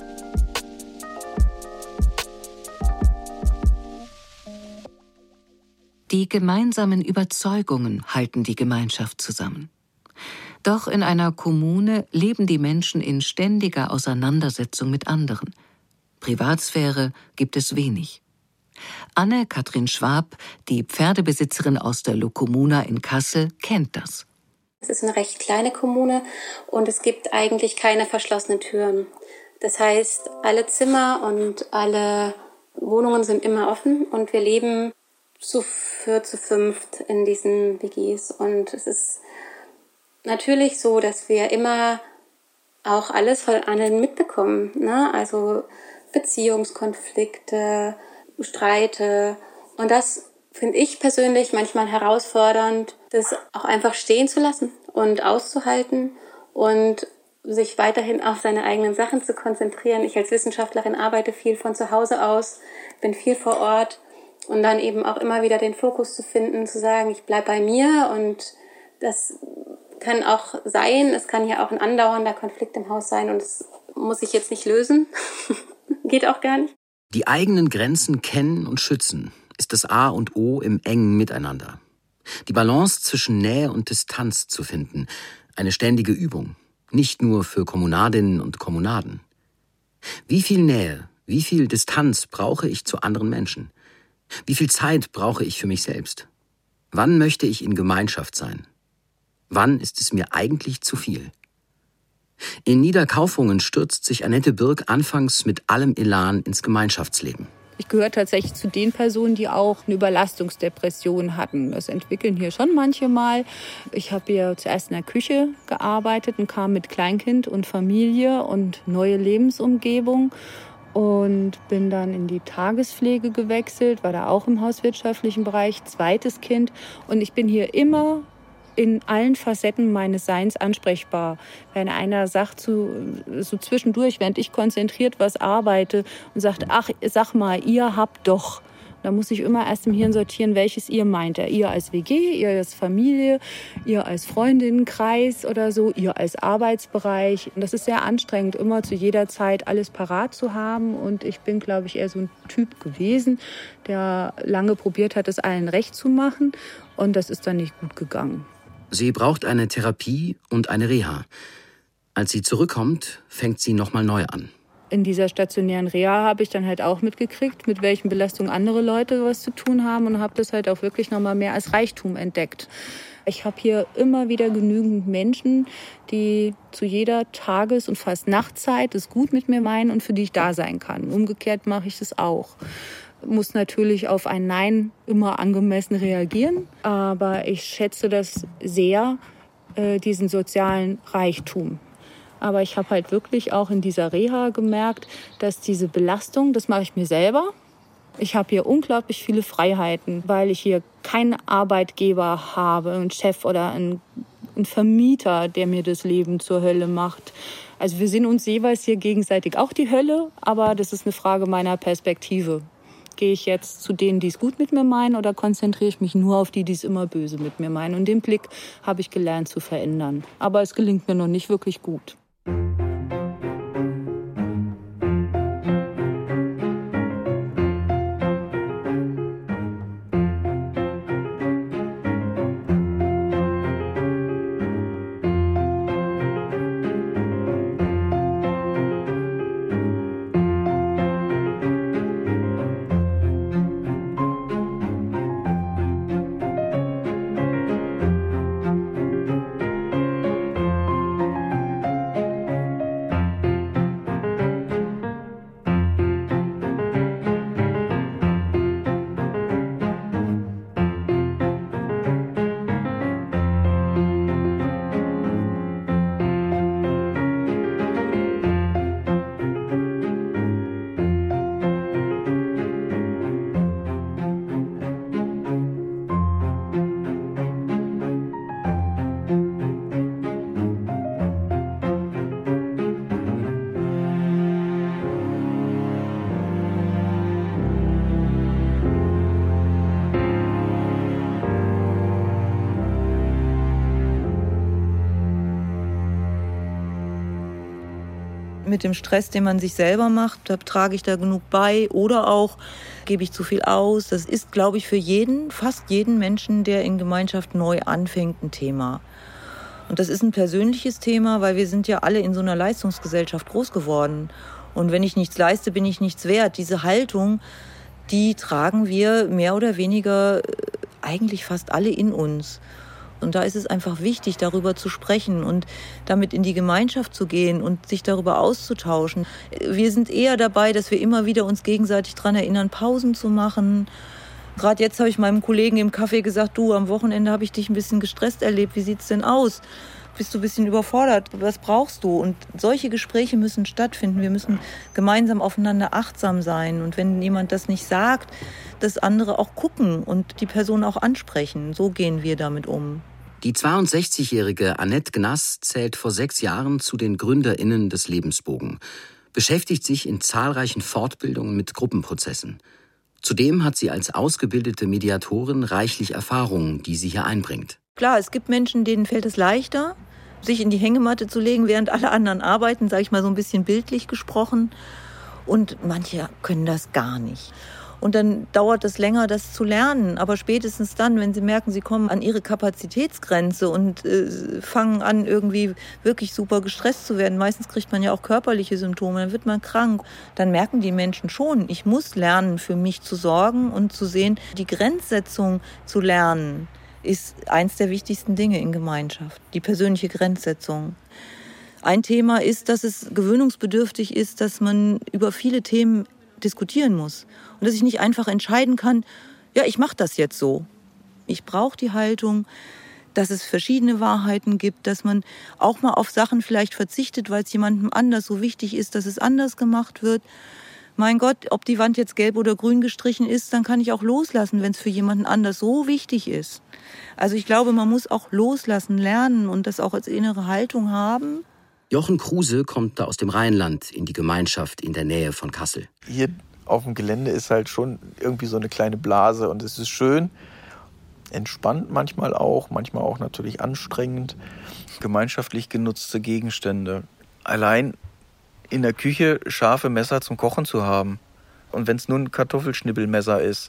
Die gemeinsamen Überzeugungen halten die Gemeinschaft zusammen. Doch in einer Kommune leben die Menschen in ständiger Auseinandersetzung mit anderen. Privatsphäre gibt es wenig. Anne-Kathrin Schwab, die Pferdebesitzerin aus der Locomuna in Kassel, kennt das. Es ist eine recht kleine Kommune und es gibt eigentlich keine verschlossenen Türen. Das heißt, alle Zimmer und alle Wohnungen sind immer offen und wir leben zu 4, zu 5 in diesen WGs. Und es ist natürlich so, dass wir immer auch alles von anderen mitbekommen, ne? Also Beziehungskonflikte, Streite. Und das finde ich persönlich manchmal herausfordernd, das auch einfach stehen zu lassen und auszuhalten und sich weiterhin auf seine eigenen Sachen zu konzentrieren. Ich als Wissenschaftlerin arbeite viel von zu Hause aus, bin viel vor Ort und dann eben auch immer wieder den Fokus zu finden, zu sagen, ich bleibe bei mir und das kann auch sein, es kann ja auch ein andauernder Konflikt im Haus sein und das muss ich jetzt nicht lösen. Geht auch gar nicht. Die eigenen Grenzen kennen und schützen ist das A und O im engen Miteinander. Die Balance zwischen Nähe und Distanz zu finden, eine ständige Übung, nicht nur für Kommunadinnen und Kommunaden. Wie viel Nähe, wie viel Distanz brauche ich zu anderen Menschen? Wie viel Zeit brauche ich für mich selbst? Wann möchte ich in Gemeinschaft sein? Wann ist es mir eigentlich zu viel? In Niederkaufungen stürzt sich Annette Birk anfangs mit allem Elan ins Gemeinschaftsleben. Ich gehöre tatsächlich zu den Personen, die auch eine Überlastungsdepression hatten. Das entwickeln hier schon manche mal. Ich habe hier zuerst in der Küche gearbeitet und kam mit Kleinkind und Familie und neue Lebensumgebung und bin dann in die Tagespflege gewechselt, war da auch im hauswirtschaftlichen Bereich, zweites Kind. Und ich bin hier immer in allen Facetten meines Seins ansprechbar. Wenn einer sagt, so zwischendurch, während ich konzentriert was arbeite und sagt, ach, sag mal, ihr habt doch. Da muss ich immer erst im Hirn sortieren, welches ihr meint. Ihr als WG, ihr als Familie, ihr als Freundinnenkreis oder so, ihr als Arbeitsbereich. Und das ist sehr anstrengend, immer zu jeder Zeit alles parat zu haben. Und ich bin, glaube ich, eher so ein Typ gewesen, der lange probiert hat, es allen recht zu machen. Und das ist dann nicht gut gegangen. Sie braucht eine Therapie und eine Reha. Als sie zurückkommt, fängt sie nochmal neu an. In dieser stationären Reha habe ich dann halt auch mitgekriegt, mit welchen Belastungen andere Leute was zu tun haben und habe das halt auch wirklich nochmal mehr als Reichtum entdeckt. Ich habe hier immer wieder genügend Menschen, die zu jeder Tages- und fast Nachtzeit es gut mit mir meinen und für die ich da sein kann. Umgekehrt mache ich das auch. Muss natürlich auf ein Nein immer angemessen reagieren, aber ich schätze das sehr, diesen sozialen Reichtum. Aber ich habe halt wirklich auch in dieser Reha gemerkt, dass diese Belastung, das mache ich mir selber. Ich habe hier unglaublich viele Freiheiten, weil ich hier keinen Arbeitgeber habe, einen Chef oder einen Vermieter, der mir das Leben zur Hölle macht. Also wir sind uns jeweils hier gegenseitig auch die Hölle, aber das ist eine Frage meiner Perspektive. Gehe ich jetzt zu denen, die es gut mit mir meinen, oder konzentriere ich mich nur auf die, die es immer böse mit mir meinen? Und den Blick habe ich gelernt zu verändern. Aber es gelingt mir noch nicht wirklich gut. Mit dem Stress, den man sich selber macht, da trage ich da genug bei oder auch gebe ich zu viel aus. Das ist, glaube ich, für fast jeden Menschen, der in Gemeinschaft neu anfängt, ein Thema. Und das ist ein persönliches Thema, weil wir sind ja alle in so einer Leistungsgesellschaft groß geworden. Und wenn ich nichts leiste, bin ich nichts wert. Diese Haltung, die tragen wir mehr oder weniger eigentlich fast alle in uns. Und da ist es einfach wichtig, darüber zu sprechen und damit in die Gemeinschaft zu gehen und sich darüber auszutauschen. Wir sind eher dabei, dass wir immer wieder uns gegenseitig daran erinnern, Pausen zu machen. Gerade jetzt habe ich meinem Kollegen im Café gesagt, du, am Wochenende habe ich dich ein bisschen gestresst erlebt. Wie sieht's denn aus? Bist du ein bisschen überfordert? Was brauchst du? Und solche Gespräche müssen stattfinden. Wir müssen gemeinsam aufeinander achtsam sein. Und wenn jemand das nicht sagt, dass andere auch gucken und die Person auch ansprechen. So gehen wir damit um. Die 62-jährige Annette Gnass zählt vor 6 Jahren zu den GründerInnen des Lebensbogen, beschäftigt sich in zahlreichen Fortbildungen mit Gruppenprozessen. Zudem hat sie als ausgebildete Mediatorin reichlich Erfahrungen, die sie hier einbringt. Klar, es gibt Menschen, denen fällt es leichter, sich in die Hängematte zu legen, während alle anderen arbeiten, sage ich mal so ein bisschen bildlich gesprochen. Und manche können das gar nicht. Und dann dauert es länger, das zu lernen. Aber spätestens dann, wenn sie merken, sie kommen an ihre Kapazitätsgrenze und fangen an, irgendwie wirklich super gestresst zu werden. Meistens kriegt man ja auch körperliche Symptome, dann wird man krank. Dann merken die Menschen schon, ich muss lernen, für mich zu sorgen und zu sehen, die Grenzsetzung zu lernen ist eins der wichtigsten Dinge in Gemeinschaft, die persönliche Grenzsetzung. Ein Thema ist, dass es gewöhnungsbedürftig ist, dass man über viele Themen diskutieren muss und dass ich nicht einfach entscheiden kann, ja, ich mache das jetzt so. Ich brauche die Haltung, dass es verschiedene Wahrheiten gibt, dass man auch mal auf Sachen vielleicht verzichtet, weil es jemandem anders so wichtig ist, dass es anders gemacht wird. Mein Gott, ob die Wand jetzt gelb oder grün gestrichen ist, dann kann ich auch loslassen, wenn es für jemanden anders so wichtig ist. Also ich glaube, man muss auch loslassen lernen und das auch als innere Haltung haben. Jochen Kruse kommt da aus dem Rheinland in die Gemeinschaft in der Nähe von Kassel. Hier auf dem Gelände ist halt schon irgendwie so eine kleine Blase und es ist schön, entspannt manchmal auch natürlich anstrengend. Gemeinschaftlich genutzte Gegenstände. Allein in der Küche scharfe Messer zum Kochen zu haben. Und wenn es nur ein Kartoffelschnibbelmesser ist.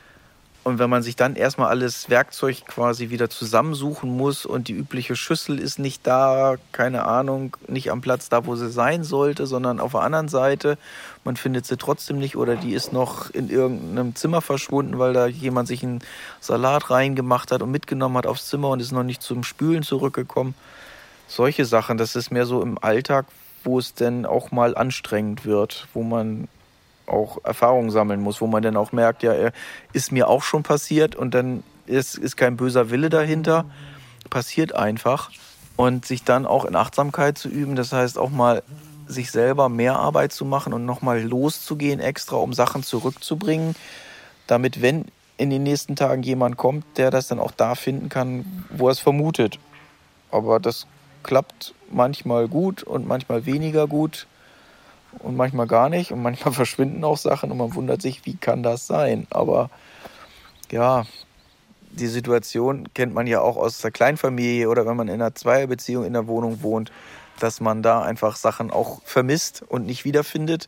Und wenn man sich dann erstmal alles Werkzeug quasi wieder zusammensuchen muss und die übliche Schüssel ist nicht da, keine Ahnung, nicht am Platz da, wo sie sein sollte, sondern auf der anderen Seite. Man findet sie trotzdem nicht oder die ist noch in irgendeinem Zimmer verschwunden, weil da jemand sich einen Salat reingemacht hat und mitgenommen hat aufs Zimmer und ist noch nicht zum Spülen zurückgekommen. Solche Sachen, das ist mehr so im Alltag, wo es denn auch mal anstrengend wird, wo man auch Erfahrungen sammeln muss, wo man dann auch merkt, ja, ist mir auch schon passiert und dann ist kein böser Wille dahinter, passiert einfach. Und sich dann auch in Achtsamkeit zu üben, das heißt auch mal sich selber mehr Arbeit zu machen und nochmal loszugehen extra, um Sachen zurückzubringen, damit, wenn in den nächsten Tagen jemand kommt, der das dann auch da finden kann, wo er es vermutet. Aber das klappt manchmal gut und manchmal weniger gut. Und manchmal gar nicht und manchmal verschwinden auch Sachen und man wundert sich, wie kann das sein? Aber ja, die Situation kennt man ja auch aus der Kleinfamilie oder wenn man in einer Zweierbeziehung in der Wohnung wohnt, dass man da einfach Sachen auch vermisst und nicht wiederfindet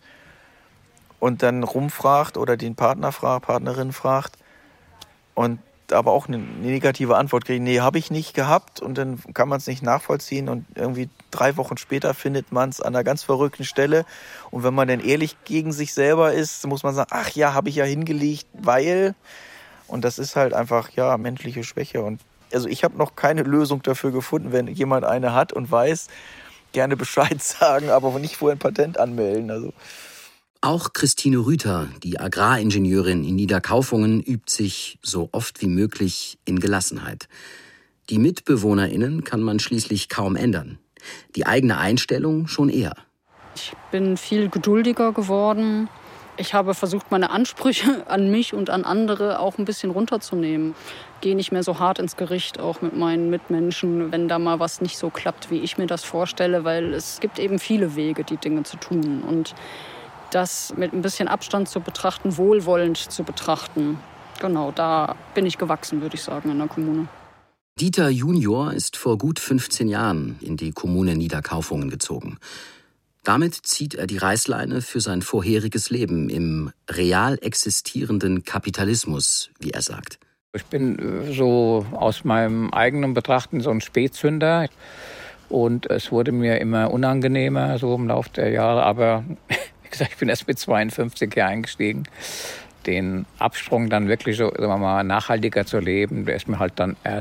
und dann rumfragt oder den Partner fragt, Partnerin fragt und aber auch eine negative Antwort kriegt, nee, habe ich nicht gehabt und dann kann man es nicht nachvollziehen und irgendwie 3 Wochen später findet man es an einer ganz verrückten Stelle und wenn man dann ehrlich gegen sich selber ist, muss man sagen, ach ja, habe ich ja hingelegt, weil und das ist halt einfach, ja, menschliche Schwäche und also ich habe noch keine Lösung dafür gefunden, wenn jemand eine hat und weiß, gerne Bescheid sagen, aber nicht vorher ein Patent anmelden, also. Auch Christine Rüther, die Agraringenieurin in Niederkaufungen, übt sich so oft wie möglich in Gelassenheit. Die MitbewohnerInnen kann man schließlich kaum ändern. Die eigene Einstellung schon eher. Ich bin viel geduldiger geworden. Ich habe versucht, meine Ansprüche an mich und an andere auch ein bisschen runterzunehmen. Gehe nicht mehr so hart ins Gericht, auch mit meinen Mitmenschen, wenn da mal was nicht so klappt, wie ich mir das vorstelle. Weil es gibt eben viele Wege, die Dinge zu tun. Und das mit ein bisschen Abstand zu betrachten, wohlwollend zu betrachten. Genau, da bin ich gewachsen, würde ich sagen, in der Kommune. Dieter Junior ist vor gut 15 Jahren in die Kommune Niederkaufungen gezogen. Damit zieht er die Reißleine für sein vorheriges Leben im real existierenden Kapitalismus, wie er sagt. Ich bin so aus meinem eigenen Betrachten so ein Spätzünder. Und es wurde mir immer unangenehmer so im Laufe der Jahre, aber wie gesagt, ich bin erst mit 52 hier eingestiegen. Den Absprung dann wirklich so, sagen wir mal, nachhaltiger zu leben, der ist mir halt dann erst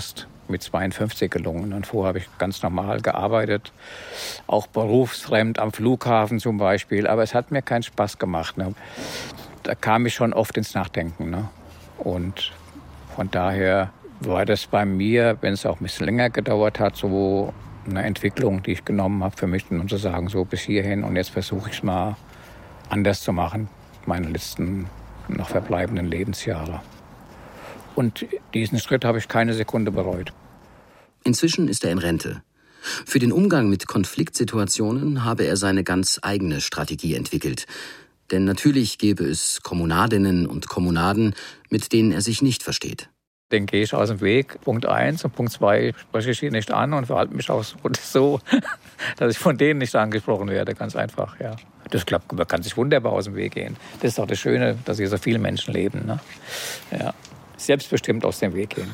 mit 52 gelungen. Und vorher habe ich ganz normal gearbeitet, auch berufsfremd am Flughafen zum Beispiel. Aber es hat mir keinen Spaß gemacht. Ne? Da kam ich schon oft ins Nachdenken. Ne? Und von daher war das bei mir, wenn es auch ein bisschen länger gedauert hat, so eine Entwicklung, die ich genommen habe für mich, um zu sagen, so bis hierhin und jetzt versuche ich es mal anders zu machen, meine letzten noch verbleibenden Lebensjahre. Und diesen Schritt habe ich keine Sekunde bereut. Inzwischen ist er in Rente. Für den Umgang mit Konfliktsituationen habe er seine ganz eigene Strategie entwickelt. Denn natürlich gäbe es Kommunadinnen und Kommunaden, mit denen er sich nicht versteht. Den gehe ich aus dem Weg, Punkt 1. Und Punkt 2 spreche ich sie nicht an und verhalte mich auch so, dass ich von denen nicht angesprochen werde. Ganz einfach, ja. Das klappt, man kann sich wunderbar aus dem Weg gehen. Das ist auch das Schöne, dass hier so viele Menschen leben. Ne? Ja. Selbstbestimmt aus dem Weg gehen.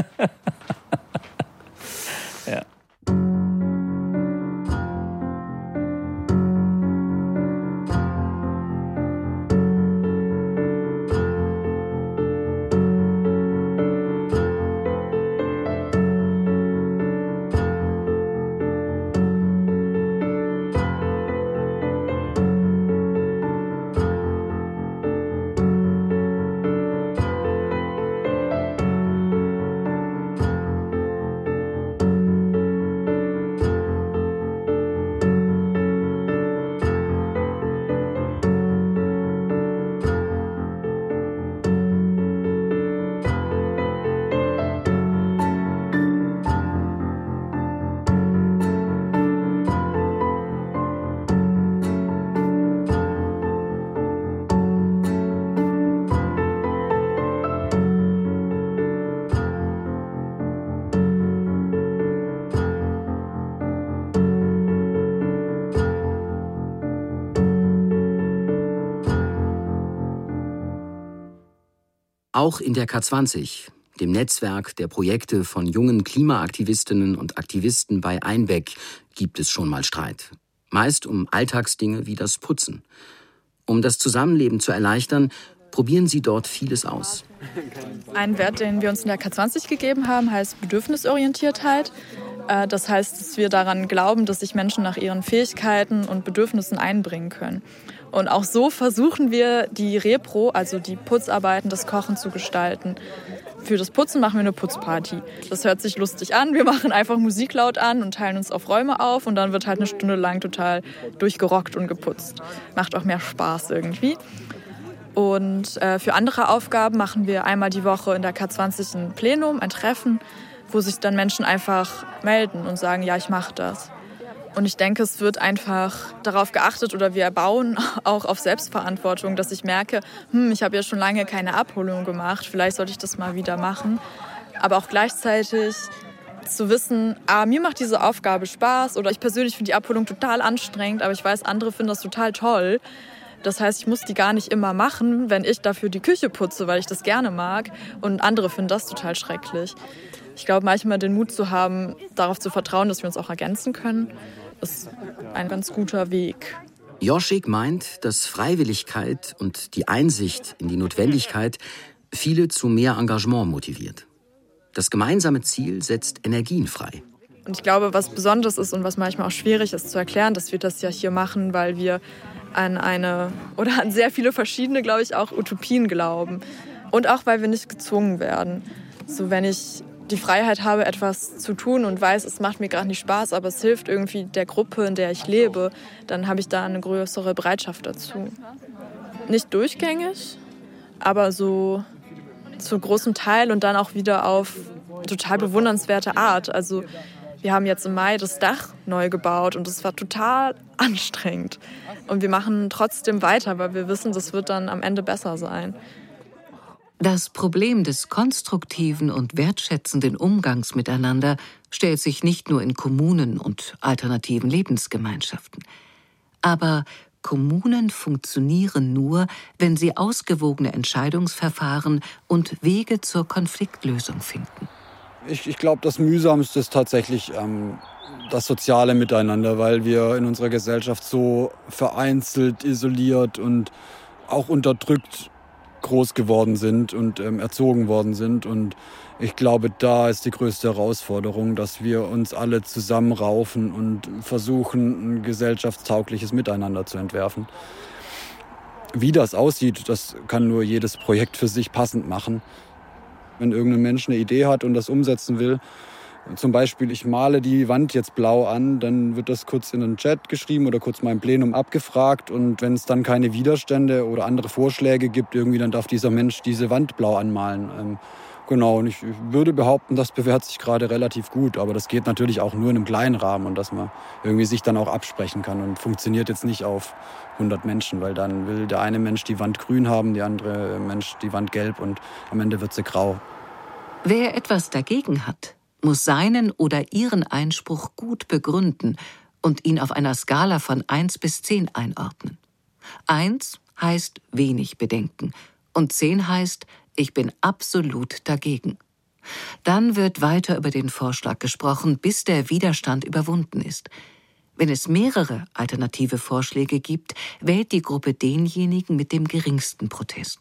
Ja. Auch in der K20, dem Netzwerk der Projekte von jungen Klimaaktivistinnen und Aktivisten bei Einbeck, gibt es schon mal Streit. Meist um Alltagsdinge wie das Putzen. Um das Zusammenleben zu erleichtern, probieren sie dort vieles aus. Ein Wert, den wir uns in der K20 gegeben haben, heißt Bedürfnisorientiertheit. Das heißt, dass wir daran glauben, dass sich Menschen nach ihren Fähigkeiten und Bedürfnissen einbringen können. Und auch so versuchen wir, die Repro, also die Putzarbeiten, das Kochen zu gestalten. Für das Putzen machen wir eine Putzparty. Das hört sich lustig an. Wir machen einfach Musik laut an und teilen uns auf Räume auf. Und dann wird halt eine Stunde lang total durchgerockt und geputzt. Macht auch mehr Spaß irgendwie. Und für andere Aufgaben machen wir einmal die Woche in der K20 ein Plenum, ein Treffen, wo sich dann Menschen einfach melden und sagen, ja, ich mache das. Und ich denke, es wird einfach darauf geachtet oder wir bauen auch auf Selbstverantwortung, dass ich merke, ich habe ja schon lange keine Abholung gemacht, vielleicht sollte ich das mal wieder machen. Aber auch gleichzeitig zu wissen, mir macht diese Aufgabe Spaß oder ich persönlich finde die Abholung total anstrengend, aber ich weiß, andere finden das total toll. Das heißt, ich muss die gar nicht immer machen, wenn ich dafür die Küche putze, weil ich das gerne mag und andere finden das total schrecklich. Ich glaube, manchmal den Mut zu haben, darauf zu vertrauen, dass wir uns auch ergänzen können, ist ein ganz guter Weg. Joschik meint, dass Freiwilligkeit und die Einsicht in die Notwendigkeit viele zu mehr Engagement motiviert. Das gemeinsame Ziel setzt Energien frei. Und ich glaube, was Besonderes ist und was manchmal auch schwierig ist zu erklären, dass wir das ja hier machen, weil wir an sehr viele verschiedene, glaube ich, auch Utopien glauben. Und auch, weil wir nicht gezwungen werden. So, wenn ich die Freiheit habe, etwas zu tun und weiß, es macht mir gerade nicht Spaß, aber es hilft irgendwie der Gruppe, in der ich lebe, dann habe ich da eine größere Bereitschaft dazu. Nicht durchgängig, aber so zu großem Teil und dann auch wieder auf total bewundernswerte Art. Also wir haben jetzt im Mai das Dach neu gebaut und es war total anstrengend. Und wir machen trotzdem weiter, weil wir wissen, das wird dann am Ende besser sein. Das Problem des konstruktiven und wertschätzenden Umgangs miteinander stellt sich nicht nur in Kommunen und alternativen Lebensgemeinschaften. Aber Kommunen funktionieren nur, wenn sie ausgewogene Entscheidungsverfahren und Wege zur Konfliktlösung finden. Ich glaube, das Mühsamste ist tatsächlich das soziale Miteinander, weil wir in unserer Gesellschaft so vereinzelt, isoliert und auch unterdrückt groß geworden sind und erzogen worden sind. Und ich glaube, da ist die größte Herausforderung, dass wir uns alle zusammenraufen und versuchen, ein gesellschaftstaugliches Miteinander zu entwerfen. Wie das aussieht, das kann nur jedes Projekt für sich passend machen. Wenn irgendein Mensch eine Idee hat und das umsetzen will, zum Beispiel, ich male die Wand jetzt blau an, dann wird das kurz in den Chat geschrieben oder kurz mal im Plenum abgefragt. Und wenn es dann keine Widerstände oder andere Vorschläge gibt, irgendwie, dann darf dieser Mensch diese Wand blau anmalen. Genau, und ich würde behaupten, das bewährt sich gerade relativ gut. Aber das geht natürlich auch nur in einem kleinen Rahmen und dass man irgendwie sich dann auch absprechen kann. Und funktioniert jetzt nicht auf 100 Menschen, weil dann will der eine Mensch die Wand grün haben, der andere Mensch die Wand gelb und am Ende wird sie grau. Wer etwas dagegen hat, muss seinen oder ihren Einspruch gut begründen und ihn auf einer Skala von 1 bis 10 einordnen. 1 heißt wenig Bedenken und 10 heißt, ich bin absolut dagegen. Dann wird weiter über den Vorschlag gesprochen, bis der Widerstand überwunden ist. Wenn es mehrere alternative Vorschläge gibt, wählt die Gruppe denjenigen mit dem geringsten Protest.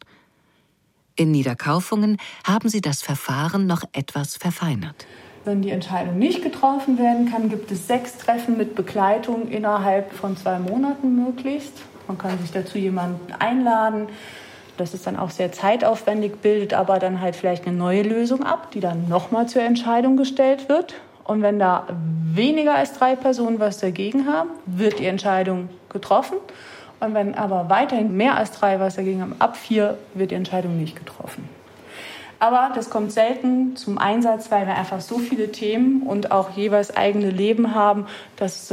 In Niederkaufungen haben sie das Verfahren noch etwas verfeinert. Wenn die Entscheidung nicht getroffen werden kann, gibt es 6 Treffen mit Begleitung innerhalb von 2 Monaten möglichst. Man kann sich dazu jemanden einladen. Das ist dann auch sehr zeitaufwendig, bildet aber dann halt vielleicht eine neue Lösung ab, die dann nochmal zur Entscheidung gestellt wird. Und wenn da weniger als 3 Personen was dagegen haben, wird die Entscheidung getroffen. Und wenn aber weiterhin mehr als 3 was dagegen haben, ab 4 wird die Entscheidung nicht getroffen. Aber das kommt selten zum Einsatz, weil wir einfach so viele Themen und auch jeweils eigene Leben haben, dass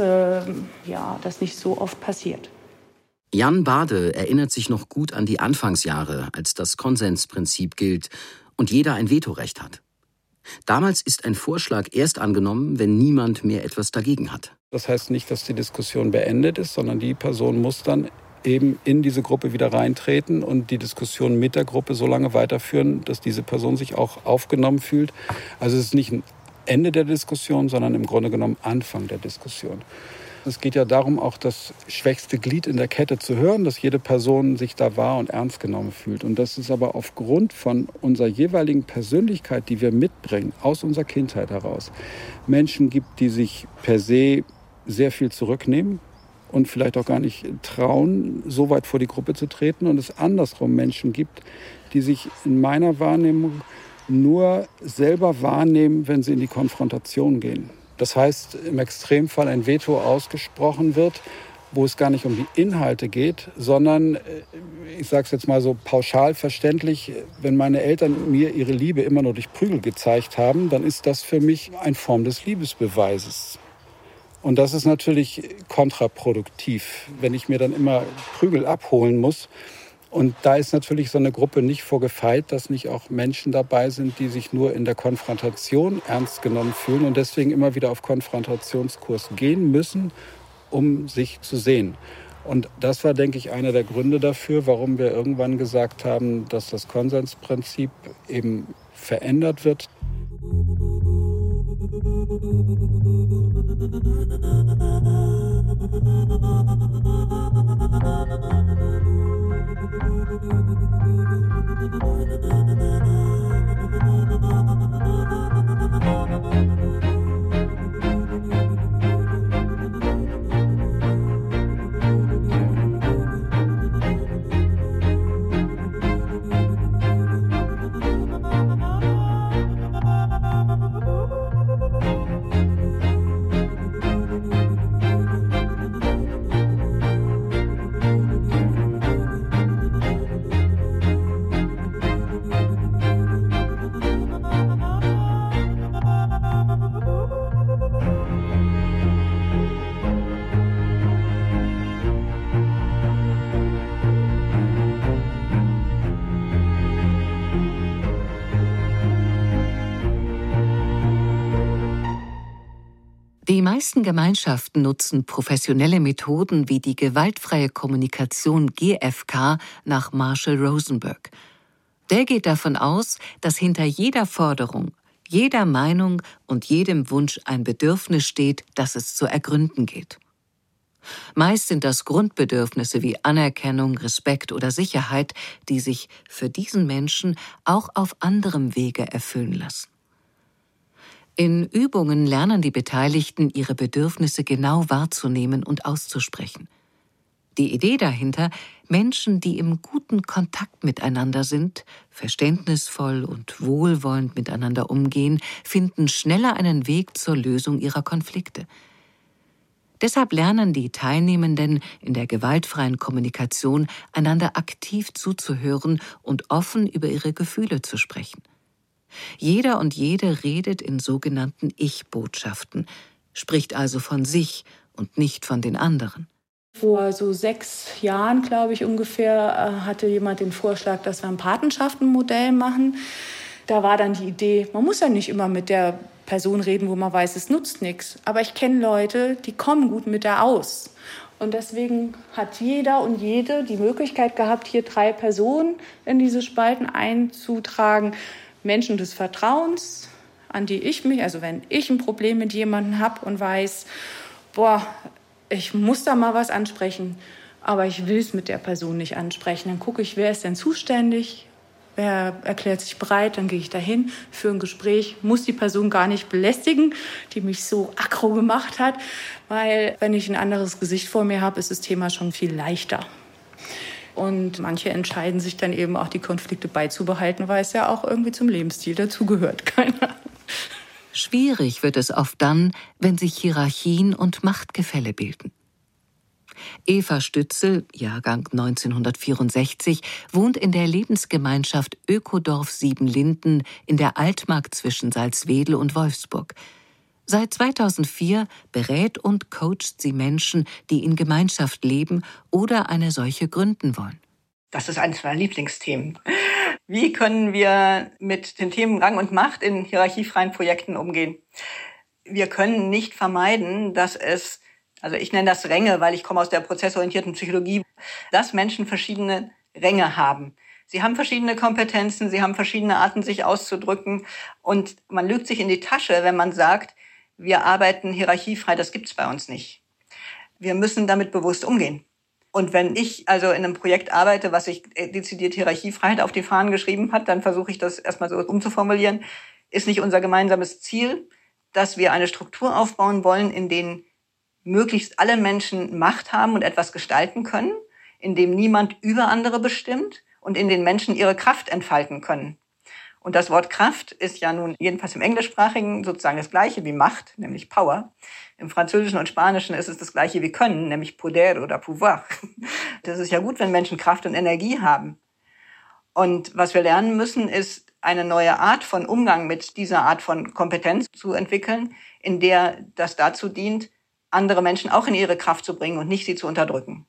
das nicht so oft passiert. Jan Bade erinnert sich noch gut an die Anfangsjahre, als das Konsensprinzip gilt und jeder ein Vetorecht hat. Damals ist ein Vorschlag erst angenommen, wenn niemand mehr etwas dagegen hat. Das heißt nicht, dass die Diskussion beendet ist, sondern die Person muss dann eben in diese Gruppe wieder reintreten und die Diskussion mit der Gruppe so lange weiterführen, dass diese Person sich auch aufgenommen fühlt. Also es ist nicht ein Ende der Diskussion, sondern im Grunde genommen Anfang der Diskussion. Es geht ja darum, auch das schwächste Glied in der Kette zu hören, dass jede Person sich da wahr und ernst genommen fühlt. Und das ist aber aufgrund von unserer jeweiligen Persönlichkeit, die wir mitbringen, aus unserer Kindheit heraus, Menschen gibt, die sich per se sehr viel zurücknehmen und vielleicht auch gar nicht trauen, so weit vor die Gruppe zu treten. Und es andersrum Menschen gibt, die sich in meiner Wahrnehmung nur selber wahrnehmen, wenn sie in die Konfrontation gehen. Das heißt, im Extremfall ein Veto ausgesprochen wird, wo es gar nicht um die Inhalte geht, sondern, ich sage es jetzt mal so pauschal verständlich, wenn meine Eltern mir ihre Liebe immer nur durch Prügel gezeigt haben, dann ist das für mich eine Form des Liebesbeweises. Und das ist natürlich kontraproduktiv, wenn ich mir dann immer Prügel abholen muss. Und da ist natürlich so eine Gruppe nicht vorgefeit, dass nicht auch Menschen dabei sind, die sich nur in der Konfrontation ernst genommen fühlen und deswegen immer wieder auf Konfrontationskurs gehen müssen, um sich zu sehen. Und das war, denke ich, einer der Gründe dafür, warum wir irgendwann gesagt haben, dass das Konsensprinzip eben verändert wird. Die meisten Gemeinschaften nutzen professionelle Methoden wie die gewaltfreie Kommunikation GFK nach Marshall Rosenberg. Der geht davon aus, dass hinter jeder Forderung, jeder Meinung und jedem Wunsch ein Bedürfnis steht, das es zu ergründen geht. Meist sind das Grundbedürfnisse wie Anerkennung, Respekt oder Sicherheit, die sich für diesen Menschen auch auf anderem Wege erfüllen lassen. In Übungen lernen die Beteiligten, ihre Bedürfnisse genau wahrzunehmen und auszusprechen. Die Idee dahinter: Menschen, die im guten Kontakt miteinander sind, verständnisvoll und wohlwollend miteinander umgehen, finden schneller einen Weg zur Lösung ihrer Konflikte. Deshalb lernen die Teilnehmenden in der gewaltfreien Kommunikation, einander aktiv zuzuhören und offen über ihre Gefühle zu sprechen. Jeder und jede redet in sogenannten Ich-Botschaften, spricht also von sich und nicht von den anderen. Vor so 6 Jahren, glaube ich, ungefähr, hatte jemand den Vorschlag, dass wir ein Patenschaftenmodell machen. Da war dann die Idee, man muss ja nicht immer mit der Person reden, wo man weiß, es nutzt nichts. Aber ich kenne Leute, die kommen gut mit der aus. Und deswegen hat jeder und jede die Möglichkeit gehabt, hier 3 Personen in diese Spalten einzutragen. Menschen des Vertrauens, an die ich mich, also wenn ich ein Problem mit jemandem habe und weiß, ich muss da mal was ansprechen, aber ich will es mit der Person nicht ansprechen, dann gucke ich, wer ist denn zuständig, wer erklärt sich bereit, dann gehe ich dahin, führe ein Gespräch, muss die Person gar nicht belästigen, die mich so aggro gemacht hat, weil wenn ich ein anderes Gesicht vor mir habe, ist das Thema schon viel leichter. Und manche entscheiden sich dann eben auch, die Konflikte beizubehalten, weil es ja auch irgendwie zum Lebensstil dazugehört. Keine Ahnung. Schwierig wird es oft dann, wenn sich Hierarchien und Machtgefälle bilden. Eva Stützel, Jahrgang 1964, wohnt in der Lebensgemeinschaft Ökodorf Siebenlinden in der Altmark zwischen Salzwedel und Wolfsburg. Seit 2004 berät und coacht sie Menschen, die in Gemeinschaft leben oder eine solche gründen wollen. Das ist eines meiner Lieblingsthemen. Wie können wir mit den Themen Rang und Macht in hierarchiefreien Projekten umgehen? Wir können nicht vermeiden, dass ich nenne das Ränge, weil ich komme aus der prozessorientierten Psychologie, dass Menschen verschiedene Ränge haben. Sie haben verschiedene Kompetenzen, sie haben verschiedene Arten, sich auszudrücken. Und man lügt sich in die Tasche, wenn man sagt, wir arbeiten hierarchiefrei, das gibt's bei uns nicht. Wir müssen damit bewusst umgehen. Und wenn ich also in einem Projekt arbeite, was sich dezidiert Hierarchiefreiheit auf die Fahnen geschrieben hat, dann versuche ich das erstmal so umzuformulieren. Ist nicht unser gemeinsames Ziel, dass wir eine Struktur aufbauen wollen, in denen möglichst alle Menschen Macht haben und etwas gestalten können, in dem niemand über andere bestimmt und in denen Menschen ihre Kraft entfalten können. Und das Wort Kraft ist ja nun jedenfalls im Englischsprachigen sozusagen das Gleiche wie Macht, nämlich Power. Im Französischen und Spanischen ist es das Gleiche wie Können, nämlich Poder oder Pouvoir. Das ist ja gut, wenn Menschen Kraft und Energie haben. Und was wir lernen müssen, ist eine neue Art von Umgang mit dieser Art von Kompetenz zu entwickeln, in der das dazu dient, andere Menschen auch in ihre Kraft zu bringen und nicht sie zu unterdrücken.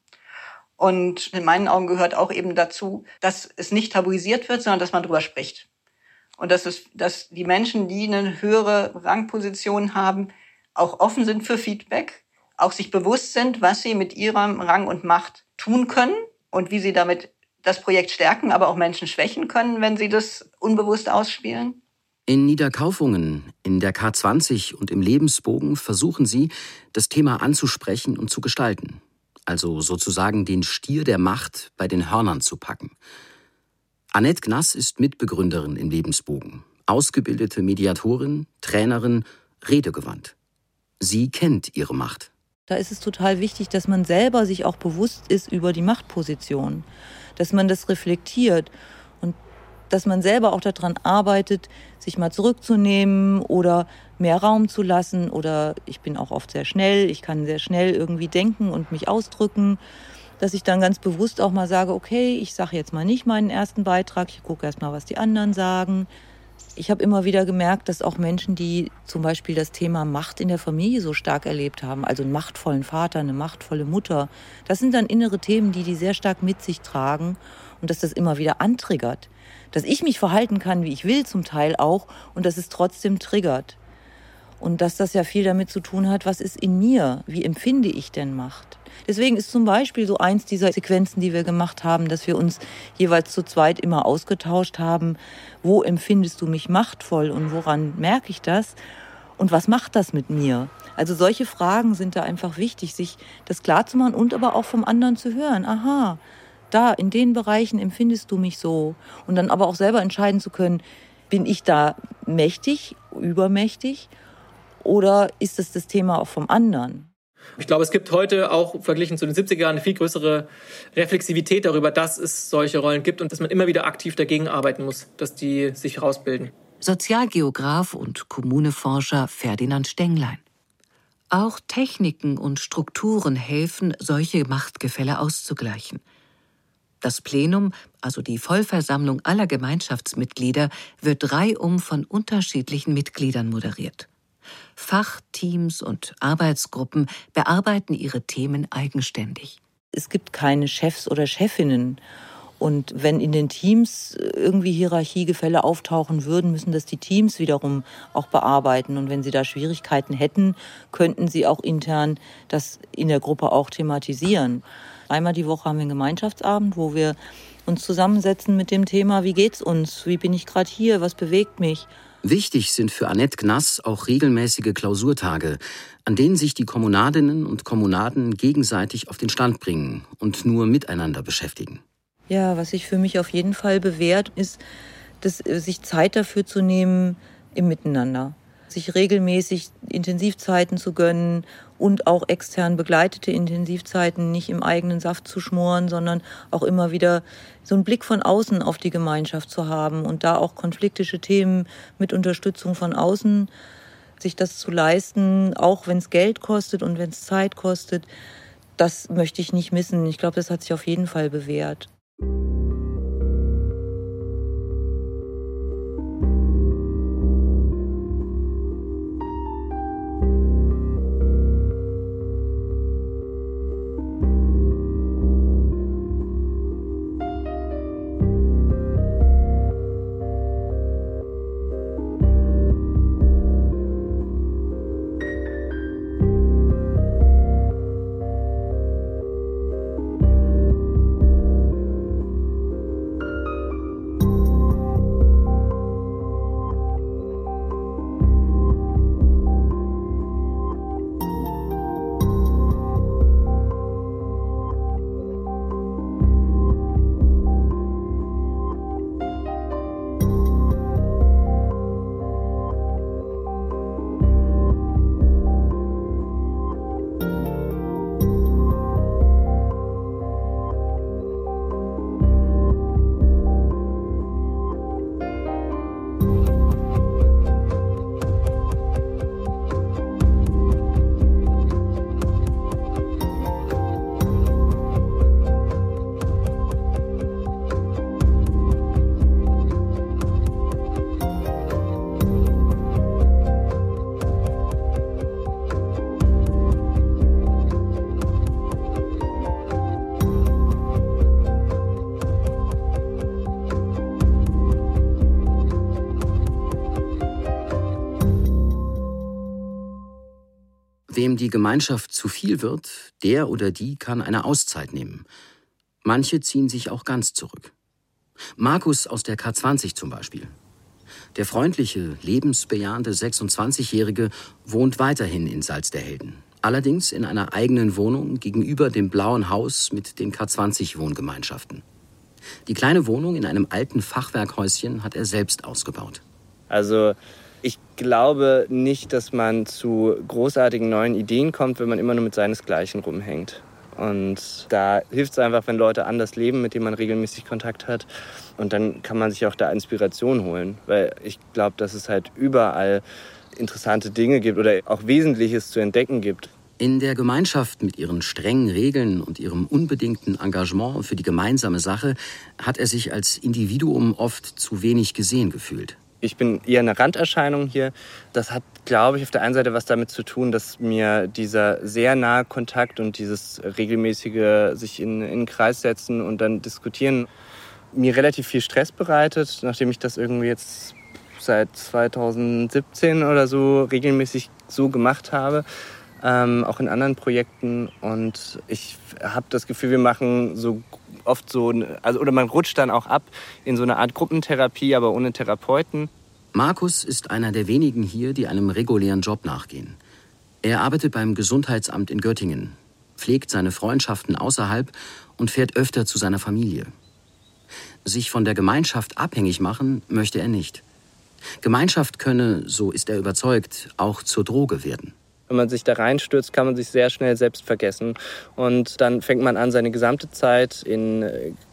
Und in meinen Augen gehört auch eben dazu, dass es nicht tabuisiert wird, sondern dass man drüber spricht. Und dass die Menschen, die eine höhere Rangposition haben, auch offen sind für Feedback, auch sich bewusst sind, was sie mit ihrem Rang und Macht tun können und wie sie damit das Projekt stärken, aber auch Menschen schwächen können, wenn sie das unbewusst ausspielen. In Niederkaufungen, in der K20 und im Lebensbogen versuchen sie, das Thema anzusprechen und zu gestalten. Also sozusagen den Stier der Macht bei den Hörnern zu packen. Annette Gnass ist Mitbegründerin im Lebensbogen, ausgebildete Mediatorin, Trainerin, redegewandt. Sie kennt ihre Macht. Da ist es total wichtig, dass man selber sich auch bewusst ist über die Machtposition, dass man das reflektiert und dass man selber auch daran arbeitet, sich mal zurückzunehmen oder mehr Raum zu lassen. Oder ich bin auch oft sehr schnell, ich kann sehr schnell irgendwie denken und mich ausdrücken, dass ich dann ganz bewusst auch mal sage, okay, ich sage jetzt mal nicht meinen ersten Beitrag, ich gucke erst mal, was die anderen sagen. Ich habe immer wieder gemerkt, dass auch Menschen, die zum Beispiel das Thema Macht in der Familie so stark erlebt haben, also einen machtvollen Vater, eine machtvolle Mutter, das sind dann innere Themen, die sehr stark mit sich tragen und dass das immer wieder antriggert. Dass ich mich verhalten kann, wie ich will zum Teil auch und dass es trotzdem triggert. Und dass das ja viel damit zu tun hat, was ist in mir, wie empfinde ich denn Macht. Deswegen ist zum Beispiel so eins dieser Sequenzen, die wir gemacht haben, dass wir uns jeweils zu zweit immer ausgetauscht haben, wo empfindest du mich machtvoll und woran merke ich das? Und was macht das mit mir? Also solche Fragen sind da einfach wichtig, sich das klarzumachen und aber auch vom anderen zu hören. Aha, da in den Bereichen empfindest du mich so. Und dann aber auch selber entscheiden zu können, bin ich da mächtig, übermächtig oder ist das Thema auch vom anderen? Ich glaube, es gibt heute auch verglichen zu den 70er Jahren eine viel größere Reflexivität darüber, dass es solche Rollen gibt und dass man immer wieder aktiv dagegen arbeiten muss, dass die sich herausbilden. Sozialgeograf und Kommuneforscher Ferdinand Stenglein. Auch Techniken und Strukturen helfen, solche Machtgefälle auszugleichen. Das Plenum, also die Vollversammlung aller Gemeinschaftsmitglieder, wird reihum von unterschiedlichen Mitgliedern moderiert. Fachteams und Arbeitsgruppen bearbeiten ihre Themen eigenständig. Es gibt keine Chefs oder Chefinnen. Und wenn in den Teams irgendwie Hierarchiegefälle auftauchen würden, müssen das die Teams wiederum auch bearbeiten. Und wenn sie da Schwierigkeiten hätten, könnten sie auch intern das in der Gruppe auch thematisieren. Einmal die Woche haben wir einen Gemeinschaftsabend, wo wir uns zusammensetzen mit dem Thema, wie geht's uns, wie bin ich gerade hier, was bewegt mich. Wichtig sind für Annette Gnass auch regelmäßige Klausurtage, an denen sich die Kommunadinnen und Kommunaden gegenseitig auf den Stand bringen und nur miteinander beschäftigen. Ja, was sich für mich auf jeden Fall bewährt, ist, sich Zeit dafür zu nehmen im Miteinander. Sich regelmäßig Intensivzeiten zu gönnen und auch extern begleitete Intensivzeiten, nicht im eigenen Saft zu schmoren, sondern auch immer wieder so einen Blick von außen auf die Gemeinschaft zu haben und da auch konfliktische Themen mit Unterstützung von außen, sich das zu leisten, auch wenn es Geld kostet und wenn es Zeit kostet, das möchte ich nicht missen. Ich glaube, das hat sich auf jeden Fall bewährt. Wem die Gemeinschaft zu viel wird, der oder die kann eine Auszeit nehmen. Manche ziehen sich auch ganz zurück. Markus aus der K20 zum Beispiel. Der freundliche, lebensbejahende 26-Jährige wohnt weiterhin in Salz der Helden. Allerdings in einer eigenen Wohnung gegenüber dem Blauen Haus mit den K20-Wohngemeinschaften. Die kleine Wohnung in einem alten Fachwerkhäuschen hat er selbst ausgebaut. Also ich glaube nicht, dass man zu großartigen neuen Ideen kommt, wenn man immer nur mit seinesgleichen rumhängt. Und da hilft es einfach, wenn Leute anders leben, mit denen man regelmäßig Kontakt hat. Und dann kann man sich auch da Inspiration holen. Weil ich glaube, dass es halt überall interessante Dinge gibt oder auch Wesentliches zu entdecken gibt. In der Gemeinschaft mit ihren strengen Regeln und ihrem unbedingten Engagement für die gemeinsame Sache hat er sich als Individuum oft zu wenig gesehen gefühlt. Ich bin eher eine Randerscheinung hier. Das hat, glaube ich, auf der einen Seite was damit zu tun, dass mir dieser sehr nahe Kontakt und dieses regelmäßige sich in einen Kreis setzen und dann diskutieren mir relativ viel Stress bereitet, nachdem ich das irgendwie jetzt seit 2017 oder so regelmäßig so gemacht habe, auch in anderen Projekten. Und ich habe das Gefühl, wir machen so oft so, also oder man rutscht dann auch ab in so eine Art Gruppentherapie, aber ohne Therapeuten. Markus ist einer der wenigen hier, die einem regulären Job nachgehen. Er arbeitet beim Gesundheitsamt in Göttingen, pflegt seine Freundschaften außerhalb und fährt öfter zu seiner Familie. Sich von der Gemeinschaft abhängig machen möchte er nicht. Gemeinschaft könne, so ist er überzeugt, auch zur Droge werden. Wenn man sich da reinstürzt, kann man sich sehr schnell selbst vergessen. Und dann fängt man an, seine gesamte Zeit in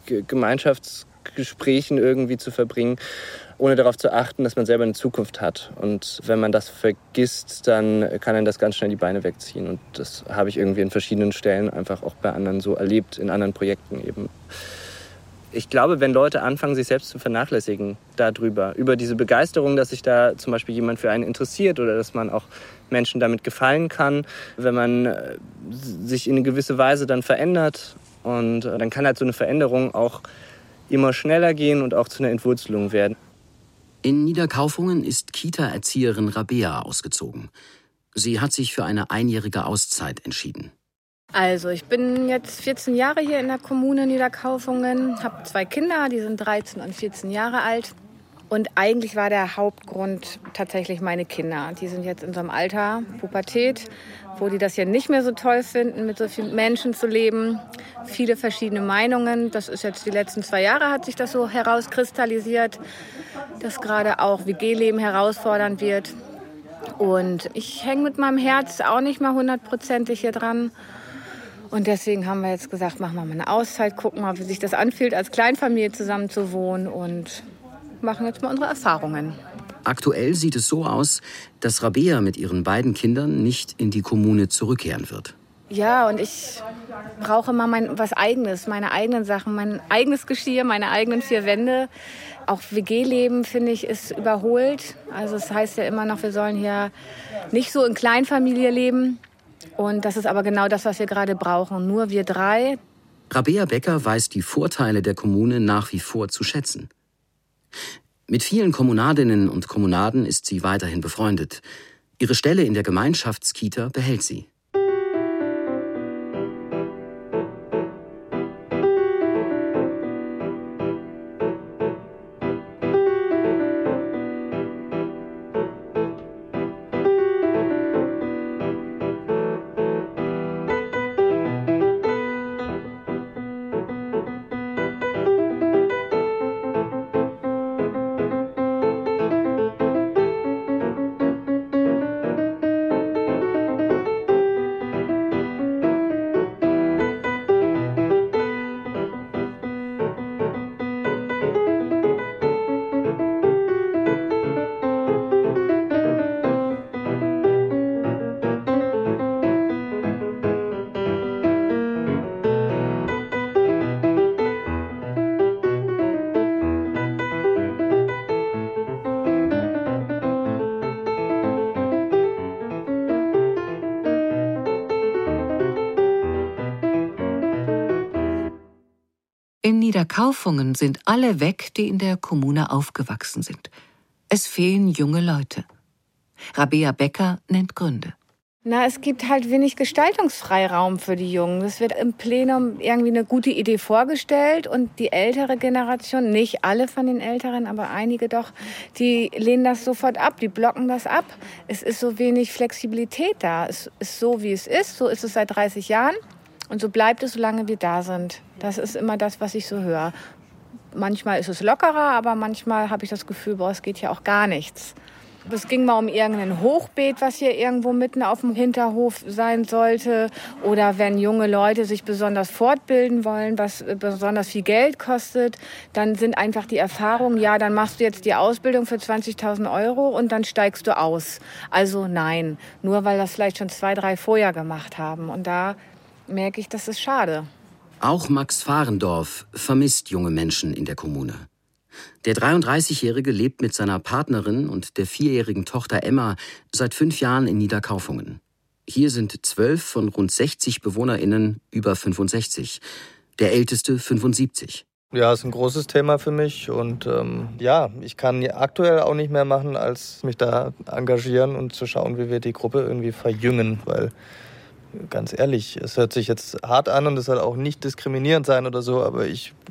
Gemeinschaftsgesprächen irgendwie zu verbringen, ohne darauf zu achten, dass man selber eine Zukunft hat. Und wenn man das vergisst, dann kann einem das ganz schnell die Beine wegziehen. Und das habe ich irgendwie an verschiedenen Stellen einfach auch bei anderen so erlebt, in anderen Projekten eben. Ich glaube, wenn Leute anfangen, sich selbst zu vernachlässigen über diese Begeisterung, dass sich da zum Beispiel jemand für einen interessiert oder dass man auch Menschen damit gefallen kann, wenn man sich in eine gewisse Weise dann verändert. Und dann kann halt so eine Veränderung auch immer schneller gehen und auch zu einer Entwurzelung werden. In Niederkaufungen ist Kita-Erzieherin Rabea ausgezogen. Sie hat sich für eine einjährige Auszeit entschieden. Also ich bin jetzt 14 Jahre hier in der Kommune Niederkaufungen, habe 2 Kinder, die sind 13 und 14 Jahre alt. Und eigentlich war der Hauptgrund tatsächlich meine Kinder. Die sind jetzt in so einem Alter, Pubertät, wo die das ja nicht mehr so toll finden, mit so vielen Menschen zu leben. Viele verschiedene Meinungen. Das ist jetzt die letzten 2 Jahre hat sich das so herauskristallisiert, dass gerade auch WG-Leben herausfordernd wird. Und ich hänge mit meinem Herz auch nicht mehr 100%ig hier dran. Und deswegen haben wir jetzt gesagt, machen wir mal eine Auszeit, gucken mal, wie sich das anfühlt, als Kleinfamilie zusammen zu wohnen und machen jetzt mal unsere Erfahrungen. Aktuell sieht es so aus, dass Rabea mit ihren beiden Kindern nicht in die Kommune zurückkehren wird. Ja, und ich brauche mal was Eigenes, meine eigenen Sachen, mein eigenes Geschirr, meine eigenen 4 Wände. Auch WG-Leben, finde ich, ist überholt. Also es heißt ja immer noch, wir sollen hier nicht so in Kleinfamilie leben. Und das ist aber genau das, was wir gerade brauchen. Nur wir 3. Rabea Becker weiß die Vorteile der Kommune nach wie vor zu schätzen. Mit vielen Kommunadinnen und Kommunaden ist sie weiterhin befreundet. Ihre Stelle in der Gemeinschaftskita behält sie. In Niederkaufungen sind alle weg, die in der Kommune aufgewachsen sind. Es fehlen junge Leute. Rabea Becker nennt Gründe. Es gibt halt wenig Gestaltungsfreiraum für die Jungen. Es wird im Plenum irgendwie eine gute Idee vorgestellt und die ältere Generation, nicht alle von den Älteren, aber einige doch, die lehnen das sofort ab, die blocken das ab. Es ist so wenig Flexibilität da. Es ist so, wie es ist. So ist es seit 30 Jahren und so bleibt es, solange wir da sind. Das ist immer das, was ich so höre. Manchmal ist es lockerer, aber manchmal habe ich das Gefühl, es geht ja auch gar nichts. Es ging mal um irgendein Hochbeet, was hier irgendwo mitten auf dem Hinterhof sein sollte. Oder wenn junge Leute sich besonders fortbilden wollen, was besonders viel Geld kostet, dann sind einfach die Erfahrungen, ja, dann machst du jetzt die Ausbildung für 20.000 € und dann steigst du aus. Also nein, nur weil das vielleicht schon 2, 3 vorher gemacht haben. Und da merke ich, das ist schade. Auch Max Fahrendorf vermisst junge Menschen in der Kommune. Der 33-Jährige lebt mit seiner Partnerin und der 4-jährigen Tochter Emma seit 5 Jahren in Niederkaufungen. Hier sind 12 von rund 60 BewohnerInnen über 65. Der älteste 75. Ja, ist ein großes Thema für mich und ich kann aktuell auch nicht mehr machen, als mich da engagieren und zu schauen, wie wir die Gruppe irgendwie verjüngen, weil ganz ehrlich, es hört sich jetzt hart an und es soll auch nicht diskriminierend sein oder so, aber ich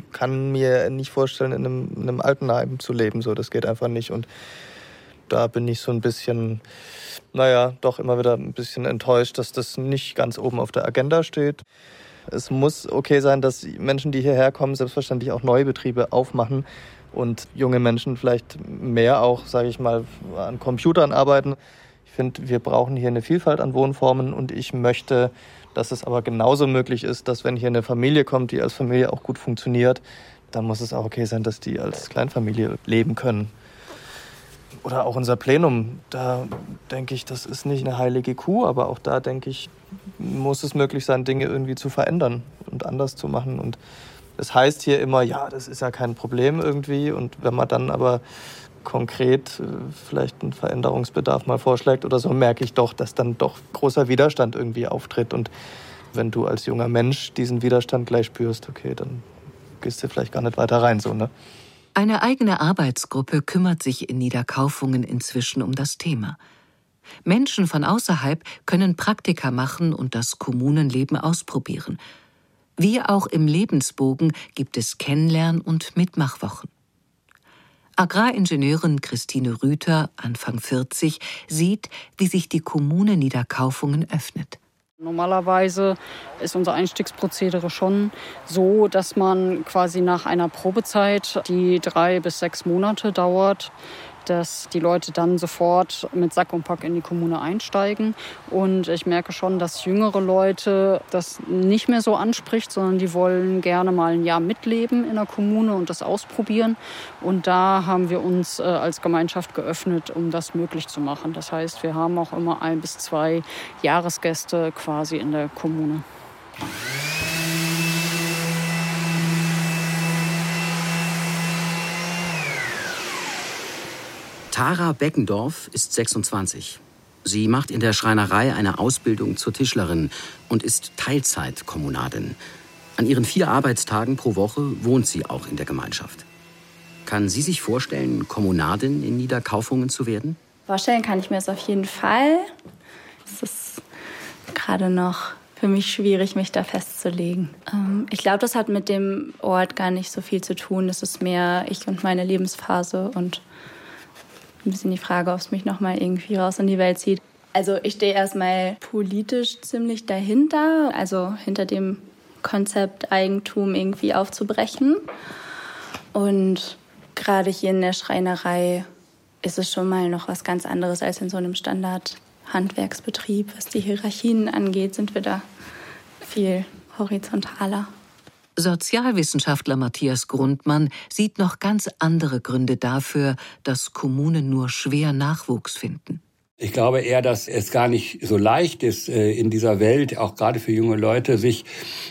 kann mir nicht vorstellen, in einem Altenheim zu leben. So, das geht einfach nicht. Und da bin ich so ein bisschen, doch immer wieder ein bisschen enttäuscht, dass das nicht ganz oben auf der Agenda steht. Es muss okay sein, dass Menschen, die hierher kommen, selbstverständlich auch neue Betriebe aufmachen und junge Menschen vielleicht mehr auch, sage ich mal, an Computern arbeiten. Ich finde, wir brauchen hier eine Vielfalt an Wohnformen und ich möchte, dass es aber genauso möglich ist, dass wenn hier eine Familie kommt, die als Familie auch gut funktioniert, dann muss es auch okay sein, dass die als Kleinfamilie leben können. Oder auch unser Plenum, da denke ich, das ist nicht eine heilige Kuh, aber auch da denke ich, muss es möglich sein, Dinge irgendwie zu verändern und anders zu machen. Und das heißt hier immer, ja, das ist ja kein Problem irgendwie. Und wenn man dann aber konkret vielleicht einen Veränderungsbedarf mal vorschlägt oder so, merke ich doch, dass dann doch großer Widerstand irgendwie auftritt. Und wenn du als junger Mensch diesen Widerstand gleich spürst, okay, dann gehst du vielleicht gar nicht weiter rein, so, ne? Eine eigene Arbeitsgruppe kümmert sich in Niederkaufungen inzwischen um das Thema. Menschen von außerhalb können Praktika machen und das Kommunenleben ausprobieren. Wie auch im Lebensbogen gibt es Kennenlern- und Mitmachwochen. Agraringenieurin Christine Rüther, Anfang 40, sieht, wie sich die Kommune Niederkaufungen öffnet. Normalerweise ist unser Einstiegsprozedere schon so, dass man quasi nach einer Probezeit, die 3 bis 6 Monate dauert, dass die Leute dann sofort mit Sack und Pack in die Kommune einsteigen. Und ich merke schon, dass jüngere Leute das nicht mehr so anspricht, sondern die wollen gerne mal ein Jahr mitleben in der Kommune und das ausprobieren. Und da haben wir uns als Gemeinschaft geöffnet, um das möglich zu machen. Das heißt, wir haben auch immer 1 bis 2 Jahresgäste quasi in der Kommune. Tara Beckendorf ist 26. Sie macht in der Schreinerei eine Ausbildung zur Tischlerin und ist Teilzeitkommunadin. An ihren 4 Arbeitstagen pro Woche wohnt sie auch in der Gemeinschaft. Kann sie sich vorstellen, Kommunadin in Niederkaufungen zu werden? Vorstellen kann ich mir das auf jeden Fall. Es ist gerade noch für mich schwierig, mich da festzulegen. Ich glaube, das hat mit dem Ort gar nicht so viel zu tun. Es ist mehr ich und meine Lebensphase und ein bisschen die Frage, ob es mich noch mal irgendwie raus in die Welt zieht. Also ich stehe erstmal politisch ziemlich dahinter, also hinter dem Konzept Eigentum irgendwie aufzubrechen. Und gerade hier in der Schreinerei ist es schon mal noch was ganz anderes als in so einem Standard-Handwerksbetrieb. Was die Hierarchien angeht, sind wir da viel horizontaler. Sozialwissenschaftler Matthias Grundmann sieht noch ganz andere Gründe dafür, dass Kommunen nur schwer Nachwuchs finden. Ich glaube eher, dass es gar nicht so leicht ist, in dieser Welt, auch gerade für junge Leute, sich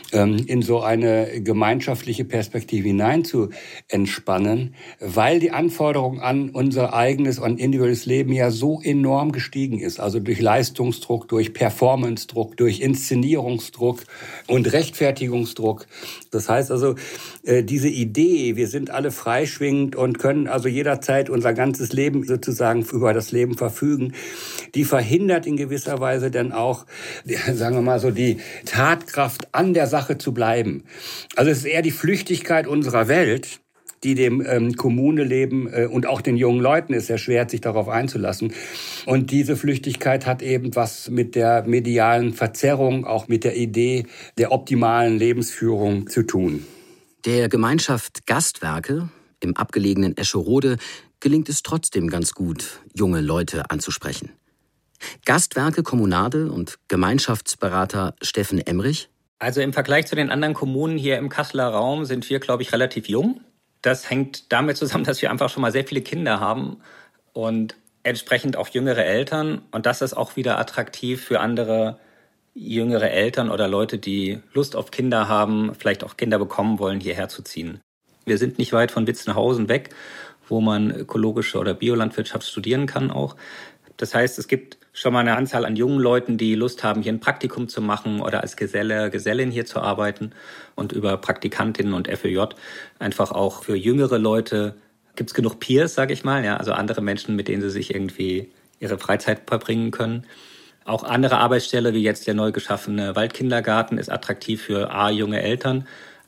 in so eine gemeinschaftliche Perspektive hinein zu entspannen, weil die Anforderung an unser eigenes und individuelles Leben ja so enorm gestiegen ist. Also durch Leistungsdruck, durch Performance-Druck, durch Inszenierungsdruck und Rechtfertigungsdruck. Das heißt also, diese Idee, wir sind alle freischwingend und können also jederzeit unser ganzes Leben sozusagen über das Leben verfügen, die verhindert in gewisser Weise dann auch, sagen wir mal so, die Tatkraft an der Sache zu bleiben. Also es ist eher die Flüchtigkeit unserer Welt, die dem Kommuneleben und auch den jungen Leuten es erschwert, sich darauf einzulassen. Und diese Flüchtigkeit hat eben was mit der medialen Verzerrung, auch mit der Idee der optimalen Lebensführung zu tun. Der Gemeinschaft Gastwerke im abgelegenen Escherode gelingt es trotzdem ganz gut, junge Leute anzusprechen. Gastwerke Kommunade und Gemeinschaftsberater Steffen Emrich. Also im Vergleich zu den anderen Kommunen hier im Kasseler Raum sind wir, glaube ich, relativ jung. Das hängt damit zusammen, dass wir einfach schon mal sehr viele Kinder haben und entsprechend auch jüngere Eltern. Und das ist auch wieder attraktiv für andere jüngere Eltern oder Leute, die Lust auf Kinder haben, vielleicht auch Kinder bekommen wollen, hierher zu ziehen. Wir sind nicht weit von Witzenhausen weg, wo man ökologische oder Biolandwirtschaft studieren kann auch. Das heißt, es gibt schon mal eine Anzahl an jungen Leuten, die Lust haben, hier ein Praktikum zu machen oder als Geselle, Gesellin hier zu arbeiten. Und über Praktikantinnen und FÖJ einfach auch für jüngere Leute gibt es genug Peers, sage ich mal, ja, also andere Menschen, mit denen sie sich irgendwie ihre Freizeit verbringen können. Auch andere Arbeitsstelle, wie jetzt der neu geschaffene Waldkindergarten, ist attraktiv für junge Eltern,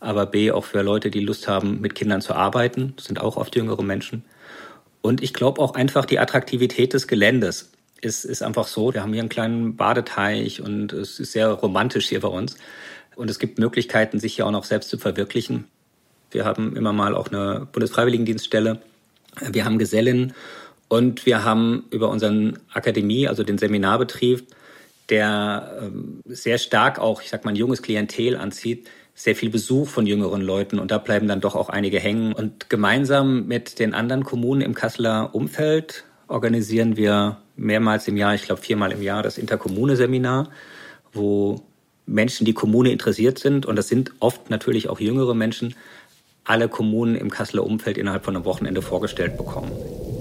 aber B, auch für Leute, die Lust haben, mit Kindern zu arbeiten. Das sind auch oft jüngere Menschen. Und ich glaube auch einfach die Attraktivität des Geländes ist einfach so. Wir haben hier einen kleinen Badeteich und es ist sehr romantisch hier bei uns. Und es gibt Möglichkeiten, sich hier auch noch selbst zu verwirklichen. Wir haben immer mal auch eine Bundesfreiwilligendienststelle. Wir haben Gesellinnen und wir haben über unseren Akademie, also den Seminarbetrieb, der sehr stark auch, ich sag mal, ein junges Klientel anzieht, sehr viel Besuch von jüngeren Leuten und da bleiben dann doch auch einige hängen. Und gemeinsam mit den anderen Kommunen im Kasseler Umfeld organisieren wir mehrmals im Jahr, ich glaube 4-mal im Jahr, das Interkommune-Seminar, wo Menschen, die Kommune interessiert sind, und das sind oft natürlich auch jüngere Menschen, alle Kommunen im Kasseler Umfeld innerhalb von einem Wochenende vorgestellt bekommen.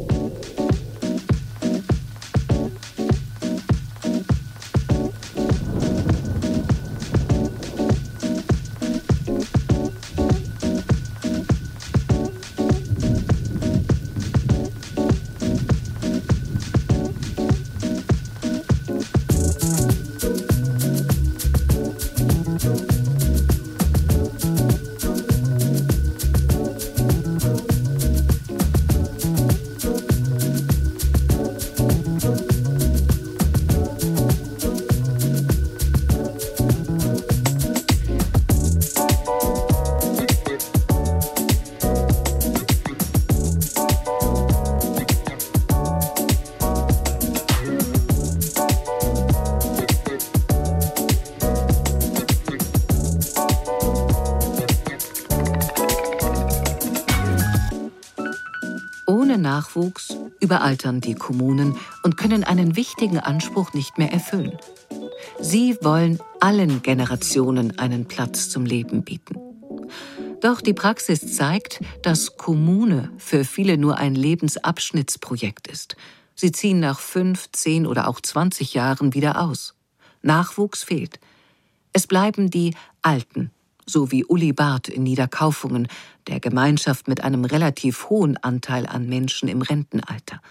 Ohne Nachwuchs überaltern die Kommunen und können einen wichtigen Anspruch nicht mehr erfüllen. Sie wollen allen Generationen einen Platz zum Leben bieten. Doch die Praxis zeigt, dass Kommune für viele nur ein Lebensabschnittsprojekt ist. Sie ziehen nach 5, 10 oder auch 20 Jahren wieder aus. Nachwuchs fehlt. Es bleiben die Alten, so wie Uli Barth in Niederkaufungen, der Gemeinschaft mit einem relativ hohen Anteil an Menschen im Rentenalter.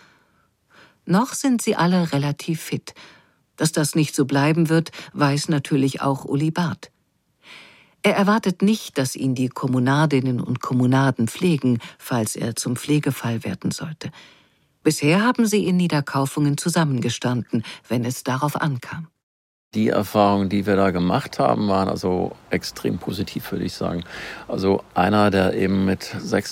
Noch sind sie alle relativ fit. Dass das nicht so bleiben wird, weiß natürlich auch Uli Barth. Er erwartet nicht, dass ihn die Kommunadinnen und Kommunaden pflegen, falls er zum Pflegefall werden sollte. Bisher haben sie in Niederkaufungen zusammengestanden, wenn es darauf ankam. Die Erfahrungen, die wir da gemacht haben, waren also extrem positiv, würde ich sagen. Also einer, der eben mit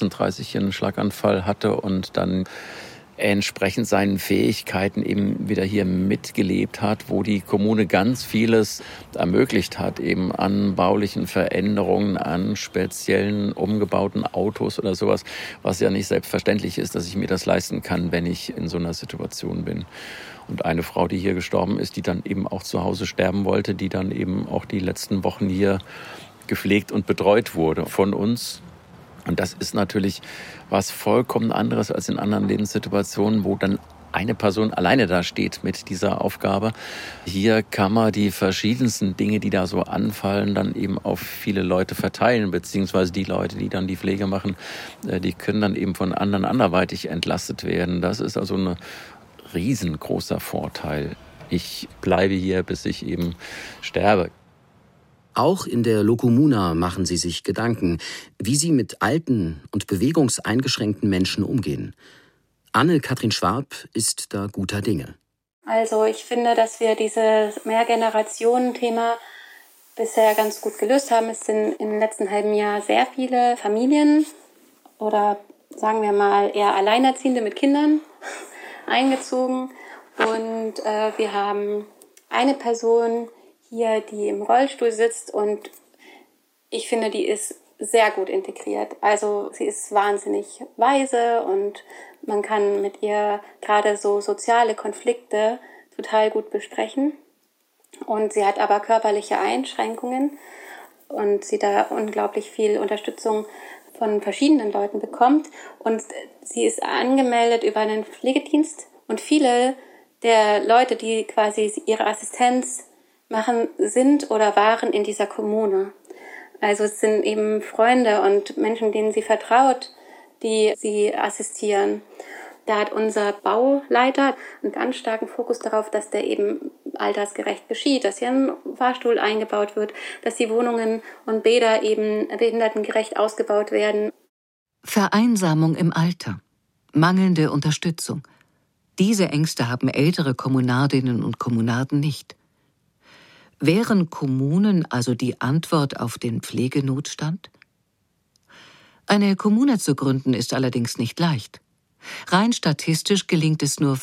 36 einen Schlaganfall hatte und dann entsprechend seinen Fähigkeiten eben wieder hier mitgelebt hat, wo die Kommune ganz vieles ermöglicht hat, eben an baulichen Veränderungen, an speziellen umgebauten Autos oder sowas, was ja nicht selbstverständlich ist, dass ich mir das leisten kann, wenn ich in so einer Situation bin. Und eine Frau, die hier gestorben ist, die dann eben auch zu Hause sterben wollte, die dann eben auch die letzten Wochen hier gepflegt und betreut wurde von uns. Und das ist natürlich was vollkommen anderes als in anderen Lebenssituationen, wo dann eine Person alleine da steht mit dieser Aufgabe. Hier kann man die verschiedensten Dinge, die da so anfallen, dann eben auf viele Leute verteilen, beziehungsweise die Leute, die dann die Pflege machen, die können dann eben von anderen anderweitig entlastet werden. Das ist also ein riesengroßer Vorteil. Ich bleibe hier, bis ich eben sterbe. Auch in der Locomuna machen sie sich Gedanken, wie sie mit alten und bewegungseingeschränkten Menschen umgehen. Anne-Kathrin Schwab ist da guter Dinge. Also ich finde, dass wir dieses Mehrgenerationen-Thema bisher ganz gut gelöst haben. Es sind im letzten halben Jahr sehr viele Familien oder sagen wir mal eher Alleinerziehende mit Kindern eingezogen. Und wir haben eine Person hier, die im Rollstuhl sitzt und ich finde, die ist sehr gut integriert. Also sie ist wahnsinnig weise und man kann mit ihr gerade so soziale Konflikte total gut besprechen. Und sie hat aber körperliche Einschränkungen und sie da unglaublich viel Unterstützung von verschiedenen Leuten bekommt. Und sie ist angemeldet über einen Pflegedienst und viele der Leute, die quasi ihre Assistenz machen, sind oder waren in dieser Kommune. Also es sind eben Freunde und Menschen, denen sie vertraut, die sie assistieren. Da hat unser Bauleiter einen ganz starken Fokus darauf, dass der eben altersgerecht geschieht, dass hier ein Fahrstuhl eingebaut wird, dass die Wohnungen und Bäder eben behindertengerecht ausgebaut werden. Vereinsamung im Alter, mangelnde Unterstützung. Diese Ängste haben ältere Kommunardinnen und Kommunarden nicht. Wären Kommunen also die Antwort auf den Pflegenotstand? Eine Kommune zu gründen ist allerdings nicht leicht. Rein statistisch gelingt es nur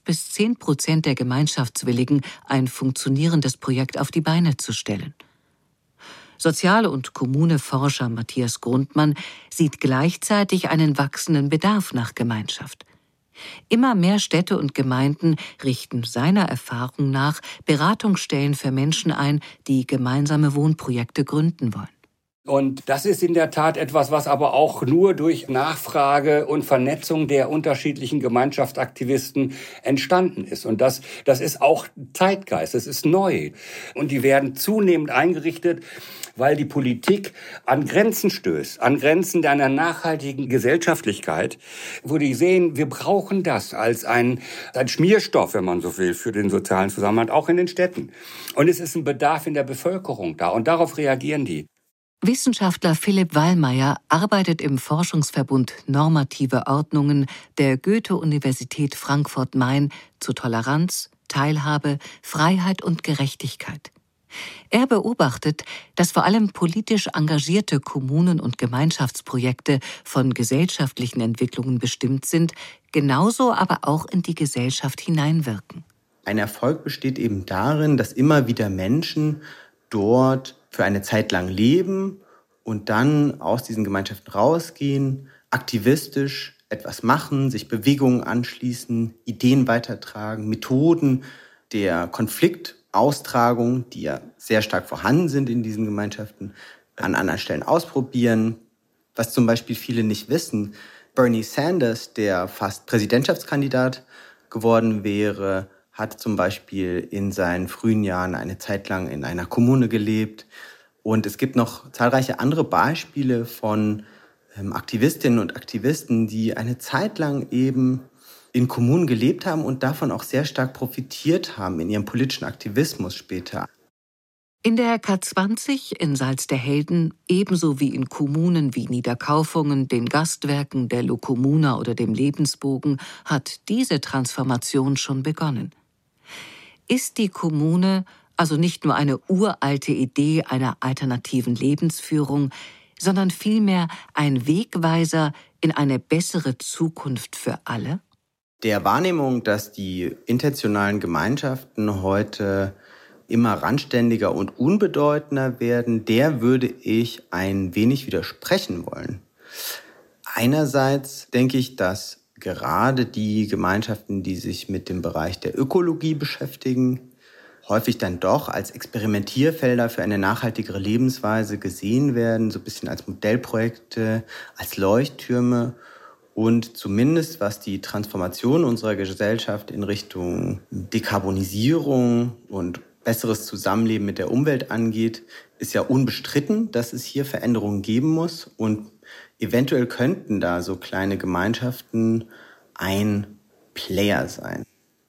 5-10% der Gemeinschaftswilligen, ein funktionierendes Projekt auf die Beine zu stellen. Sozial- und Kommune-Forscher Matthias Grundmann sieht gleichzeitig einen wachsenden Bedarf nach Gemeinschaft. Immer mehr Städte und Gemeinden richten seiner Erfahrung nach Beratungsstellen für Menschen ein, die gemeinsame Wohnprojekte gründen wollen. Und das ist in der Tat etwas, was aber auch nur durch Nachfrage und Vernetzung der unterschiedlichen Gemeinschaftsaktivisten entstanden ist. Und das ist auch Zeitgeist, das ist neu. Und die werden zunehmend eingerichtet, weil die Politik an Grenzen stößt, an Grenzen einer nachhaltigen Gesellschaftlichkeit, wo die sehen, wir brauchen das als ein Schmierstoff, wenn man so will, für den sozialen Zusammenhalt, auch in den Städten. Und es ist ein Bedarf in der Bevölkerung da und darauf reagieren die. Wissenschaftler Philipp Wallmeier arbeitet im Forschungsverbund Normative Ordnungen der Goethe-Universität Frankfurt-Main zu Toleranz, Teilhabe, Freiheit und Gerechtigkeit. Er beobachtet, dass vor allem politisch engagierte Kommunen und Gemeinschaftsprojekte von gesellschaftlichen Entwicklungen bestimmt sind, genauso aber auch in die Gesellschaft hineinwirken. Ein Erfolg besteht eben darin, dass immer wieder Menschen dort für eine Zeit lang leben und dann aus diesen Gemeinschaften rausgehen, aktivistisch etwas machen, sich Bewegungen anschließen, Ideen weitertragen, Methoden der Konfliktaustragung, die ja sehr stark vorhanden sind in diesen Gemeinschaften, an anderen Stellen ausprobieren. Was zum Beispiel viele nicht wissen, Bernie Sanders, der fast Präsidentschaftskandidat geworden wäre, hat zum Beispiel in seinen frühen Jahren eine Zeit lang in einer Kommune gelebt. Und es gibt noch zahlreiche andere Beispiele von Aktivistinnen und Aktivisten, die eine Zeit lang eben in Kommunen gelebt haben und davon auch sehr stark profitiert haben in ihrem politischen Aktivismus später. In der K20 in Salz der Helden, ebenso wie in Kommunen wie Niederkaufungen, den Gastwerken, der Lokomuna oder dem Lebensbogen, hat diese Transformation schon begonnen. Ist die Kommune also nicht nur eine uralte Idee einer alternativen Lebensführung, sondern vielmehr ein Wegweiser in eine bessere Zukunft für alle? Der Wahrnehmung, dass die intentionalen Gemeinschaften heute immer randständiger und unbedeutender werden, der würde ich ein wenig widersprechen wollen. Einerseits denke ich, dass gerade die Gemeinschaften, die sich mit dem Bereich der Ökologie beschäftigen, häufig dann doch als Experimentierfelder für eine nachhaltigere Lebensweise gesehen werden, so ein bisschen als Modellprojekte, als Leuchttürme. Und zumindest was die Transformation unserer Gesellschaft in Richtung Dekarbonisierung und besseres Zusammenleben mit der Umwelt angeht, ist ja unbestritten, dass es hier Veränderungen geben muss. Und eventuell könnten da so kleine Gemeinschaften ein Player sein.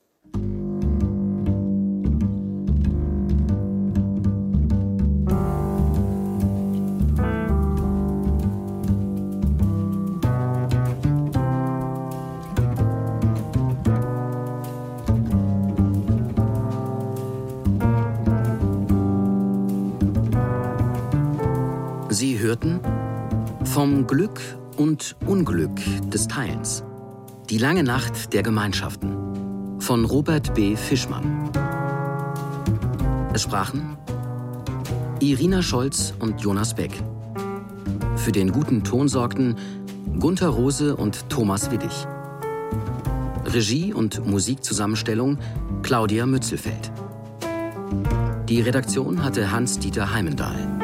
Sie hörten Vom Glück und Unglück des Teilens. Die lange Nacht der Gemeinschaften von Robert B. Fischmann. Es sprachen Irina Scholz und Jonas Beck. Für den guten Ton sorgten Gunther Rose und Thomas Widdig. Regie und Musikzusammenstellung Claudia Mützelfeld. Die Redaktion hatte Hans-Dieter Heimendahl.